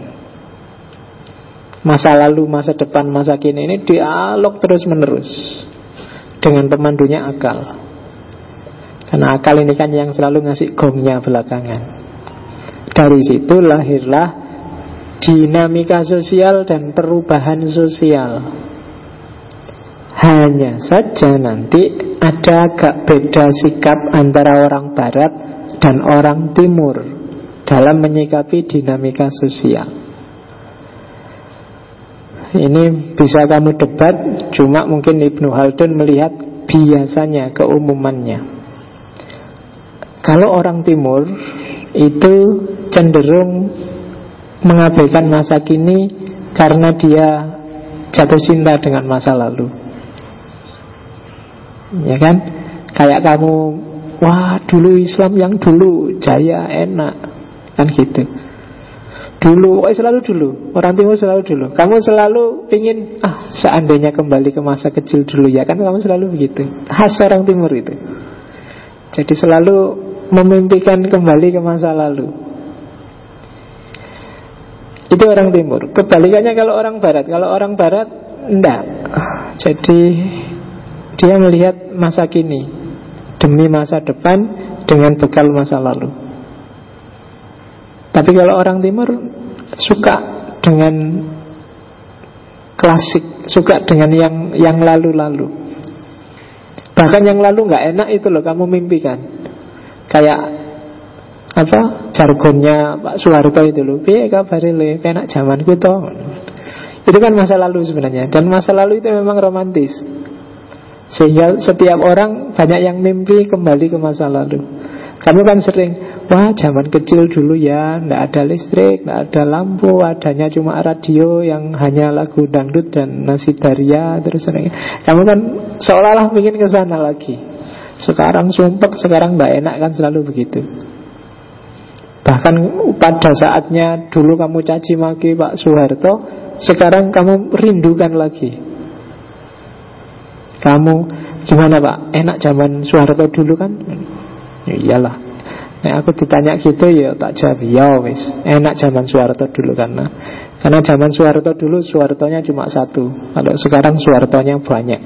Masa lalu, masa depan, masa kini ini dialog terus menerus dengan pemandunya akal. Karena akal ini kan yang selalu ngasih gongnya belakangan. Dari situ lahirlah dinamika sosial dan perubahan sosial. Hanya saja nanti ada agak beda sikap antara orang barat dan orang timur dalam menyikapi dinamika sosial. Ini bisa kamu debat, cuma mungkin Ibnu Khaldun melihat biasanya, keumumannya. Kalau orang timur itu cenderung mengabaikan masa kini karena dia jatuh cinta dengan masa lalu. Ya kan? Kayak kamu, wah dulu Islam yang dulu jaya, enak, kan gitu. Dulu, selalu dulu. Orang timur selalu dulu. Kamu selalu pingin, seandainya kembali ke masa kecil dulu, ya kan, kamu selalu begitu. Khas orang timur itu. Jadi selalu memimpikan kembali ke masa lalu. Itu orang timur. Kebalikannya kalau orang barat. Kalau orang barat, enggak. Jadi dia melihat masa kini demi masa depan dengan bekal masa lalu. Tapi kalau orang timur suka dengan klasik, suka dengan yang lalu-lalu. Bahkan yang lalu nggak enak itu loh kamu mimpikan. Kayak apa jargonnya Pak Soeharto itu loh, piye kabare le enak zamanku to. Itu kan masa lalu sebenarnya. Dan masa lalu itu memang romantis. Sehingga setiap orang banyak yang mimpi kembali ke masa lalu. Kamu kan sering, wah zaman kecil dulu ya, nggak ada listrik, nggak ada lampu, adanya cuma radio yang hanya lagu dangdut dan nasi daria. Terus kamu kan seolah-olah ingin ke sana lagi. Sekarang sumpek, sekarang nggak enak, kan selalu begitu. Bahkan pada saatnya dulu kamu caci maki Pak Soeharto, sekarang kamu rindukan lagi. Kamu gimana Pak? Enak zaman Soeharto dulu kan? Ya iyalah. Nah aku ditanya gitu ya tak jawab ya wis. Enak zaman Soeharto dulu karena zaman Soeharto dulu Soehartonya cuma satu. Kalau sekarang Soehartonya banyak.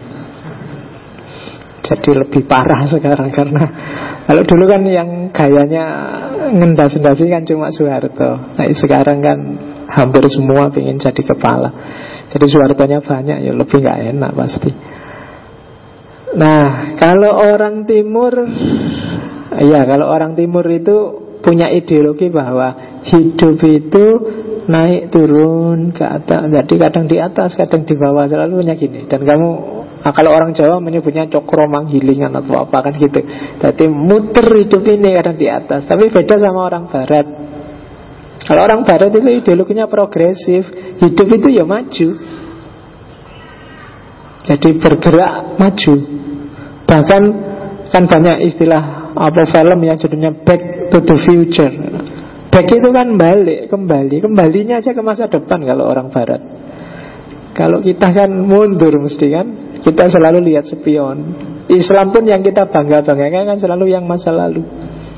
Jadi lebih parah sekarang karena kalau dulu kan yang gayanya ngendas-ngendasi kan cuma Soeharto. Nah sekarang kan hampir semua pengen jadi kepala. Jadi Soehartonya banyak ya lebih gak enak pasti. Nah, kalau orang timur, ya kalau orang timur itu punya ideologi bahwa hidup itu naik turun ke atas, jadi kadang di atas, kadang di bawah, selalu punya gini. Dan kamu, kalau orang Jawa menyebutnya cokro manggilingan atau apa kan gitu. Jadi muter hidup ini kadang di atas, tapi beda sama orang Barat. Kalau orang Barat itu ideologinya progresif, hidup itu ya maju. Jadi bergerak maju. Bahkan kan banyak istilah apa film yang judulnya Back to the Future. Back itu kan balik, kembalinya aja ke masa depan kalau orang Barat. Kalau kita kan mundur mesti kan. Kita selalu lihat spion. Islam pun yang kita bangga-banggakan kan selalu yang masa lalu.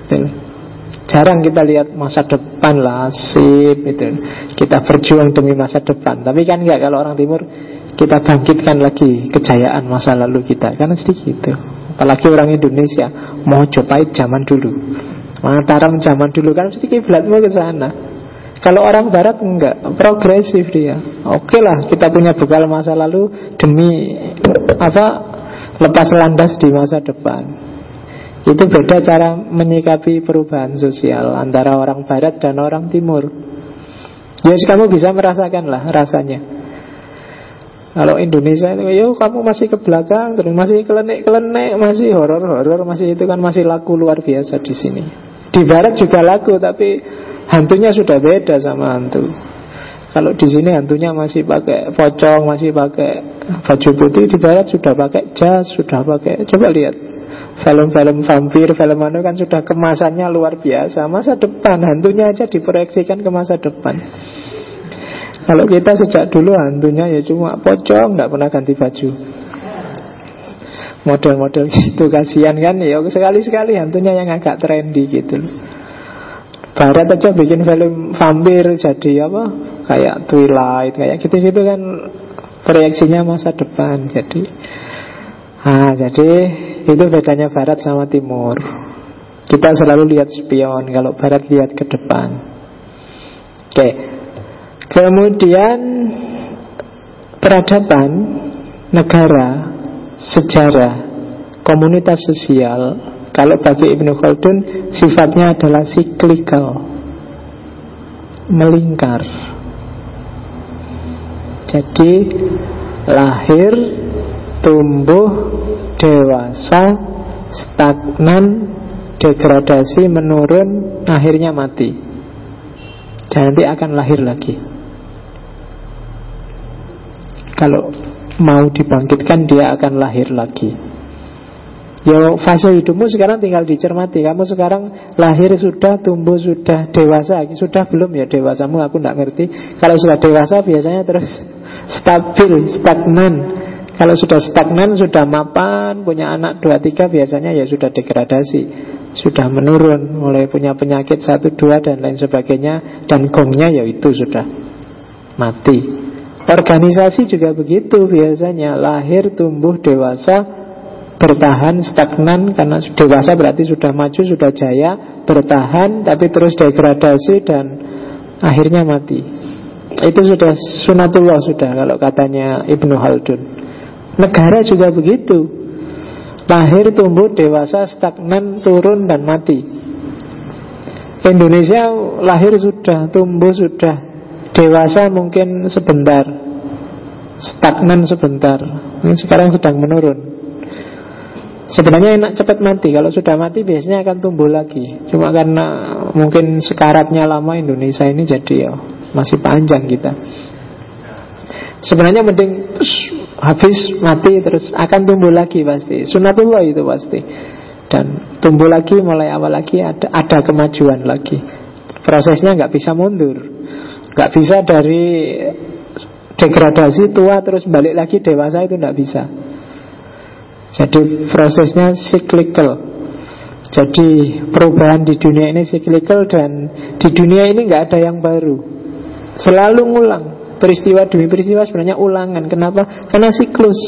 gitu. Jarang kita lihat masa depan lah, sip itu. Kita berjuang demi masa depan. Tapi kan enggak, kalau orang timur kita bangkitkan lagi kejayaan masa lalu kita. Karena sedikit gitu. Apalagi orang Indonesia, Mojopahit zaman dulu, Mataram zaman dulu, kan mesti kiblatmu ke sana. Kalau orang barat enggak, progresif dia. Oke lah, kita punya bekal masa lalu demi lepas landas di masa depan. Itu beda cara menyikapi perubahan sosial antara orang barat dan orang timur. Ya, kamu bisa merasakan lah rasanya. Kalau Indonesia itu, yo kamu masih ke belakang, terus masih kelenek-kelenek, masih horor-horor, masih itu kan masih laku luar biasa di sini. Di barat juga laku, tapi hantunya sudah beda sama hantu. Kalau di sini hantunya masih pakai pocong, masih pakai baju putih, di barat sudah pakai jas, sudah pakai. Coba lihat film-film vampir, film anu kan sudah kemasannya luar biasa. Masa depan, hantunya aja diproyeksikan ke masa depan. Kalau kita sejak dulu hantunya ya cuma pocong, nggak pernah ganti baju. Model-model gitu, kasihan kan. Ya sekali-sekali hantunya yang agak trendy gitu. Barat aja bikin film vampir jadi kayak Twilight, kayak gitu-gitu kan, proyeksinya masa depan. Jadi itu bedanya barat sama timur. Kita selalu lihat spion, kalau barat lihat ke depan. Oke. Kemudian peradaban, negara, sejarah, komunitas sosial, kalau bagi Ibnu Khaldun sifatnya adalah cyclical, melingkar. Jadi lahir, tumbuh, dewasa, stagnan, degradasi, menurun, akhirnya mati. Dan nanti akan lahir lagi. Kalau mau dibangkitkan, dia akan lahir lagi. Ya, fase hidupmu sekarang tinggal dicermati. Kamu sekarang lahir sudah, tumbuh sudah, dewasa sudah belum ya dewasamu, aku tidak ngerti. Kalau sudah dewasa biasanya terus stabil, stagnan. Kalau sudah stagnan, sudah mapan, punya anak 2-3, biasanya ya sudah degradasi, sudah menurun, mulai punya penyakit 1-2 dan lain sebagainya. Dan gongnya ya itu sudah mati. Organisasi juga begitu biasanya, lahir, tumbuh, dewasa, bertahan, stagnan. Karena dewasa berarti sudah maju, sudah jaya, bertahan, tapi terus degradasi dan akhirnya mati. Itu sudah sunatullah sudah, kalau katanya Ibnu Khaldun. Negara juga begitu, lahir, tumbuh, dewasa, stagnan, turun, dan mati. Indonesia lahir sudah, tumbuh sudah, dewasa mungkin sebentar, stagnan sebentar. Ini sekarang sedang menurun. Sebenarnya enak cepat mati. Kalau sudah mati biasanya akan tumbuh lagi. Cuma karena mungkin sekaratnya lama Indonesia ini, jadi ya masih panjang kita. Sebenarnya mending habis mati terus akan tumbuh lagi pasti. Sunatullah itu pasti. Dan tumbuh lagi, mulai awal lagi, ada kemajuan lagi. Prosesnya nggak bisa mundur. Nggak bisa dari degradasi tua terus balik lagi dewasa, itu nggak bisa. Jadi prosesnya cyclical. Jadi perubahan di dunia ini cyclical, dan di dunia ini nggak ada yang baru, selalu ngulang. Peristiwa demi peristiwa sebenarnya ulangan. Kenapa? Karena siklus.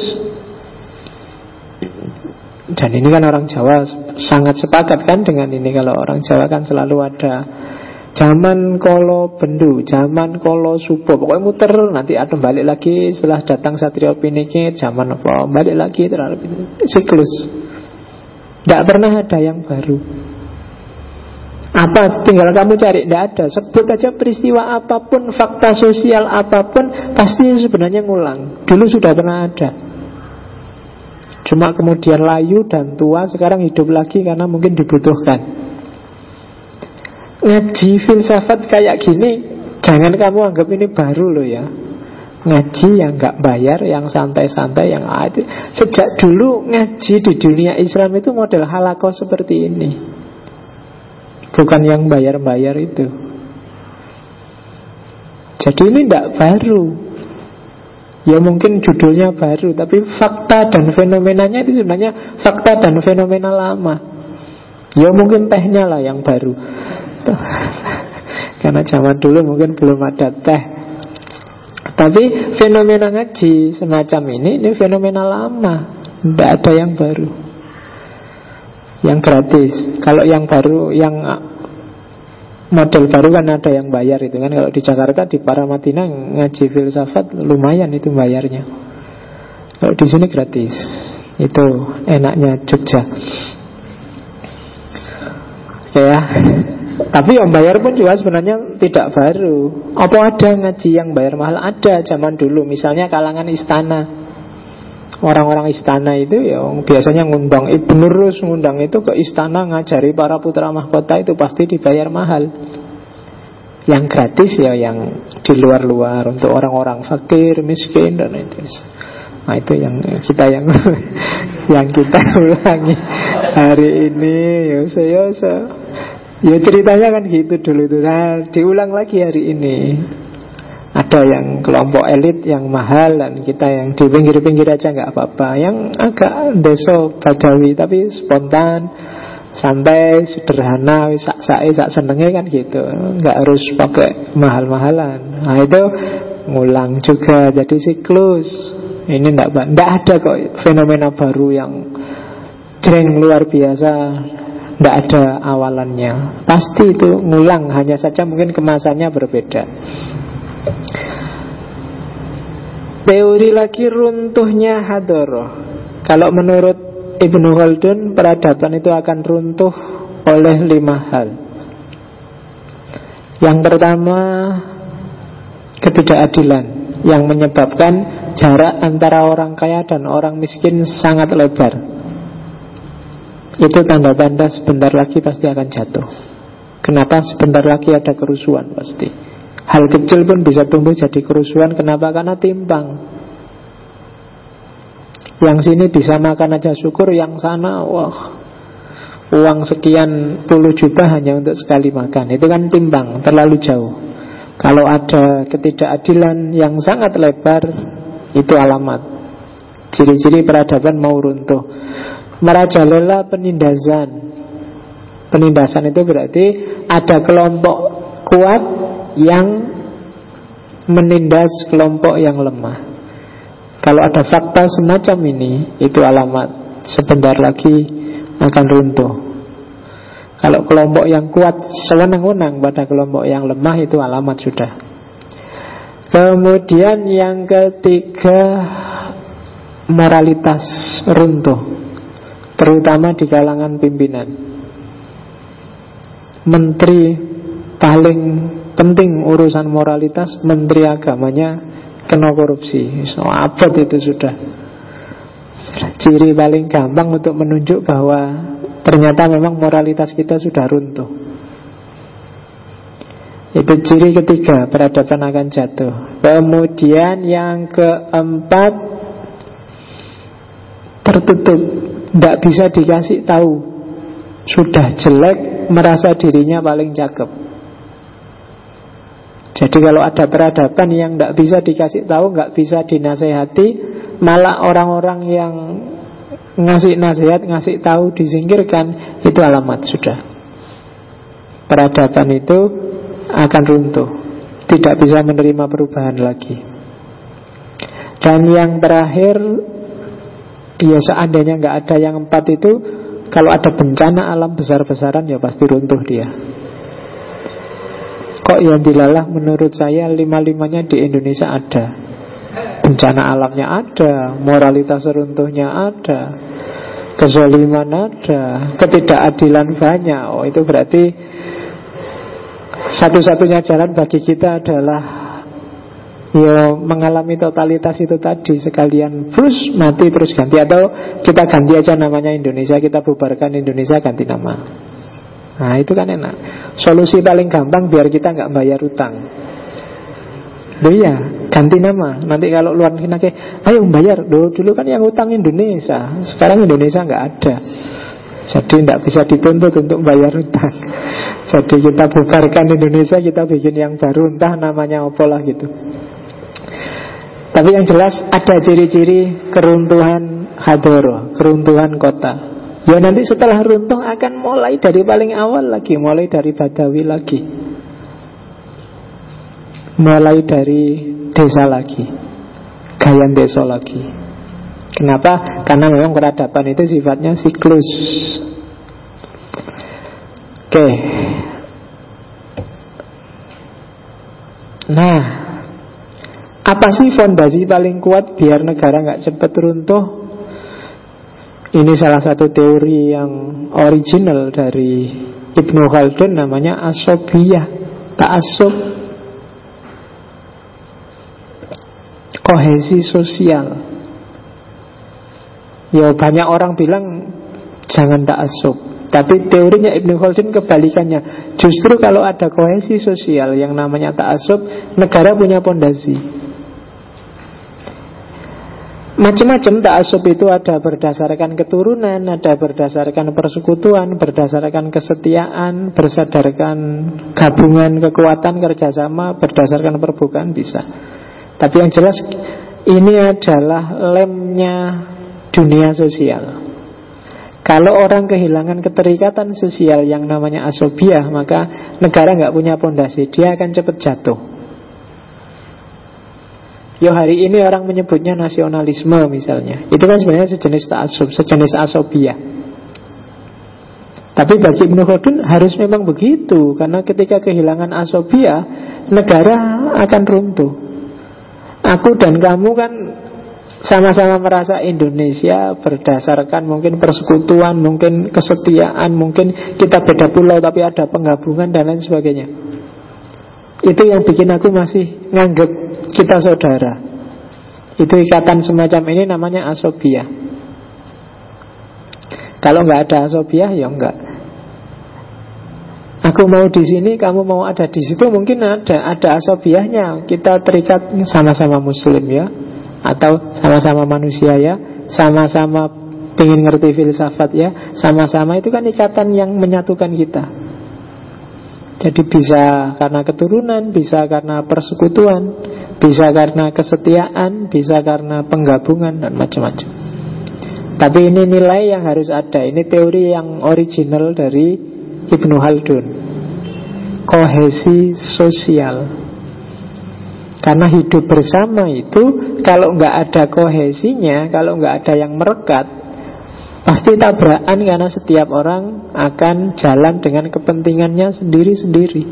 Dan ini kan orang Jawa sangat sepakat kan dengan ini. Kalau orang Jawa kan selalu ada zaman kolo bendu, zaman kolo supo, pokoknya muter, nanti ada balik lagi. Setelah datang Satrio Piningit, zaman apa, balik lagi, terlalu siklus. Tidak pernah ada yang baru. Apa, tinggal kamu cari, tidak ada. Sebut aja peristiwa apapun, fakta sosial apapun, pasti sebenarnya ngulang. Dulu sudah pernah ada, cuma kemudian layu dan tua, sekarang hidup lagi karena mungkin dibutuhkan. Ngaji filsafat kayak gini, jangan kamu anggap ini baru loh ya. Ngaji yang gak bayar, yang santai-santai, yang ada. Sejak dulu ngaji di dunia Islam itu model halaqah seperti ini, bukan yang bayar-bayar itu. Jadi ini tidak baru. Ya mungkin judulnya baru, tapi fakta dan fenomenanya itu sebenarnya fakta dan fenomena lama. Ya mungkin tehnya lah yang baru. Karena zaman dulu mungkin belum ada teh. Tapi fenomena ngaji semacam ini fenomena lama, tidak ada yang baru, yang gratis. Kalau yang baru, yang model baru kan ada yang bayar itu kan. Kalau di Jakarta, di Paramatina ngaji filsafat lumayan itu bayarnya. Kalau di sini gratis. Itu enaknya Jogja. Oke ya. Tapi yang bayar pun juga sebenarnya tidak baru. Apa ada ngaji yang bayar mahal? Ada zaman dulu. Misalnya kalangan istana. Orang-orang istana itu ya biasanya ngundang Ibnu Rus, ngundang itu ke istana ngajari para putra mahkota, itu pasti dibayar mahal. Yang gratis ya yang di luar-luar untuk orang-orang fakir, miskin dan itu. Nah itu yang kita yang kita ulangi hari ini. Ya ceritanya kan gitu dulu itu. Nah diulang lagi hari ini. Ada yang kelompok elit yang mahal, dan kita yang di pinggir-pinggir aja nggak apa-apa. Yang agak deso badawi tapi spontan, santai, sederhana, sak senengnya kan gitu. Nggak harus pakai mahal-mahalan. Nah itu ngulang juga jadi siklus. Ini nggak ada kok fenomena baru yang jreng luar biasa. Nggak ada awalannya. Pasti itu ngulang, hanya saja mungkin kemasannya berbeda. Teori lagi runtuhnya hadoroh. Kalau menurut Ibnu Khaldun, peradaban itu akan runtuh oleh 5 hal. Yang pertama, ketidakadilan yang menyebabkan jarak antara orang kaya dan orang miskin sangat lebar. Itu tanda-tanda sebentar lagi pasti akan jatuh. Kenapa? Sebentar lagi ada kerusuhan pasti. Hal kecil pun bisa tumbuh jadi kerusuhan. Kenapa? Karena timpang. Yang sini bisa makan aja syukur, yang sana wah, uang sekian puluh juta hanya untuk sekali makan. Itu kan timbang, terlalu jauh. Kalau ada ketidakadilan yang sangat lebar, itu alamat. Ciri-ciri peradaban mau runtuh. Merajalela penindasan. Penindasan itu berarti ada kelompok kuat yang menindas kelompok yang lemah. Kalau ada fakta semacam ini, itu alamat sebentar lagi akan runtuh. Kalau kelompok yang kuat sewenang-wenang pada kelompok yang lemah, itu alamat sudah. Kemudian yang ketiga, moralitas runtuh, terutama di kalangan pimpinan. Menteri paling penting urusan moralitas, menteri agamanya kena korupsi. So, abad itu sudah ciri paling gampang untuk menunjuk bahwa ternyata memang moralitas kita sudah runtuh. Itu ciri ketiga, peradaban akan jatuh. Kemudian yang keempat, tertutup, tidak bisa dikasih tahu. Sudah jelek, merasa dirinya paling cakep. Jadi kalau ada peradaban yang tidak bisa dikasih tahu, nggak bisa dinasehati, malah orang-orang yang ngasih nasihat, ngasih tahu disingkirkan, itu alamat sudah. Peradaban itu akan runtuh, tidak bisa menerima perubahan lagi. Dan yang terakhir, ya seandainya nggak ada yang 4 itu, kalau ada bencana alam besar-besaran ya pasti runtuh dia. Kok yang dilalah menurut saya 5-5-nya di Indonesia ada. Bencana alamnya ada, moralitas runtuhnya ada, kezaliman ada, ketidakadilan banyak. Oh itu berarti satu-satunya jalan bagi kita adalah ya mengalami totalitas itu tadi, sekalian terus mati terus ganti, atau kita ganti aja namanya Indonesia, kita bubarkan Indonesia, ganti nama. Nah itu kan enak. Solusi paling gampang biar kita nggak bayar utang. Iya, ganti nama. Nanti kalau luar negeri, ayo bayar. Dulu kan yang utang Indonesia, sekarang Indonesia nggak ada. Jadi tidak bisa dituntut untuk bayar utang. Jadi kita bubarkan Indonesia, kita bikin yang baru, entah namanya apa lah gitu. Tapi yang jelas ada ciri-ciri keruntuhan hadoro, keruntuhan kota. Ya nanti setelah runtuh akan mulai dari paling awal lagi, mulai dari Badawi lagi, mulai dari desa lagi, gayan desa lagi. Kenapa? Karena memang peradaban itu sifatnya siklus. Oke. Nah, apa sih fondasi paling kuat biar negara gak cepat runtuh? Ini salah satu teori yang original dari Ibnu Khaldun, namanya asobiyah, ta'assub, kohesi sosial. Ya banyak orang bilang jangan ta'assub, tapi teorinya Ibnu Khaldun kebalikannya. Justru kalau ada kohesi sosial yang namanya ta'assub, negara punya pondasi. Macam-macam ta'assub itu, ada berdasarkan keturunan, ada berdasarkan persekutuan, berdasarkan kesetiaan, berdasarkan gabungan kekuatan kerjasama, berdasarkan perbukaan, bisa. Tapi yang jelas ini adalah lemnya dunia sosial. Kalau orang kehilangan keterikatan sosial yang namanya asobiah, maka negara nggak punya pondasi, dia akan cepat jatuh. Ya hari ini orang menyebutnya nasionalisme misalnya, itu kan sebenarnya sejenis ta'assub, sejenis asobiah. Tapi bagi Ibnu Khaldun harus memang begitu, karena ketika kehilangan asobiah, negara akan runtuh. Aku dan kamu kan sama-sama merasa Indonesia berdasarkan mungkin persekutuan, mungkin kesetiaan, mungkin kita beda pulau tapi ada penggabungan dan lain sebagainya. Itu yang bikin aku masih nganggep kita saudara. Itu ikatan semacam ini namanya asobiah. Kalau nggak ada asobiah ya enggak. Aku mau di sini, kamu mau ada di situ, mungkin ada asobiahnya. Kita terikat sama-sama Muslim ya, atau sama-sama manusia ya, sama-sama pengen ngerti filsafat ya, sama-sama itu kan ikatan yang menyatukan kita. Jadi bisa karena keturunan, bisa karena persekutuan, bisa karena kesetiaan, bisa karena penggabungan dan macam-macam. Tapi ini nilai yang harus ada. Ini teori yang original dari Ibnu Khaldun, kohesi sosial. Karena hidup bersama itu kalau nggak ada kohesinya, kalau nggak ada yang merekat, pasti tabrakan, karena setiap orang akan jalan dengan kepentingannya sendiri-sendiri.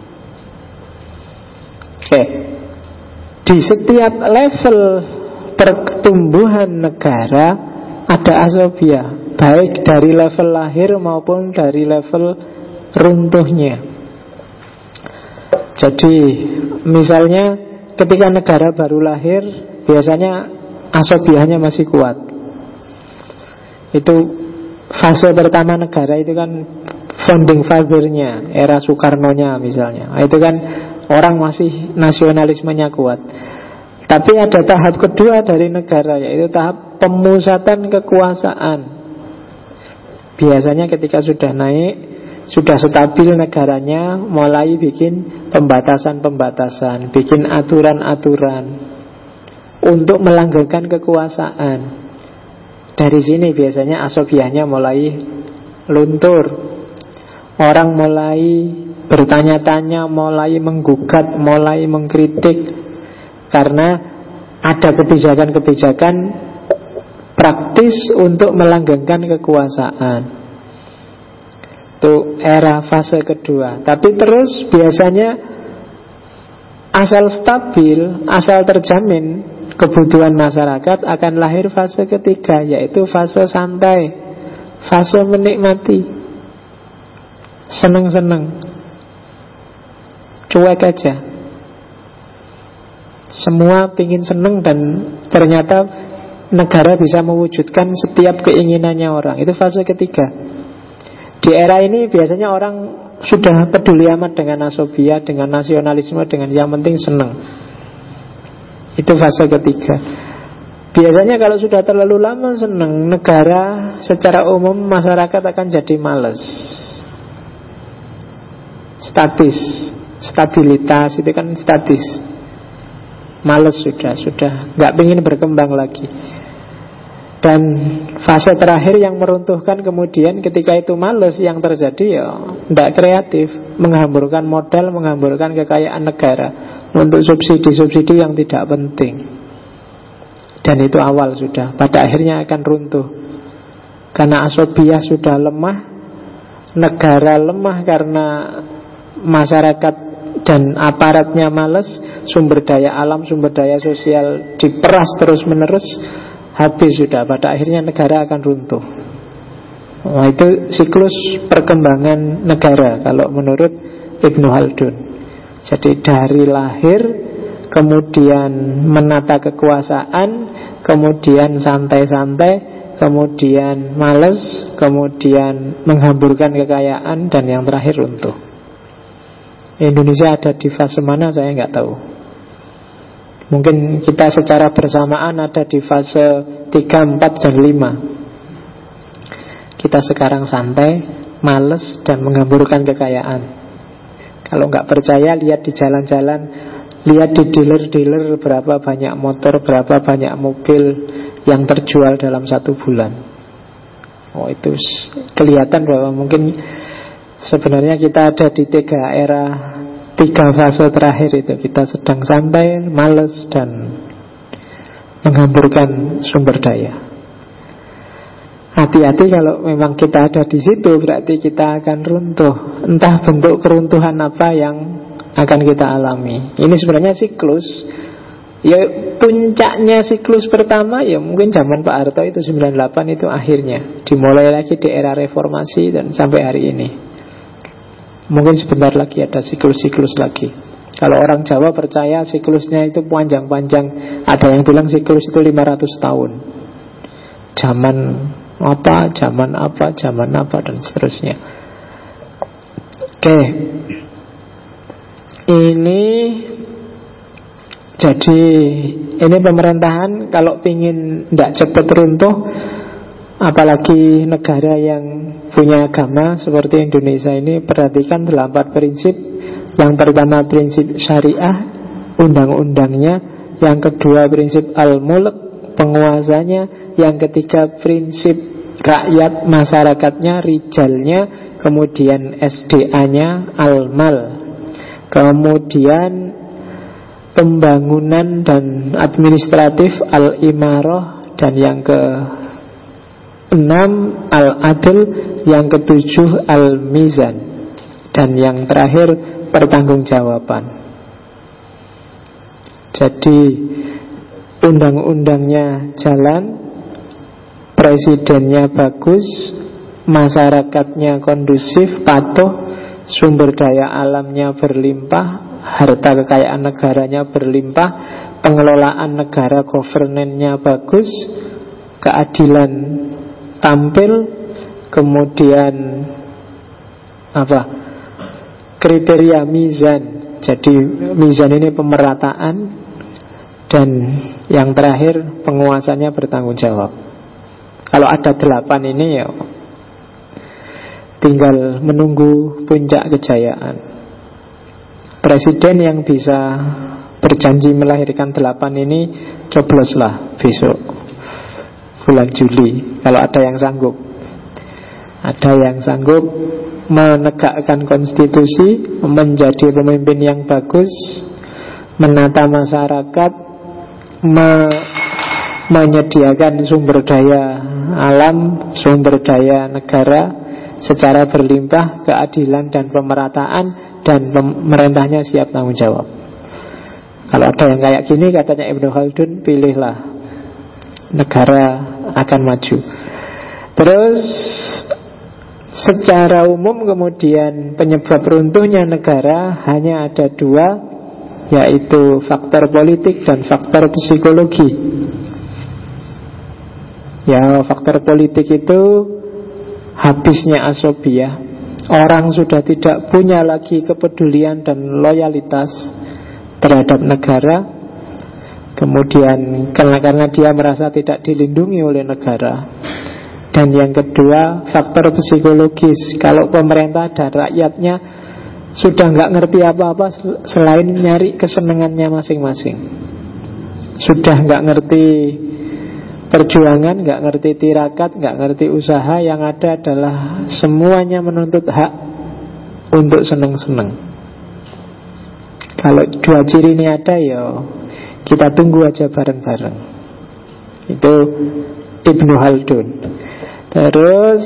Oke. Di setiap level pertumbuhan negara ada asobiah, baik dari level lahir maupun dari level runtuhnya. Jadi misalnya ketika negara baru lahir, biasanya asobiahnya masih kuat. Itu fase pertama negara, itu kan founding father-nya, era Soekarno-nya misalnya. Itu kan orang masih nasionalismenya kuat. Tapi ada tahap kedua dari negara, yaitu tahap pemusatan kekuasaan. Biasanya ketika sudah naik, sudah stabil negaranya, mulai bikin pembatasan-pembatasan, bikin aturan-aturan untuk melanggengkan kekuasaan. Dari sini biasanya asobiahnya mulai luntur. Orang mulai bertanya-tanya, mulai menggugat, mulai mengkritik, karena ada kebijakan-kebijakan praktis untuk melanggengkan kekuasaan. Itu era fase kedua. Tapi terus biasanya asal stabil, asal terjamin kebutuhan masyarakat, akan lahir fase ketiga, yaitu fase santai, fase menikmati, seneng-seneng, cuek aja. Semua pingin seneng dan ternyata negara bisa mewujudkan setiap keinginannya orang. Itu fase ketiga. Di era ini biasanya orang sudah peduli amat dengan asobiah, dengan nasionalisme, dengan yang penting seneng. Itu fase ketiga. Biasanya kalau sudah terlalu lama seneng, negara secara umum, masyarakat akan jadi malas, statis, stabilitas itu kan statis. Males sudah nggak pengen berkembang lagi. Dan fase terakhir yang meruntuhkan kemudian ketika itu males, yang terjadi ya tidak kreatif, menghamburkan modal, menghamburkan kekayaan negara untuk subsidi-subsidi yang tidak penting. Dan itu awal sudah, pada akhirnya akan runtuh. Karena asobiyah sudah lemah, negara lemah karena masyarakat dan aparatnya males, sumber daya alam, sumber daya sosial diperas terus-menerus. Habis sudah, pada akhirnya negara akan runtuh. Nah, itu siklus perkembangan negara kalau menurut Ibnu Khaldun. Jadi dari lahir, kemudian menata kekuasaan, kemudian santai-santai, kemudian males, kemudian menghamburkan kekayaan, dan yang terakhir runtuh. Indonesia ada di fase mana saya nggak tahu. Mungkin kita secara bersamaan ada di fase 3, 4, dan 5. Kita sekarang santai, males, dan menghamburkan kekayaan. Kalau nggak percaya, lihat di jalan-jalan, lihat di dealer-dealer berapa banyak motor, berapa banyak mobil yang terjual dalam 1 bulan. Oh, itu kelihatan bahwa mungkin sebenarnya kita ada di 3 fase terakhir itu. Kita sedang santai, males, dan menghamburkan sumber daya. Hati-hati kalau memang kita ada di situ, berarti kita akan runtuh. Entah bentuk keruntuhan apa yang akan kita alami. Ini sebenarnya siklus. Ya, puncaknya siklus pertama ya mungkin zaman Pak Harto itu 98 itu akhirnya. Dimulai lagi di era reformasi dan sampai hari ini. Mungkin sebentar lagi ada siklus-siklus lagi. Kalau orang Jawa percaya siklusnya itu panjang-panjang. Ada yang bilang siklus itu 500 tahun. Zaman apa, zaman apa, dan seterusnya. Oke. Jadi ini pemerintahan kalau pingin tidak cepat runtuh, apalagi negara yang punya agama seperti Indonesia ini, perhatikan 8 prinsip. Yang pertama prinsip syariah, undang-undangnya. Yang kedua prinsip al-mulk, penguasanya. Yang ketiga prinsip rakyat, masyarakatnya, rijalnya. Kemudian SDA-nya, al-mal. Kemudian pembangunan dan administratif, al-imarah. Dan yang ke-6 al-adl, yang ke-7 al-mizan, dan yang terakhir pertanggungjawaban. Jadi undang-undangnya jalan, presidennya bagus, masyarakatnya kondusif, patuh, sumber daya alamnya berlimpah, harta kekayaan negaranya berlimpah, pengelolaan negara governance-nya bagus, keadilan tampil, kemudian kriteria mizan. Jadi mizan ini pemerataan, dan yang terakhir penguasanya bertanggung jawab. Kalau ada 8 ini ya tinggal menunggu puncak kejayaan. Presiden yang bisa berjanji melahirkan 8 ini cobloslah besok bulan Juli, kalau ada yang sanggup. Ada yang sanggup menegakkan konstitusi, menjadi pemimpin yang bagus, menata masyarakat, menyediakan sumber daya alam, sumber daya negara secara berlimpah, keadilan dan pemerataan, dan pemerintahnya siap tanggung jawab. Kalau ada yang kayak gini, katanya Ibnu Khaldun, pilihlah, negara akan maju. Terus secara umum kemudian penyebab runtuhnya negara hanya ada 2, yaitu faktor politik dan faktor psikologi. Ya, faktor politik itu habisnya asobiyah. Orang sudah tidak punya lagi kepedulian dan loyalitas terhadap negara. Kemudian karena dia merasa tidak dilindungi oleh negara. Dan yang kedua, faktor psikologis. Kalau pemerintah dan rakyatnya sudah nggak ngerti apa-apa selain nyari kesenangannya masing-masing. Sudah nggak ngerti perjuangan, nggak ngerti tirakat, nggak ngerti usaha. Yang ada adalah semuanya menuntut hak untuk seneng-seneng. Kalau dua ciri ini ada, ya kita tunggu aja bareng-bareng. Itu Ibnu Khaldun. Terus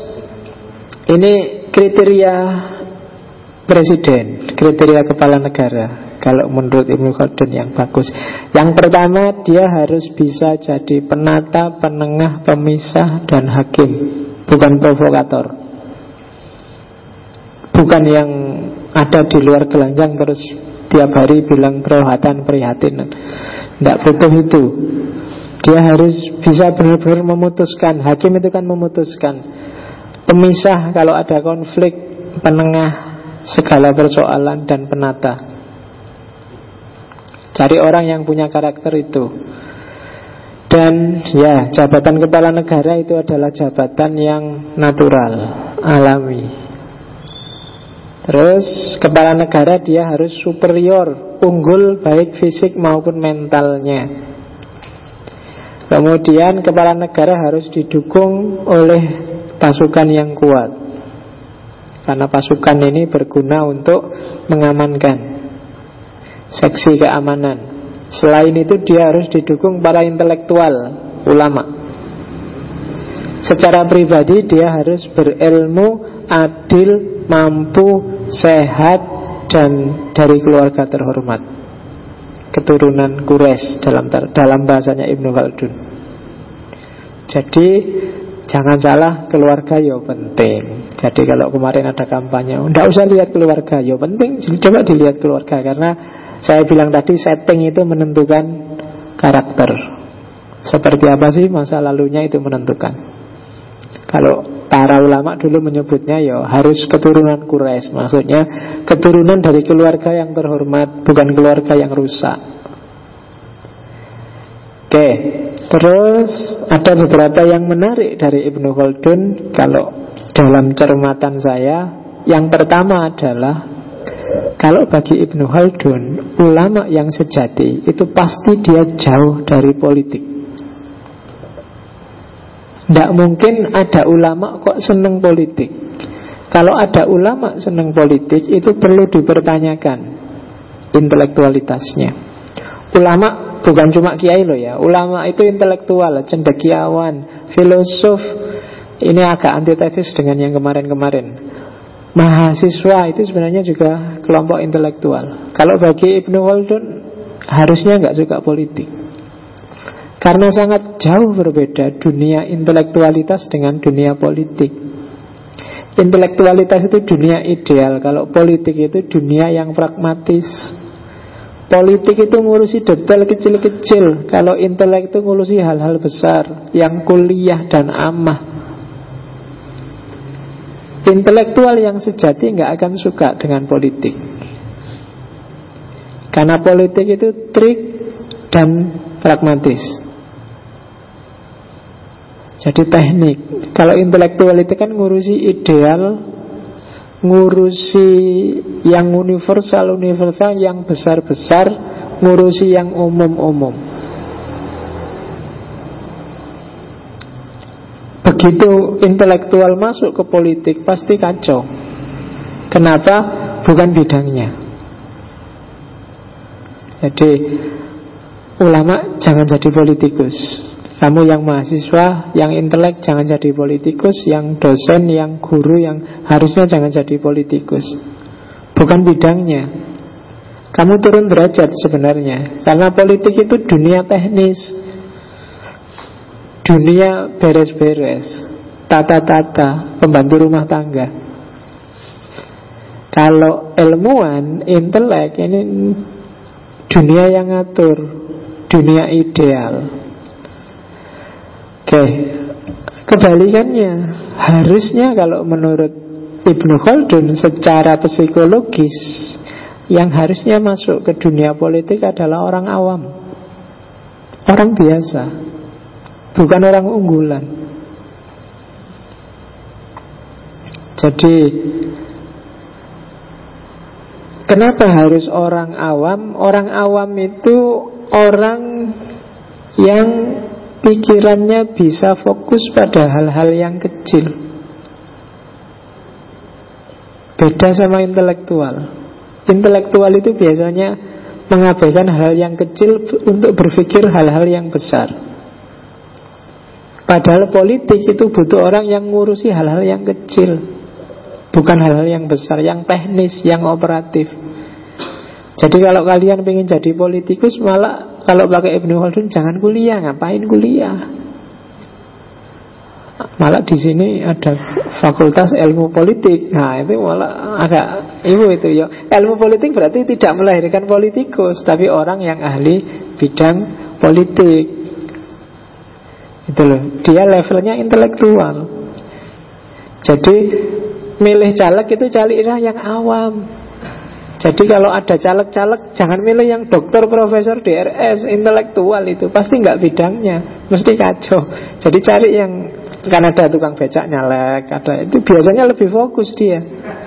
ini kriteria presiden, kriteria kepala negara. Kalau menurut Ibnu Khaldun yang bagus, yang pertama, dia harus bisa jadi penata, penengah, pemisah, dan hakim. Bukan provokator. Bukan yang ada di luar gelanggang terus tiap hari bilang prihatin. Tidak butuh itu. Dia harus bisa benar-benar memutuskan. Hakim itu kan memutuskan. Pemisah kalau ada konflik, penengah segala persoalan, dan penata. Cari orang yang punya karakter itu. Dan ya, jabatan kepala negara itu adalah jabatan yang natural, alami. Terus kepala negara dia harus superior, unggul baik fisik maupun mentalnya. Kemudian kepala negara harus didukung oleh pasukan yang kuat, karena pasukan ini berguna untuk mengamankan seksi keamanan. Selain itu dia harus didukung para intelektual, ulama. Secara pribadi dia harus berilmu, adil, mampu, sehat, dan dari keluarga terhormat, keturunan Quraisy dalam bahasanya Ibnu Khaldun. Jadi jangan salah, keluarga ya penting. Jadi kalau kemarin ada kampanye, tidak usah lihat keluarga, ya penting. Coba dilihat keluarga, karena saya bilang tadi setting itu menentukan karakter. Seperti apa sih masa lalunya itu menentukan. Kalau para ulama dulu menyebutnya ya harus keturunan Quraisy, maksudnya keturunan dari keluarga yang terhormat, bukan keluarga yang rusak. Oke, terus ada beberapa yang menarik dari Ibnu Khaldun kalau dalam cermatan saya. Yang pertama adalah, kalau bagi Ibnu Khaldun, ulama yang sejati itu pasti dia jauh dari politik. Tidak mungkin ada ulama kok seneng politik. Kalau ada ulama seneng politik, itu perlu dipertanyakan intelektualitasnya. Ulama bukan cuma kiai loh ya. Ulama itu intelektual, cendekiawan, filosof. Ini agak antitesis dengan yang kemarin-kemarin. Mahasiswa itu sebenarnya juga kelompok intelektual. Kalau bagi Ibnu Khaldun harusnya nggak suka politik, karena sangat jauh berbeda dunia intelektualitas dengan dunia politik. Intelektualitas itu dunia ideal, kalau politik itu dunia yang pragmatis. Politik itu ngurusi detail kecil-kecil, kalau intelek itu ngurusi hal-hal besar yang kuliah dan amah. Intelektual yang sejati nggak akan suka dengan politik, karena politik itu trik dan pragmatis. Jadi teknik. Kalau intelektual itu kan ngurusi ideal, ngurusi yang universal, yang besar-besar, ngurusi yang umum-umum. Begitu intelektual masuk ke politik pasti kacau. Kenapa? Bukan bidangnya. Jadi ulama jangan jadi politikus. Kamu yang mahasiswa, yang intelek jangan jadi politikus. Yang dosen, yang guru, yang harusnya jangan jadi politikus. Bukan bidangnya. Kamu turun derajat sebenarnya, karena politik itu dunia teknis, dunia beres-beres, tata-tata, pembantu rumah tangga. Kalau ilmuwan, intelek, ini dunia yang ngatur, dunia ideal. Oke, kebalikannya, harusnya kalau menurut Ibnu Khaldun secara psikologis, yang harusnya masuk ke dunia politik adalah orang awam, orang biasa, bukan orang unggulan. Jadi kenapa harus orang awam? Orang awam itu orang yang pikirannya bisa fokus pada hal-hal yang kecil. Beda sama intelektual. Intelektual itu biasanya mengabaikan hal yang kecil untuk berpikir hal-hal yang besar. Padahal politik itu butuh orang yang ngurusi hal-hal yang kecil, bukan hal-hal yang besar, yang teknis, yang operatif. Jadi kalau kalian pengen jadi politikus, malah kalau pakai Ibnu Khaldun jangan kuliah, ngapain kuliah? Malah di sini ada fakultas ilmu politik. Nah itu malah agak itu ya. Ilmu politik berarti tidak melahirkan politikus, tapi orang yang ahli bidang politik. Itu loh, dia levelnya intelektual. Jadi milih caleg itu carilah yang awam. Jadi kalau ada caleg-caleg, jangan milih yang dokter, profesor, DRS, intelektual itu pasti nggak bidangnya, mesti kacau. Jadi cari yang, kan ada tukang becak nyalek, ada itu biasanya lebih fokus dia.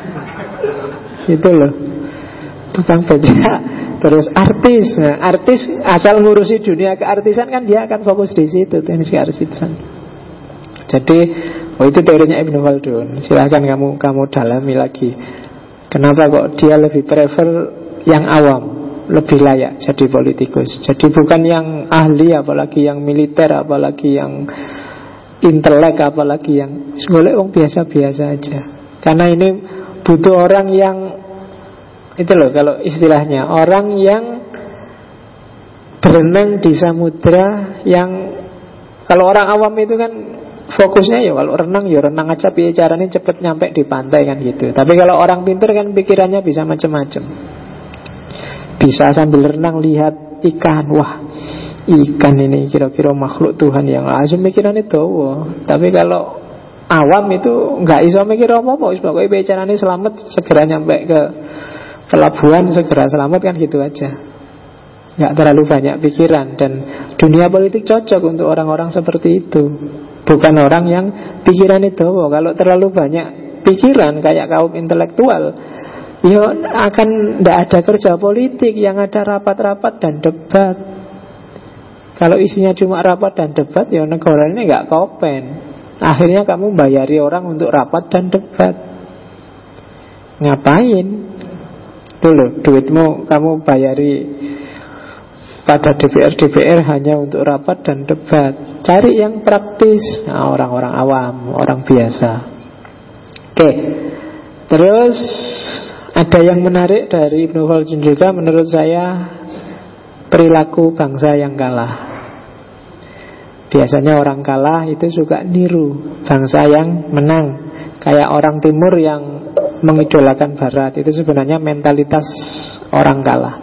Itu loh, tukang becak, terus artis. Nah, artis asal ngurusi dunia keartisan kan dia akan fokus di situ, teknis keartisan. Jadi, itu teorinya Ibnu Khaldun. Silahkan kamu dalami lagi. Kenapa kok dia lebih prefer yang awam, lebih layak jadi politikus. Jadi bukan yang ahli, apalagi yang militer, apalagi yang intelek, apalagi yang golek wong biasa-biasa aja. Karena ini butuh orang yang, itu loh kalau istilahnya, orang yang berenang di samudra. Yang kalau orang awam itu kan fokusnya ya kalau renang ya renang aja, piye caranya cepet nyampe di pantai kan gitu. Tapi kalau orang pintar kan pikirannya bisa macam-macam. Bisa sambil renang lihat ikan, wah ikan ini kira-kira makhluk Tuhan yang langsung pikirannya dowo. Tapi kalau awam itu nggak iso mikir apa-apa, pokoknya piye caranya selamat, segera nyampe ke pelabuhan, segera selamat kan gitu aja. Nggak terlalu banyak pikiran. Dan dunia politik cocok untuk orang-orang seperti itu. Bukan orang yang pikiran itu. Kalau terlalu banyak pikiran kayak kaum intelektual, ya akan tidak ada kerja politik. Yang ada rapat-rapat dan debat. Kalau isinya cuma rapat dan debat, ya negara ini nggak kopen. Akhirnya kamu bayari orang untuk rapat dan debat. Ngapain? Itu loh, duitmu kamu bayari pada DPR hanya untuk rapat dan debat. Cari yang praktis. Nah, orang-orang awam, orang biasa. Oke. Terus ada yang menarik dari Ibnu Khaldun juga menurut saya, perilaku bangsa yang kalah. Biasanya orang kalah itu suka niru bangsa yang menang. Kayak orang timur yang mengidolakan barat. Itu sebenarnya mentalitas orang kalah.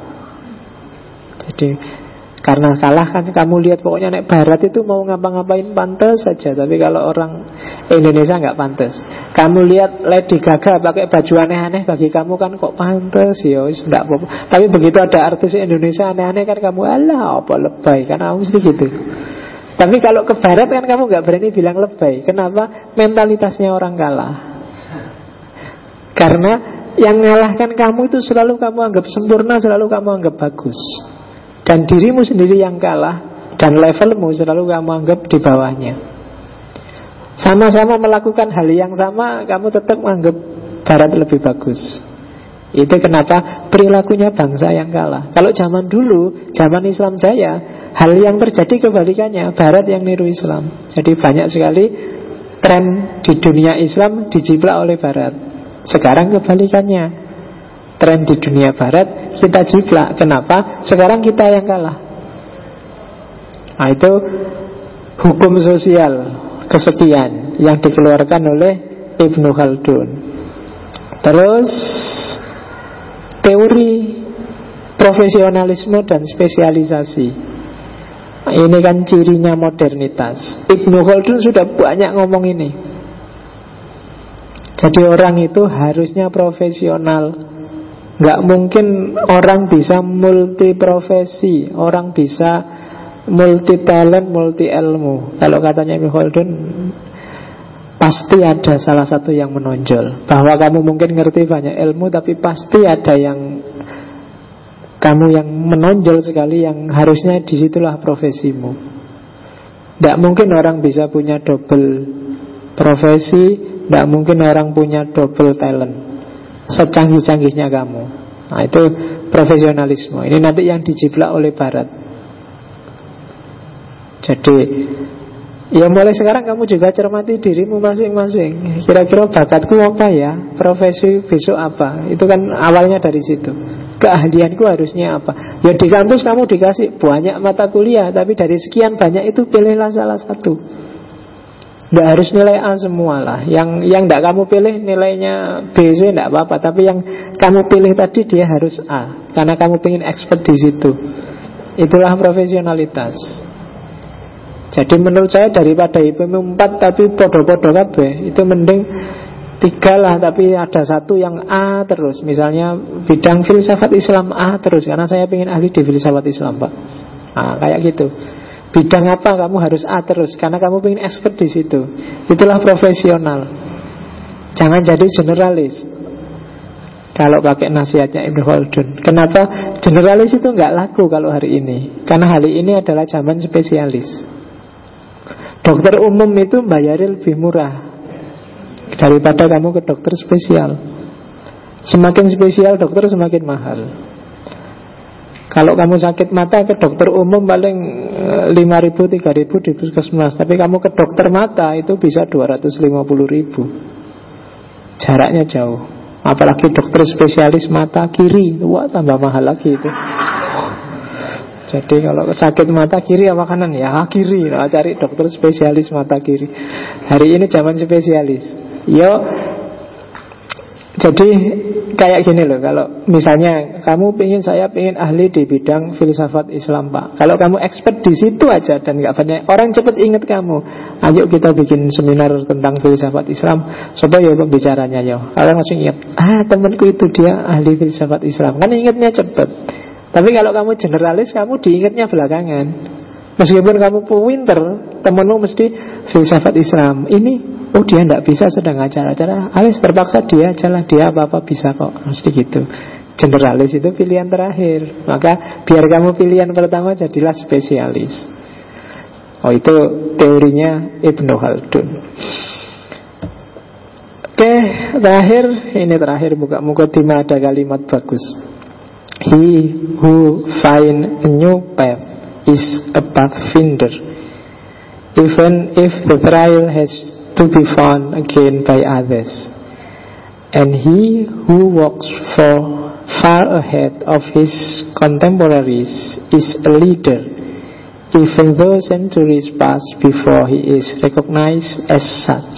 Jadi karena kalah kan kamu lihat pokoknya naik barat itu mau ngapa-ngapain pantas saja. Tapi kalau orang Indonesia nggak pantas. Kamu lihat Lady Gaga pakai baju aneh-aneh, bagi kamu kan kok pantas ya, nggak apa-apa. Tapi begitu ada artis Indonesia aneh-aneh kan kamu alah apa lebay, kan kamu mesti gitu. Tapi kalau ke barat kan kamu nggak berani bilang lebay. Kenapa? Mentalitasnya orang kalah. Karena yang ngalahkan kamu itu selalu kamu anggap sempurna, selalu kamu anggap bagus. Dan dirimu sendiri yang kalah, dan levelmu selalu kamu anggap di bawahnya. Sama-sama melakukan hal yang sama, kamu tetap menganggap barat lebih bagus. Itu kenapa perilakunya bangsa yang kalah. Kalau zaman dulu, zaman Islam jaya, hal yang terjadi kebalikannya, barat yang niru Islam. Jadi banyak sekali tren di dunia Islam dijiplak oleh barat. Sekarang kebalikannya, tren di dunia barat kita jiplak. Kenapa? Sekarang kita yang kalah. Nah itu hukum sosial kesekian yang dikeluarkan oleh Ibnu Khaldun. Terus teori profesionalisme dan spesialisasi. Nah, ini kan cirinya modernitas. Ibnu Khaldun sudah banyak ngomong ini. Jadi orang itu harusnya profesional. Nggak mungkin orang bisa multi profesi, orang bisa multi talent, multi ilmu. Kalau katanya Ibnu Khaldun, pasti ada salah satu yang menonjol. Bahwa kamu mungkin ngerti banyak ilmu, tapi pasti ada yang kamu yang menonjol sekali, yang harusnya disitulah profesimu. Tidak mungkin orang bisa punya double profesi, tidak mungkin orang punya double talent secanggih-canggihnya kamu. Nah, itu profesionalisme. Ini nanti yang dijiplak oleh Barat. Jadi ya mulai sekarang kamu juga cermati dirimu masing-masing. Kira-kira bakatku apa ya, profesi besok apa. Itu kan awalnya dari situ. Keahlianku harusnya apa. Ya di kampus kamu dikasih banyak mata kuliah, tapi dari sekian banyak itu pilihlah salah satu. Tidak harus nilai A semua lah. Yang tidak kamu pilih nilainya B, C tidak apa-apa. Tapi yang kamu pilih tadi dia harus A, karena kamu pengen expert di situ. Itulah profesionalitas. Jadi menurut saya daripada IPM 4 tapi podo-podo kabeh, itu mending 3 lah tapi ada satu yang A terus. Misalnya bidang filsafat Islam A terus, karena saya pengen ahli di filsafat Islam, Pak. Nah, kayak gitu. Bidang apa kamu harus A terus, karena kamu pengen expert di situ. Itulah profesional. Jangan jadi generalis. Kalau pakai nasihatnya Ibnu Khaldun. Kenapa generalis itu nggak laku kalau hari ini? Karena hari ini adalah zaman spesialis. Dokter umum itu bayarnya lebih murah daripada kamu ke dokter spesial. Semakin spesial dokter semakin mahal. Kalau kamu sakit mata ke dokter umum paling 5.000, 3.000 di puskesmas. Tapi kamu ke dokter mata itu bisa 250.000. Jaraknya jauh. Apalagi dokter spesialis mata kiri, wah tambah mahal lagi itu. Jadi kalau sakit mata kiri apa kanan? Ya kiri. Nah, cari dokter spesialis mata kiri. Hari ini zaman spesialis. Yo, jadi kayak gini loh. Kalau misalnya kamu saya pengen ahli di bidang filsafat Islam, Pak. Kalau kamu expert di situ aja dan nggak banyak orang cepat ingat kamu. Ayo kita bikin seminar tentang filsafat Islam. Coba ya pembicaranya yo. Kalian langsung ingat. Temanku itu dia ahli filsafat Islam. Kan ingatnya cepat. Tapi kalau kamu generalis, kamu diingatnya belakangan. Meskipun kamu pinter, temanmu mesti filsafat Islam. Ini, dia tidak bisa sedang acara-acara. Alis terpaksa dia jalan, dia apa-apa bisa kok. Mesti gitu. Generalis itu pilihan terakhir. Maka biar kamu pilihan pertama, jadilah spesialis. Itu teorinya Ibnu Khaldun. Oke, terakhir muka-mukaddimah ada kalimat bagus. He who find a new path is a pathfinder, even if the trail has to be found again by others. And he who walks far ahead of his contemporaries is a leader, even though centuries pass before he is recognized as such.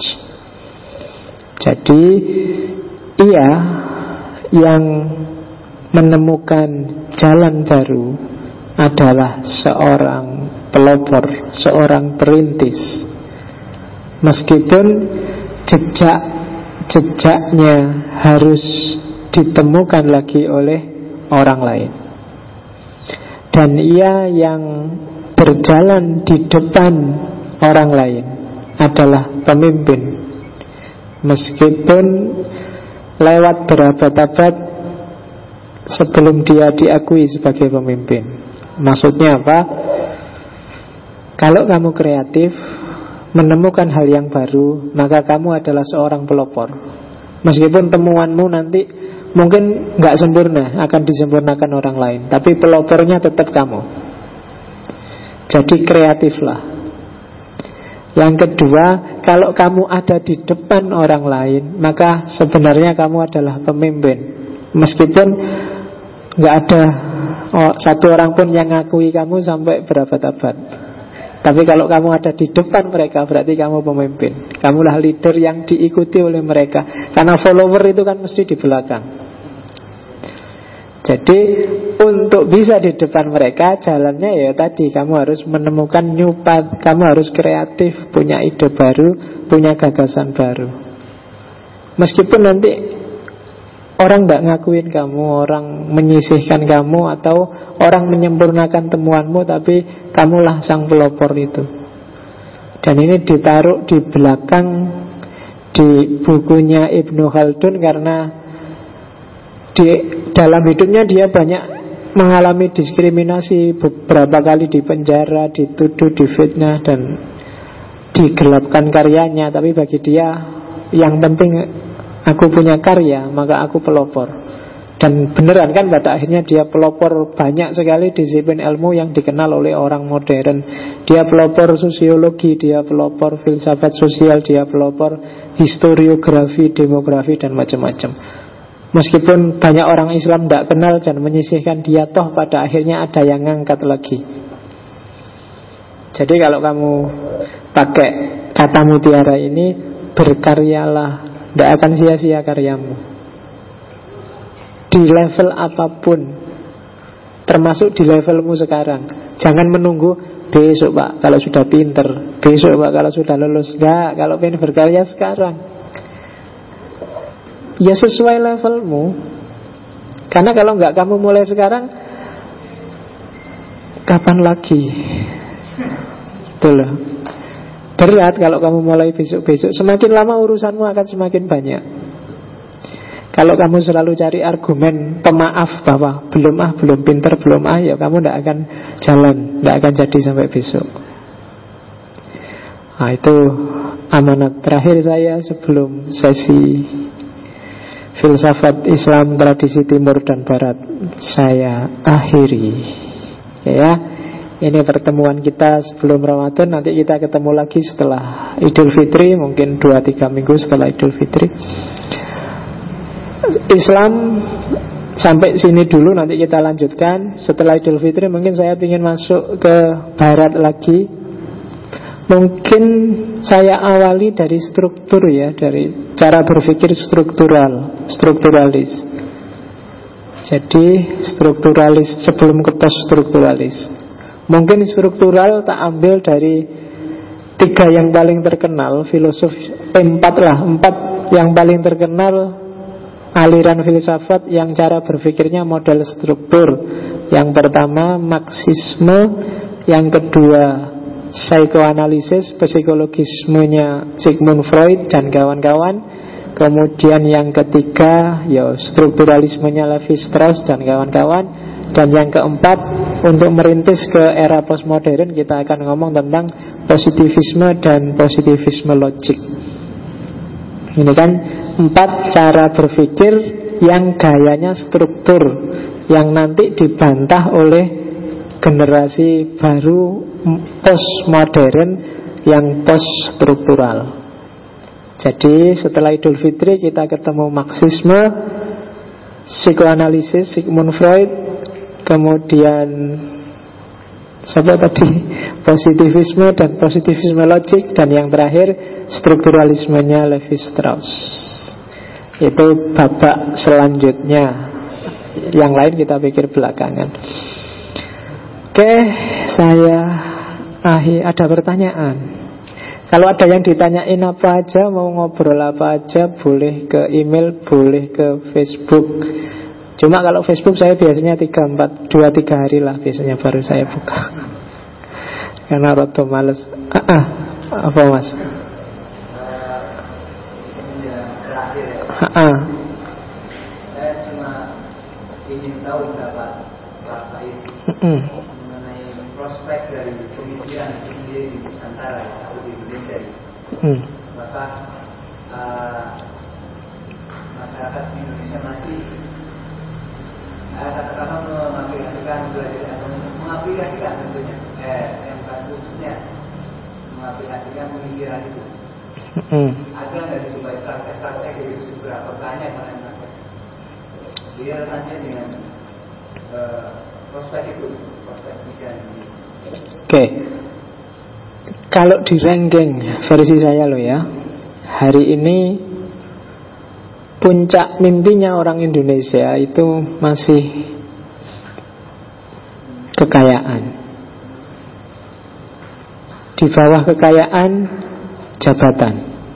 Jadi ia yang menemukan jalan baru adalah seorang pelopor, seorang perintis. Meskipun jejak-jejaknya harus ditemukan lagi oleh orang lain. Dan ia yang berjalan di depan orang lain adalah pemimpin. Meskipun lewat berabad-abad sebelum dia diakui sebagai pemimpin. Maksudnya apa? Kalau kamu kreatif, menemukan hal yang baru, maka kamu adalah seorang pelopor. Meskipun temuanmu nanti mungkin gak sempurna, akan disempurnakan orang lain, tapi pelopornya tetap kamu. Jadi kreatiflah. Yang kedua, kalau kamu ada di depan orang lain, maka sebenarnya kamu adalah pemimpin. Meskipun nggak ada satu orang pun yang ngakui kamu sampai berabad-abad. Tapi kalau kamu ada di depan mereka, berarti kamu pemimpin. Kamulah leader yang diikuti oleh mereka. Karena follower itu kan mesti di belakang. Jadi untuk bisa di depan mereka, jalannya ya tadi, kamu harus menemukan new path. Kamu harus kreatif, punya ide baru, punya gagasan baru. Meskipun nanti orang tidak ngakuin kamu, orang menyisihkan kamu, atau orang menyempurnakan temuanmu, tapi kamulah sang pelopor itu. Dan ini ditaruh di belakang di bukunya Ibnu Khaldun, karena di dalam hidupnya dia banyak mengalami diskriminasi, beberapa kali di penjara, dituduh, difitnah, dan digelapkan karyanya, tapi bagi dia yang penting aku punya karya, maka aku pelopor. Dan beneran kan pada akhirnya dia pelopor banyak sekali disiplin ilmu yang dikenal oleh orang modern. Dia pelopor sosiologi, dia pelopor filsafat sosial, dia pelopor historiografi, demografi, dan macam-macam. Meskipun banyak orang Islam tidak kenal dan menyisihkan dia, toh pada akhirnya ada yang ngangkat lagi. Jadi kalau kamu pakai kata mutiara ini, berkaryalah, tidak akan sia-sia karyamu. Di level apapun, termasuk di levelmu sekarang. Jangan menunggu besok Pak kalau sudah pinter, besok Pak kalau sudah lulus. Enggak, kalau pengen berkarya sekarang. Ya sesuai levelmu. Karena kalau enggak kamu mulai sekarang, kapan lagi? Gitu loh. Berat kalau kamu mulai besok-besok. Semakin lama urusanmu akan semakin banyak. Kalau kamu selalu cari argumen pemaaf bahwa belum pinter, ya kamu tidak akan jalan, tidak akan jadi sampai besok. Nah, itu amanat terakhir saya sebelum sesi filsafat Islam tradisi Timur dan Barat saya akhiri. Ya, ini pertemuan kita sebelum Ramadan. Nanti kita ketemu lagi setelah Idul Fitri, mungkin 2-3 minggu setelah Idul Fitri. Islam sampai sini dulu, nanti kita lanjutkan. Setelah Idul Fitri mungkin saya ingin masuk ke Barat lagi. Mungkin saya awali dari struktur ya, dari cara berpikir strukturalis. Jadi strukturalis sebelum ke poststrukturalis. Mungkin struktural tak ambil dari 3 yang paling terkenal filosof, 4 yang paling terkenal aliran filsafat yang cara berpikirnya model struktur. Yang pertama Marxisme, yang kedua psikoanalisis, psikologismenya Sigmund Freud dan kawan-kawan. Kemudian yang ketiga ya strukturalismenya Levi-Strauss dan kawan-kawan. Dan yang keempat, untuk merintis ke era postmodern, kita akan ngomong tentang positivisme dan positivisme logik. Ini kan 4 cara berpikir yang gayanya struktur, yang nanti dibantah oleh generasi baru postmodern yang poststruktural. Jadi setelah Idul Fitri kita ketemu Marxisme, psikoanalisis Sigmund Freud, kemudian siapa tadi? Positivisme dan positivisme logik, dan yang terakhir strukturalismenya Levi-Strauss. Itu babak selanjutnya. Yang lain kita pikir belakangan. Oke, saya ada pertanyaan. Kalau ada yang ditanyain apa aja, mau ngobrol apa aja, boleh ke email, boleh ke Facebook. Cuma kalau Facebook saya biasanya 2-3 hari lah biasanya baru saya buka. Karena rada males. Apa Mas? Saya cuma ingin tahu pendapat Pak Faiz mengenai prospek dari pemikiran itu sendiri di Nusantara atau di Indonesia. Maka masyarakat di Indonesia masih katakanlah mengaplikasikan tentunya, yang khususnya mengaplikasikan pemikiran itu. Ada nggak dicoba praktek-praktek itu seberapa banyak mana praktek? Jadi relasinya dengan prospek itu, prospek pemikiran ini. Oke. Kalau di ranking versi saya loh ya, hari ini puncak mimpinya orang Indonesia itu masih kekayaan. Di bawah kekayaan, jabatan.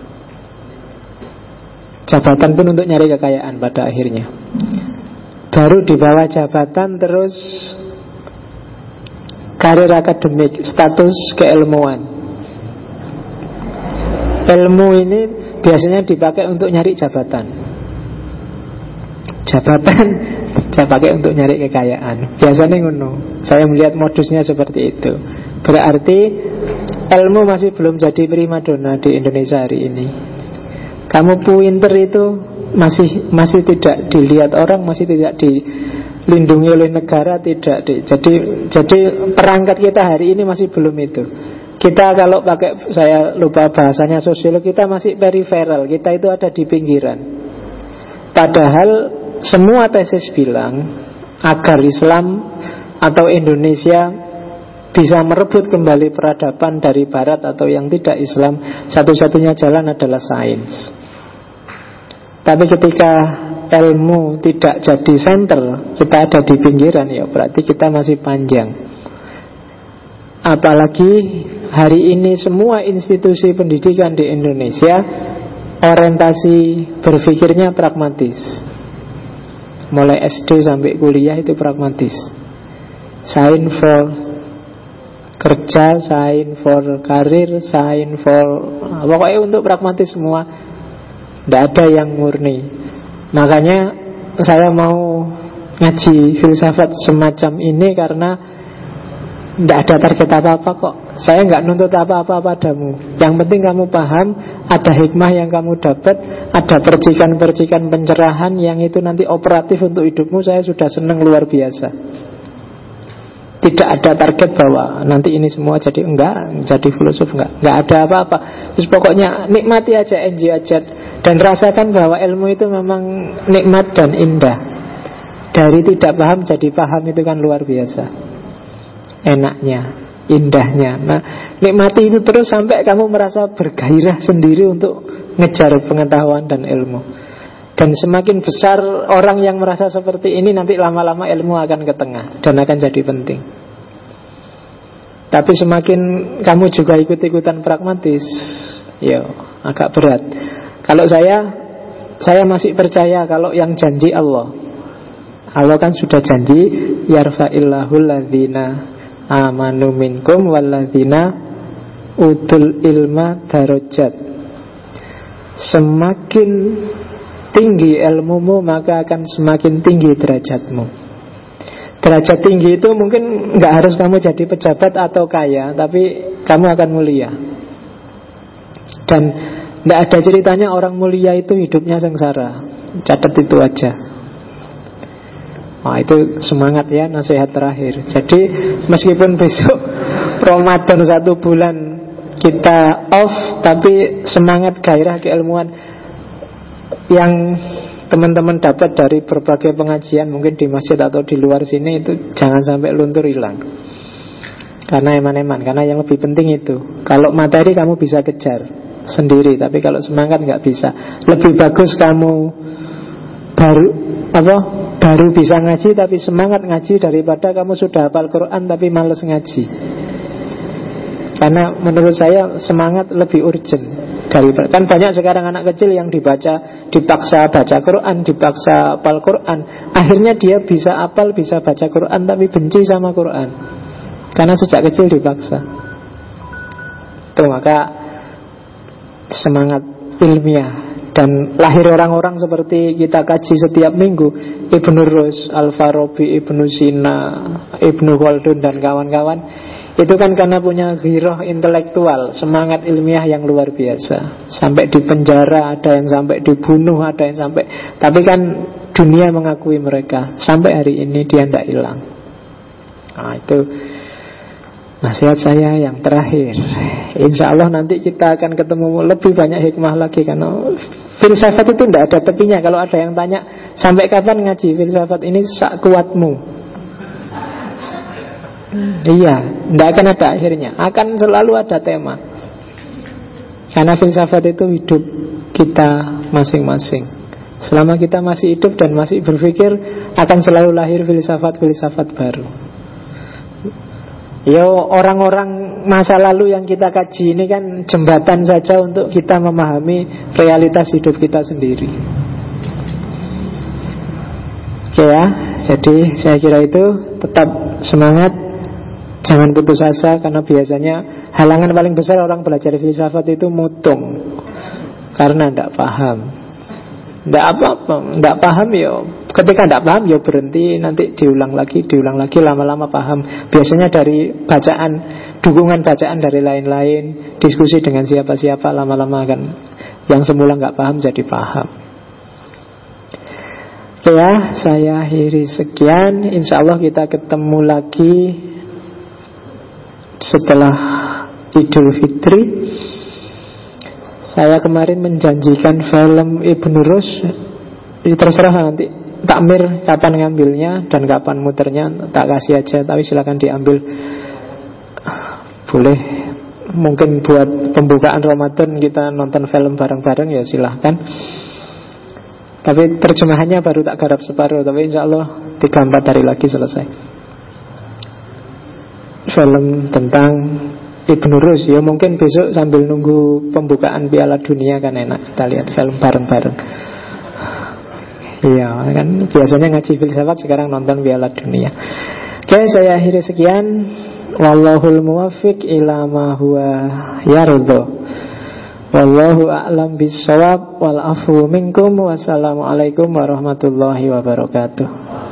Jabatan pun untuk nyari kekayaan pada akhirnya. Baru di bawah jabatan terus karir akademik, status keilmuan. Ilmu ini biasanya dipakai untuk nyari jabatan. Jabatan saya pakai untuk nyari kekayaan. Biasanya ngono. Saya melihat modusnya seperti itu. Berarti ilmu masih belum jadi primadona di Indonesia hari ini. Kamu pinter itu masih tidak dilihat orang, masih tidak dilindungi oleh negara, tidak. Jadi perangkat kita hari ini masih belum itu. Kita kalau pakai, saya lupa bahasanya sosiolog, kita masih periferal, kita itu ada di pinggiran. Padahal semua tesis bilang agar Islam atau Indonesia bisa merebut kembali peradaban dari Barat atau yang tidak Islam, satu-satunya jalan adalah sains. Tapi ketika ilmu tidak jadi center, kita ada di pinggiran, ya berarti kita masih panjang. Apalagi hari ini semua institusi pendidikan di Indonesia orientasi berpikirnya pragmatis. Mulai SD sampai kuliah itu pragmatis. Sign for kerja, sign for karir, sign for pokoknya untuk pragmatis semua. Tidak ada yang murni. Makanya saya mau ngaji filsafat semacam ini karena tidak ada target apa-apa kok. Saya nggak nuntut apa-apa padamu. Yang penting kamu paham, ada hikmah yang kamu dapat, ada percikan-percikan pencerahan yang itu nanti operatif untuk hidupmu. Saya sudah senang luar biasa. Tidak ada target bahwa nanti ini semua jadi jadi filosof, enggak ada apa-apa. Terus pokoknya nikmati aja, enjoy aja, dan rasakan bahwa ilmu itu memang nikmat dan indah. Dari tidak paham jadi paham itu kan luar biasa. Enaknya, indahnya. Nah, nikmati itu terus sampai kamu merasa bergairah sendiri untuk ngejar pengetahuan dan ilmu. Dan semakin besar orang yang merasa seperti ini, nanti lama-lama ilmu akan ke tengah dan akan jadi penting. Tapi semakin kamu juga ikut-ikutan pragmatis, ya agak berat. Kalau saya masih percaya kalau yang janji Allah kan sudah janji, yarfa'illahu alladzina amanu minkum walladzina utul ilma darajat. Semakin tinggi ilmumu, maka akan semakin tinggi derajatmu. Derajat tinggi itu mungkin nggak harus kamu jadi pejabat atau kaya, tapi kamu akan mulia. Dan nggak ada ceritanya orang mulia itu hidupnya sengsara. Catat itu aja. Nah, itu semangat ya, nasihat terakhir. Jadi meskipun besok Ramadan 1 bulan kita off, tapi semangat gairah keilmuan yang teman-teman dapat dari berbagai pengajian mungkin di masjid atau di luar sini itu jangan sampai luntur hilang. Karena eman-eman, karena yang lebih penting itu. Kalau materi kamu bisa kejar sendiri, tapi kalau semangat nggak bisa. Lebih bagus kamu baru bisa ngaji tapi semangat ngaji daripada kamu sudah hafal Quran tapi malas ngaji. Karena menurut saya semangat lebih urgent. Kan banyak sekarang anak kecil yang dipaksa baca Quran, dipaksa hafal Quran. Akhirnya dia bisa hafal, bisa baca Quran, tapi benci sama Quran karena sejak kecil dipaksa. Tuh, maka semangat ilmiah. Dan lahir orang-orang seperti kita kaji setiap minggu, Ibnu Rus, Al-Farabi, Ibnu Sina, Ibnu Khaldun dan kawan-kawan. Itu kan karena punya ghirah intelektual, semangat ilmiah yang luar biasa. Sampai di penjara, ada yang sampai dibunuh, ada yang sampai. Tapi kan dunia mengakui mereka. Sampai hari ini dia tidak hilang. Nah, itu nasihat saya yang terakhir. Insya Allah nanti kita akan ketemu lebih banyak hikmah lagi. Karena filsafat itu tidak ada tepinya. Kalau ada yang tanya, sampai kapan ngaji filsafat ini sak kuatmu? Iya, tidak akan ada akhirnya. Akan selalu ada tema. Karena filsafat itu hidup kita masing-masing. Selama kita masih hidup dan masih berpikir, akan selalu lahir filsafat-filsafat baru. Ya, orang-orang masa lalu yang kita kaji ini kan jembatan saja untuk kita memahami realitas hidup kita sendiri. Oke ya, jadi saya kira itu tetap semangat. Jangan putus asa, karena biasanya halangan paling besar orang belajar filsafat itu mutung. Karena tidak paham. Tidak apa-apa, tidak paham ya. Ketika tidak paham ya berhenti, nanti diulang lagi, lama-lama paham. Biasanya dari bacaan 2 dukungan bacaan dari lain-lain, diskusi dengan siapa-siapa, lama-lama kan yang semula nggak paham jadi paham. Oke ya, saya akhiri sekian. Insya Allah kita ketemu lagi setelah Idul Fitri. Saya kemarin menjanjikan film Ibnu Rus. Terserah nanti takmir kapan ngambilnya dan kapan muternya, tak kasih aja, tapi silakan diambil. Boleh, mungkin buat pembukaan Ramadan kita nonton film bareng-bareng, ya silahkan. Tapi terjemahannya baru tak garap separuh, tapi insya Allah 3-4 hari lagi selesai. Film tentang Ibnu Rus. Ya mungkin besok sambil nunggu pembukaan Piala Dunia kan enak kita lihat film bareng-bareng. Iya kan, biasanya ngaji filsafat, sekarang nonton Piala Dunia. Oke, saya akhiri sekian. Wallahul muwaffiq ila ma huwa yardha. Wallahu a'lam bis-shawab wal afu minkum. Wassalamualaikum warahmatullahi wabarakatuh.